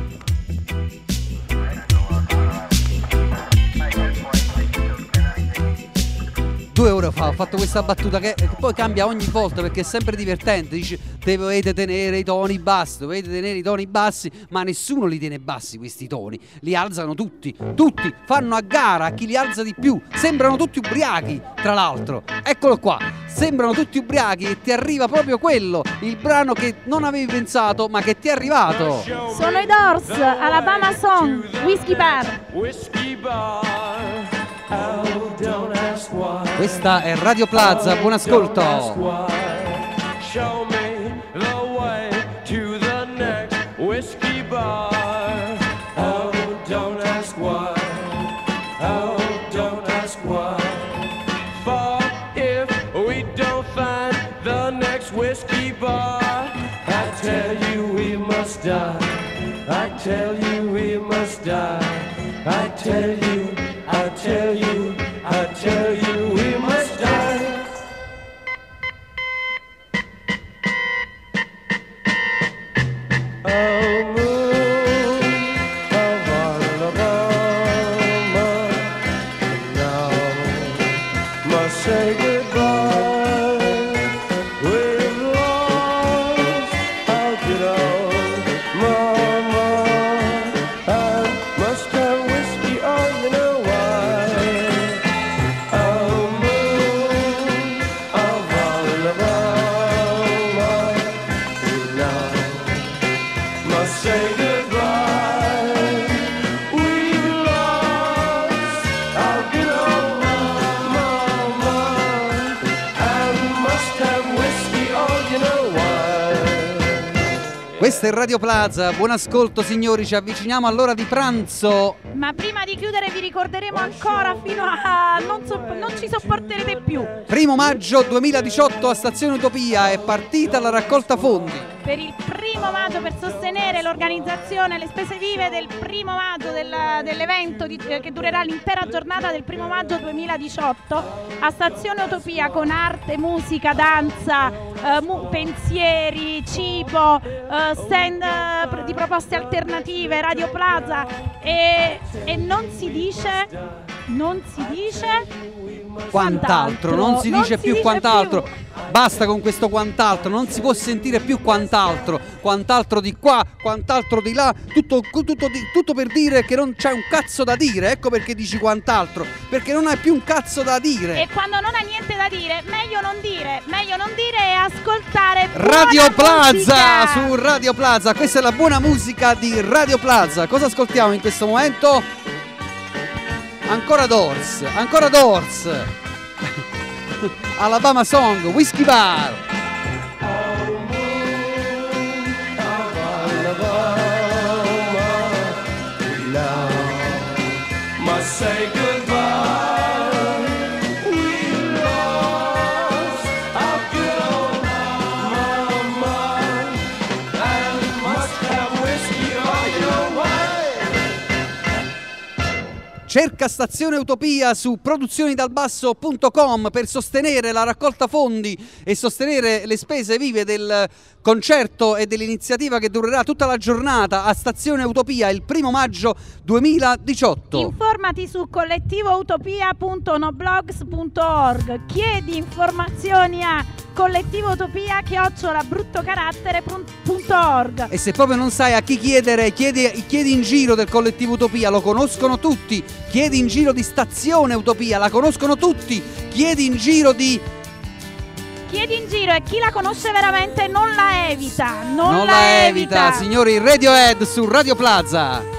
2 ore fa ho fatto questa battuta che poi cambia ogni volta perché è sempre divertente. Dice dovete tenere i toni bassi, dovete tenere i toni bassi, ma nessuno li tiene bassi questi toni, li alzano tutti, fanno a gara a chi li alza di più, sembrano tutti ubriachi tra l'altro, eccolo qua, sembrano tutti ubriachi e ti arriva proprio quello, il brano che non avevi pensato ma che ti è arrivato. Sono i Doors, Alabama Song, Whiskey Bar. Questa è Radio Plaza, buon ascolto. Show me the way to the next whiskey bar. die. I tell you we must die. I tell you, I tell you, I tell you we must die. Oh, moon of Alabama, now must say goodbye. We've lost our good old mama, and must have whiskey, oh, you know why. Oh, moon of Alabama, now must say goodbye. We've lost our good old mama, and must have whiskey, oh, you know why. Questa è Radio Plaza, buon ascolto signori, ci avviciniamo all'ora di pranzo. Ma prima di chiudere vi ricorderemo ancora fino a non ci sopporterete più. 1 maggio 2018 a Stazione Utopia è partita la raccolta fondi. Per il 1 maggio, per sostenere l'organizzazione, le spese vive del 1 maggio dell'evento che durerà l'intera giornata del 1 maggio 2018 a Stazione Utopia, con arte, musica, danza, pensieri, cibo, stand di proposte alternative, Radio Plaza e non si dice quant'altro, non si dice più quant'altro. Basta con questo quant'altro, non si può sentire più quant'altro di qua, quant'altro di là, tutto per dire che non c'è un cazzo da dire. Ecco perché dici quant'altro, perché non hai più un cazzo da dire. E quando non hai niente da dire, meglio non dire e ascoltare Radio Plaza musica. Su Radio Plaza. Questa è la buona musica di Radio Plaza. Cosa ascoltiamo in questo momento? Ancora Doors Alabama Song, Whiskey Bar. Must say goodbye. We lost our good old mama, and must have whiskey, oh, you know why. Cerca Stazione Utopia su produzionidalbasso.com per sostenere la raccolta fondi e sostenere le spese vive del concerto e dell'iniziativa che durerà tutta la giornata a Stazione Utopia il 1 maggio 2018. Informati su collettivoutopia.noblogs.org. Chiedi informazioni a collettivoutopia@bruttocarattere.org. E se proprio non sai a chi chiedere, chiedi in giro del Collettivo Utopia, lo conoscono tutti. Chiedi in giro di Stazione Utopia, la conoscono tutti. Chiedi in giro e chi la conosce veramente non la evita. Non la evita. Signori, Radiohead su Radio Plaza.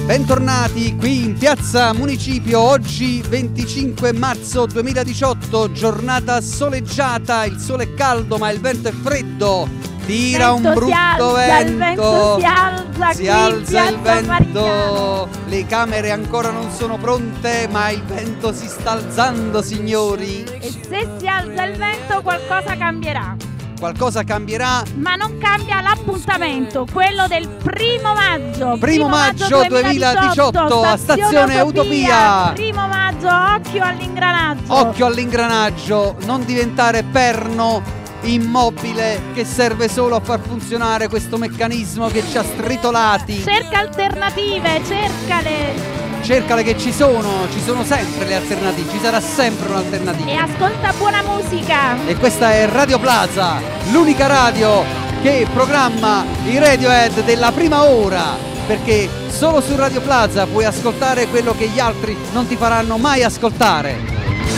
Bentornati qui in Piazza Municipio, oggi 25 marzo 2018, giornata soleggiata, il sole è caldo ma il vento è freddo, tira un brutto vento, si alza il vento, le camere ancora non sono pronte ma il vento si sta alzando, signori. E se si alza il vento qualcosa cambierà. Qualcosa cambierà. Ma non cambia l'appuntamento, quello del 1° maggio. Primo maggio 2018 a Stazione Utopia. 1° maggio, occhio all'ingranaggio. Occhio all'ingranaggio, non diventare perno immobile che serve solo a far funzionare questo meccanismo che ci ha stritolati. Cerca alternative, cercale. Cercale che ci sono sempre le alternative, ci sarà sempre un'alternativa. E ascolta buona musica. E questa è Radio Plaza, l'unica radio che programma i Radiohead della prima ora, perché solo su Radio Plaza puoi ascoltare quello che gli altri non ti faranno mai ascoltare.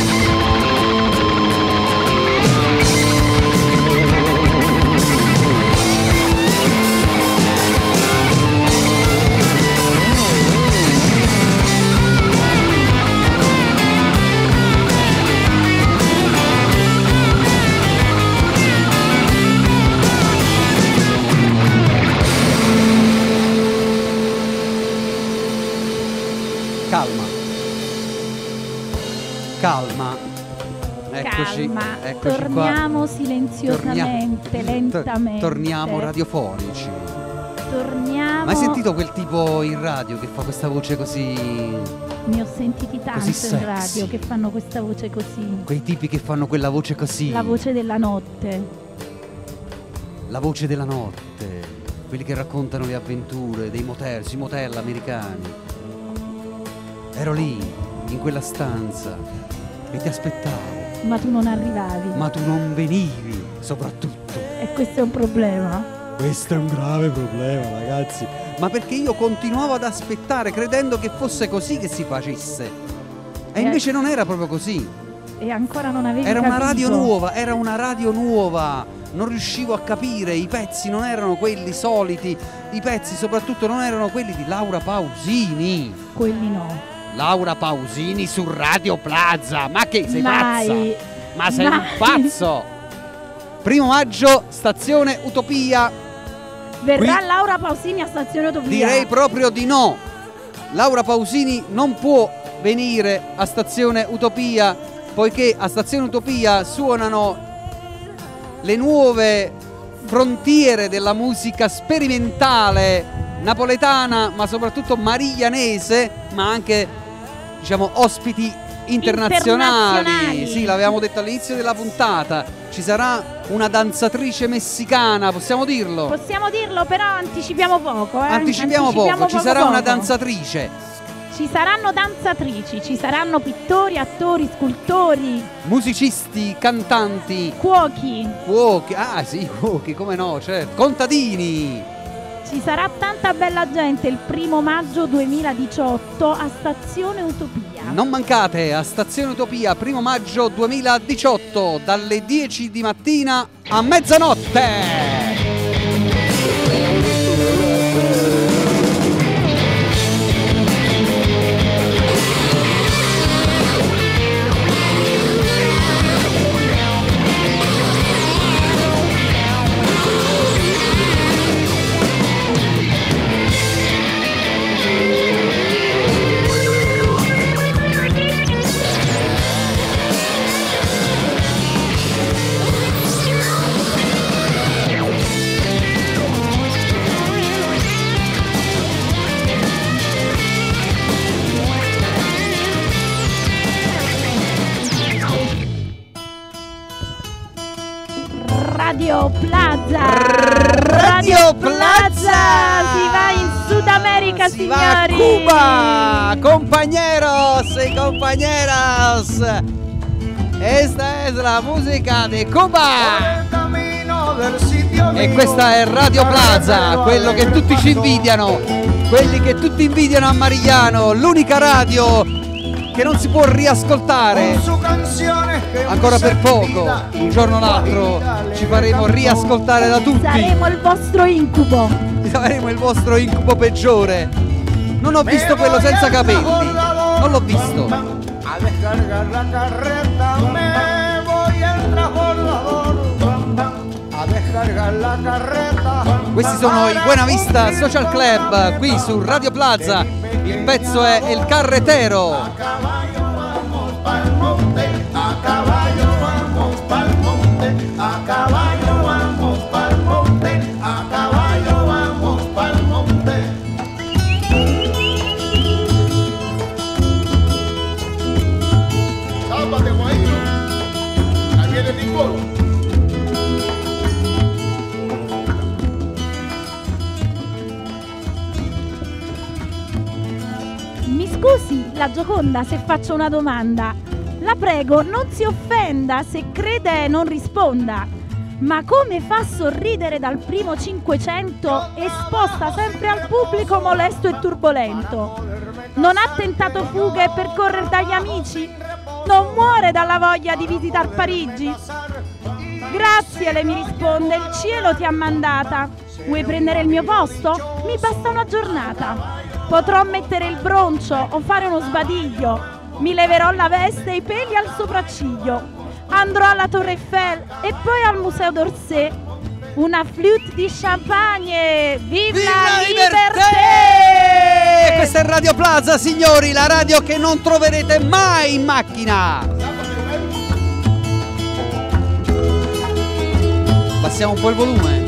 Calma. Eccoci, calma. Eccoci torniamo qua. Silenziosamente, lentamente. Torniamo radiofonici. Torniamo. Ma hai sentito quel tipo in radio che fa questa voce così? Ne ho sentiti tanti in radio sexy. che fanno questa voce così. Quei tipi che fanno quella voce così. La voce della notte. La voce della notte. Quelli che raccontano le avventure dei motel, sui motel americani. Ero lì, in quella stanza, e ti aspettavo. Ma tu non arrivavi. Ma tu non venivi, soprattutto. E questo è un problema? Questo è un grave problema, ragazzi. Ma perché io continuavo ad aspettare, credendo che fosse così che si facesse. E invece non era proprio così. E ancora non avevi Era capito. una radio nuova. Non riuscivo a capire, i pezzi non erano quelli soliti. I pezzi soprattutto non erano quelli di Laura Pausini. Quelli no. Laura Pausini su Radio Plaza. Ma che sei Mai. pazza? Ma sei un pazzo? 1° maggio, Stazione Utopia. Verrà Qui Laura Pausini a Stazione Utopia? direi proprio di no. Laura Pausini non può venire a Stazione Utopia, poiché a Stazione Utopia suonano le nuove frontiere della musica sperimentale napoletana, ma soprattutto mariglianese, ma anche, diciamo, ospiti internazionali. Sì, l'avevamo detto all'inizio della puntata. Ci sarà una danzatrice messicana, possiamo dirlo? Possiamo dirlo, però anticipiamo poco. Anticipiamo poco, ci sarà una danzatrice. Ci saranno danzatrici, ci saranno pittori, attori, scultori, musicisti, cantanti, cuochi, ah sì, cuochi, come no, certo, contadini. Ci sarà tanta bella gente il 1° maggio 2018 a Stazione Utopia. Non mancate, a Stazione Utopia, 1° maggio 2018, dalle 10 di mattina a mezzanotte. Radio Plaza, si va in Sud America, si signori. va a Cuba, compañeros y compañeras. Esta es la musica de Cuba. E questa è Radio Plaza, quello che tutti ci invidiano, quelli che tutti invidiano a Marigliano, l'unica radio che non si può riascoltare. Ancora per poco, un giorno o l'altro ci faremo riascoltare da tutti. Saremo il vostro incubo. Saremo il vostro incubo peggiore. Non ho visto quello senza capelli. Non l'ho visto. A descargar la carreta me voy al transbordador. A descargar la carreta. Questi sono i Buena Vista Social Club qui su Radio Plaza. Il pezzo è El Carretero. A caballo vamos pa'l monte, a caballo vamos pa'l monte, a caballo vamos pa'l monte, a caballo vamos pa'l monte. Sálvate, guayito. Ahí viene Nicolo. Mi scusi, la Gioconda, se faccio una domanda. La prego, non si offenda se crede e non risponda. Ma come fa a sorridere dal primo 500 esposta sempre al pubblico molesto e turbolento? Non ha tentato fughe per correre dagli amici? Non muore dalla voglia di visitare Parigi? Grazie, lei mi risponde, il cielo ti ha mandata. Vuoi prendere il mio posto? Mi basta una giornata. Potrò mettere il broncio o fare uno sbadiglio. Mi leverò la veste e i peli al sopracciglio. Andrò alla Torre Eiffel e poi al Museo d'Orsay. Una flûte di champagne. Viva la libertà! E questa è Radio Plaza, signori, la radio che non troverete mai in macchina. Passiamo un po' il volume.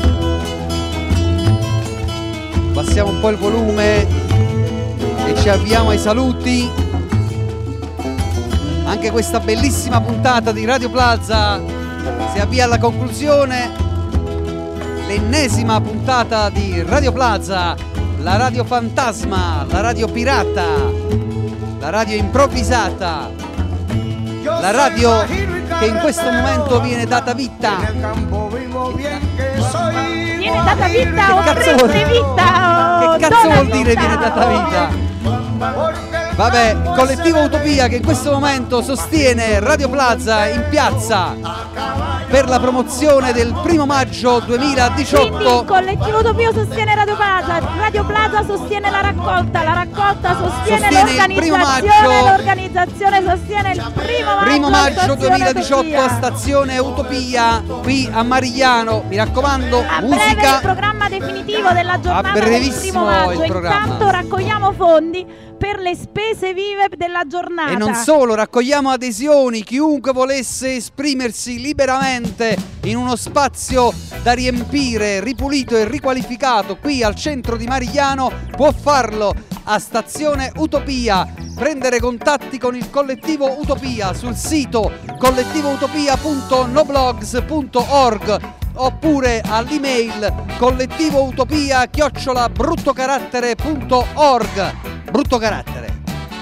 Passiamo un po' il volume e ci avviamo ai saluti. Anche questa bellissima puntata di Radio Plaza si avvia alla conclusione. L'ennesima puntata di Radio Plaza, la radio fantasma, la radio pirata, la radio improvvisata, la radio che in questo momento viene data vita. Viene data vita o prende vita? Che cazzo vuol dire viene data vita? Vabbè, Collettivo Utopia che in questo momento sostiene Radio Plaza in piazza per la promozione del 1° maggio 2018. Quindi il Collettivo Utopia sostiene Radio Plaza sostiene la raccolta sostiene l'organizzazione, l'organizzazione sostiene il 1° maggio 2018 a Stazione Utopia qui a Marigliano. Mi raccomando, a musica. Breve il programma definitivo della giornata del 1° maggio. Intanto raccogliamo fondi per le spese vive della giornata. E non solo, raccogliamo adesioni. Chiunque volesse esprimersi liberamente in uno spazio da riempire, ripulito e riqualificato qui al centro di Marigliano può farlo a Stazione Utopia. Prendere contatti con il Collettivo Utopia sul sito collettivoutopia.noblogs.org oppure all'email collettivoutopia@bruttocarattere.org. Brutto carattere.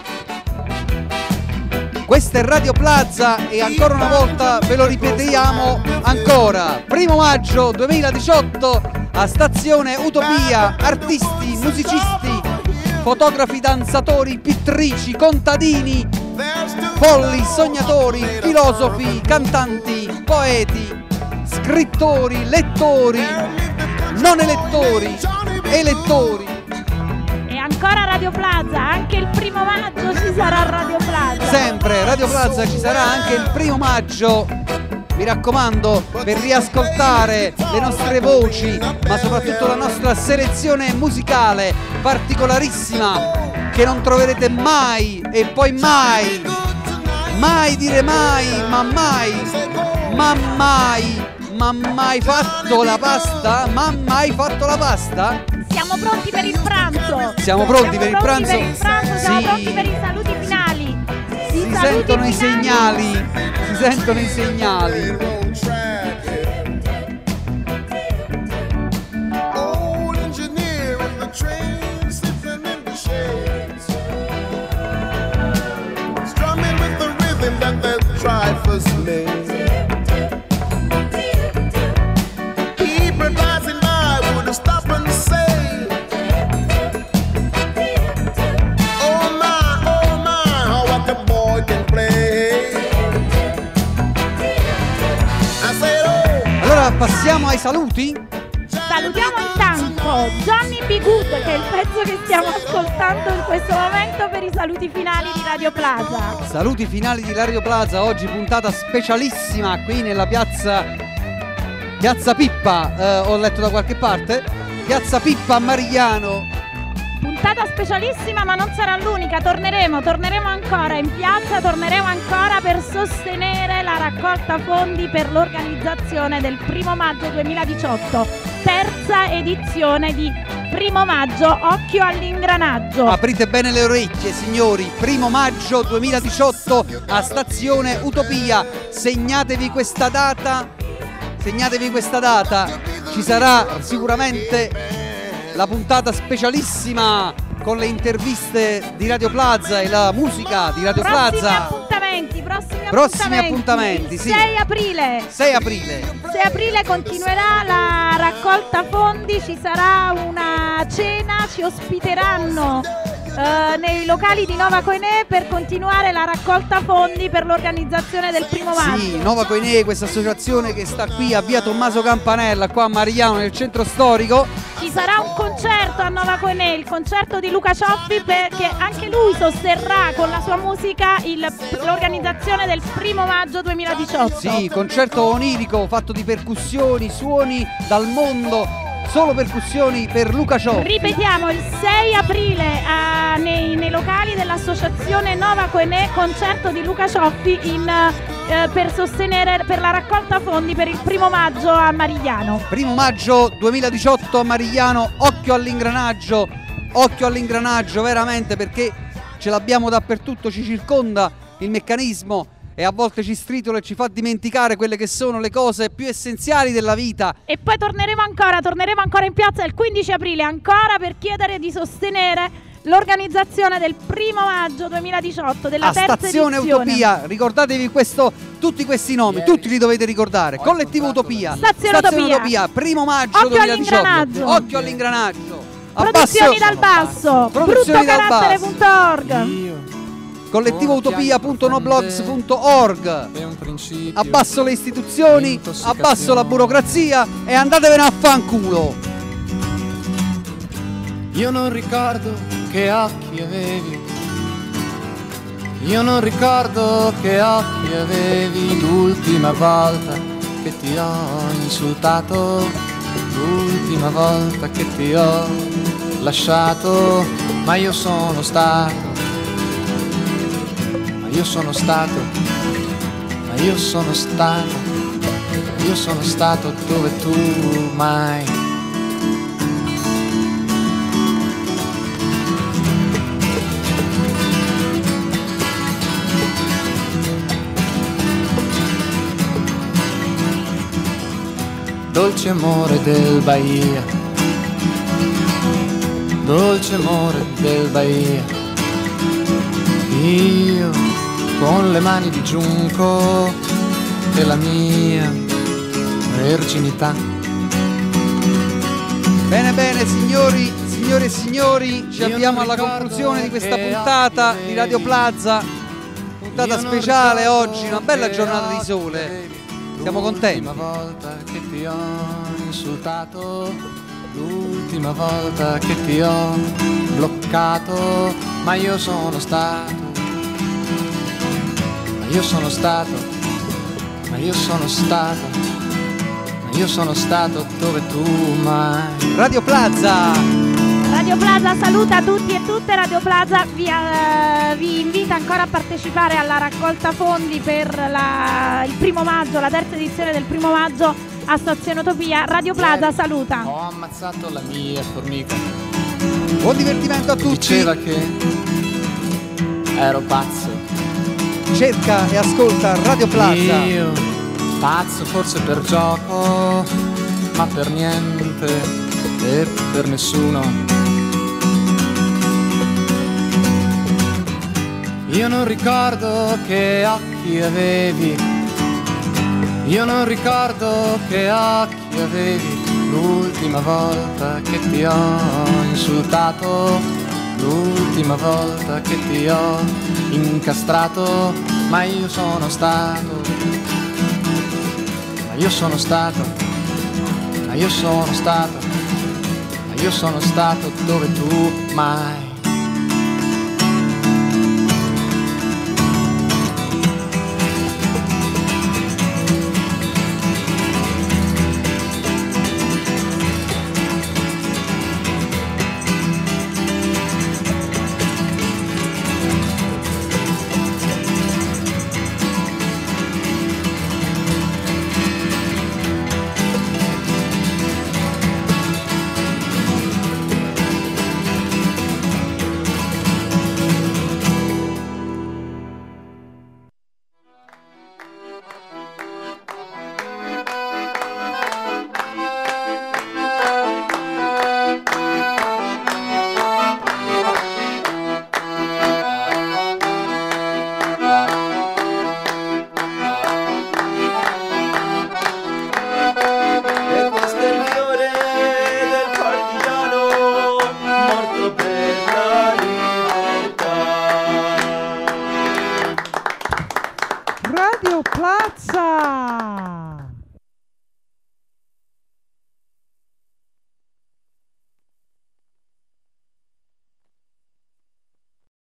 Questa è Radio Plaza e ancora una volta ve lo ripetiamo ancora. 1° maggio 2018 a Stazione Utopia, artisti, musicisti, fotografi, danzatori, pittrici, contadini, folli, sognatori, filosofi, cantanti, poeti, scrittori, lettori, non elettori, elettori. E ancora Radio Plaza, anche il 1° maggio ci sarà Radio Plaza. Sempre Radio Plaza ci sarà anche il 1° maggio. Mi raccomando, per riascoltare le nostre voci, ma soprattutto la nostra selezione musicale particolarissima che non troverete mai e poi mai, mai dire mai, ma mai fatto la pasta? Ma mai fatto la pasta? Siamo pronti per il pranzo. Siamo pronti per il pranzo? Siamo pronti per i saluti finali. Si sentono i segnali. Si sentono i segnali. Passiamo ai saluti? Salutiamo intanto Johnny B. Good, che è il pezzo che stiamo ascoltando in questo momento, per i saluti finali di Radio Plaza. Saluti finali di Radio Plaza, oggi puntata specialissima qui nella piazza Pippa, ho letto da qualche parte, piazza Pippa a Marigliano. Puntata specialissima, ma non sarà l'unica, torneremo ancora in piazza, torneremo ancora per sostenere la raccolta fondi per l'organizzazione del 1° maggio 2018, terza edizione di 1° maggio, occhio all'ingranaggio. Aprite bene le orecchie, signori, 1° maggio 2018 a Stazione Utopia, segnatevi questa data, ci sarà sicuramente la puntata specialissima con le interviste di Radio Plaza e la musica di Radio Plaza. Prossimi appuntamenti, sì. 6 aprile. 6 aprile continuerà la raccolta fondi, ci sarà una cena, ci ospiteranno nei locali di Nova Coinè per continuare la raccolta fondi per l'organizzazione del 1° maggio. Sì, Nova Coinè, questa associazione che sta qui a via Tommaso Campanella, qua a Marigliano, nel centro storico. Ci sarà un concerto a Nova Coinè, il concerto di Luca Cioffi, perché anche lui sosterrà con la sua musica l'organizzazione del 1° maggio 2018. Sì, concerto onirico fatto di percussioni, suoni dal mondo. Solo percussioni per Luca Cioffi. Ripetiamo, il 6 aprile nei locali dell'associazione Nova Coinè, concerto di Luca Cioffi per la raccolta fondi per il 1° maggio a Marigliano. 1° maggio 2018 a Marigliano, occhio all'ingranaggio veramente, perché ce l'abbiamo dappertutto, ci circonda il meccanismo e a volte ci stritola e ci fa dimenticare quelle che sono le cose più essenziali della vita. E poi torneremo ancora in piazza il 15 aprile ancora per chiedere di sostenere l'organizzazione del 1° maggio 2018 della terza Stazione edizione. Utopia, ricordatevi tutti questi nomi, tutti li dovete ricordare. Collettivo Utopia, Stazione Utopia, 1° maggio occhio 2018. Occhio all'ingranaggio. Produzioni dal basso, bruttocarattere.org. collettivoutopia.noblogs.org. Abbasso le istituzioni, abbasso la burocrazia e andatevene a fanculo. Io non ricordo che occhi avevi, io non ricordo che occhi avevi l'ultima volta che ti ho insultato, l'ultima volta che ti ho lasciato, ma io sono stato dove tu mai. Dolce amore del Bahia, dolce amore del Bahia, io con le mani di giunco e la mia verginità. Bene, signore e signori, ci avviamo alla conclusione di questa puntata di Radio Plaza, puntata speciale oggi, una bella giornata di sole, siamo contenti. L'ultima volta che ti ho insultato, l'ultima volta che ti ho bloccato, ma io sono stato dove tu mai. Radio Plaza saluta tutti e tutte. Radio Plaza vi invita ancora a partecipare alla raccolta fondi per il 1° maggio, la terza edizione del 1° maggio a Stazione Utopia. Radio Plaza saluta. Ho ammazzato la mia formica. Buon divertimento a tutti. Diceva che ero pazzo. Cerca e ascolta Radio Plaza. Io pazzo forse per gioco, ma per niente e per nessuno. Io non ricordo che occhi avevi, io non ricordo che occhi avevi l'ultima volta che ti ho insultato, l'ultima volta che ti ho incastrato, ma io sono stato ma io sono stato dove tu mai.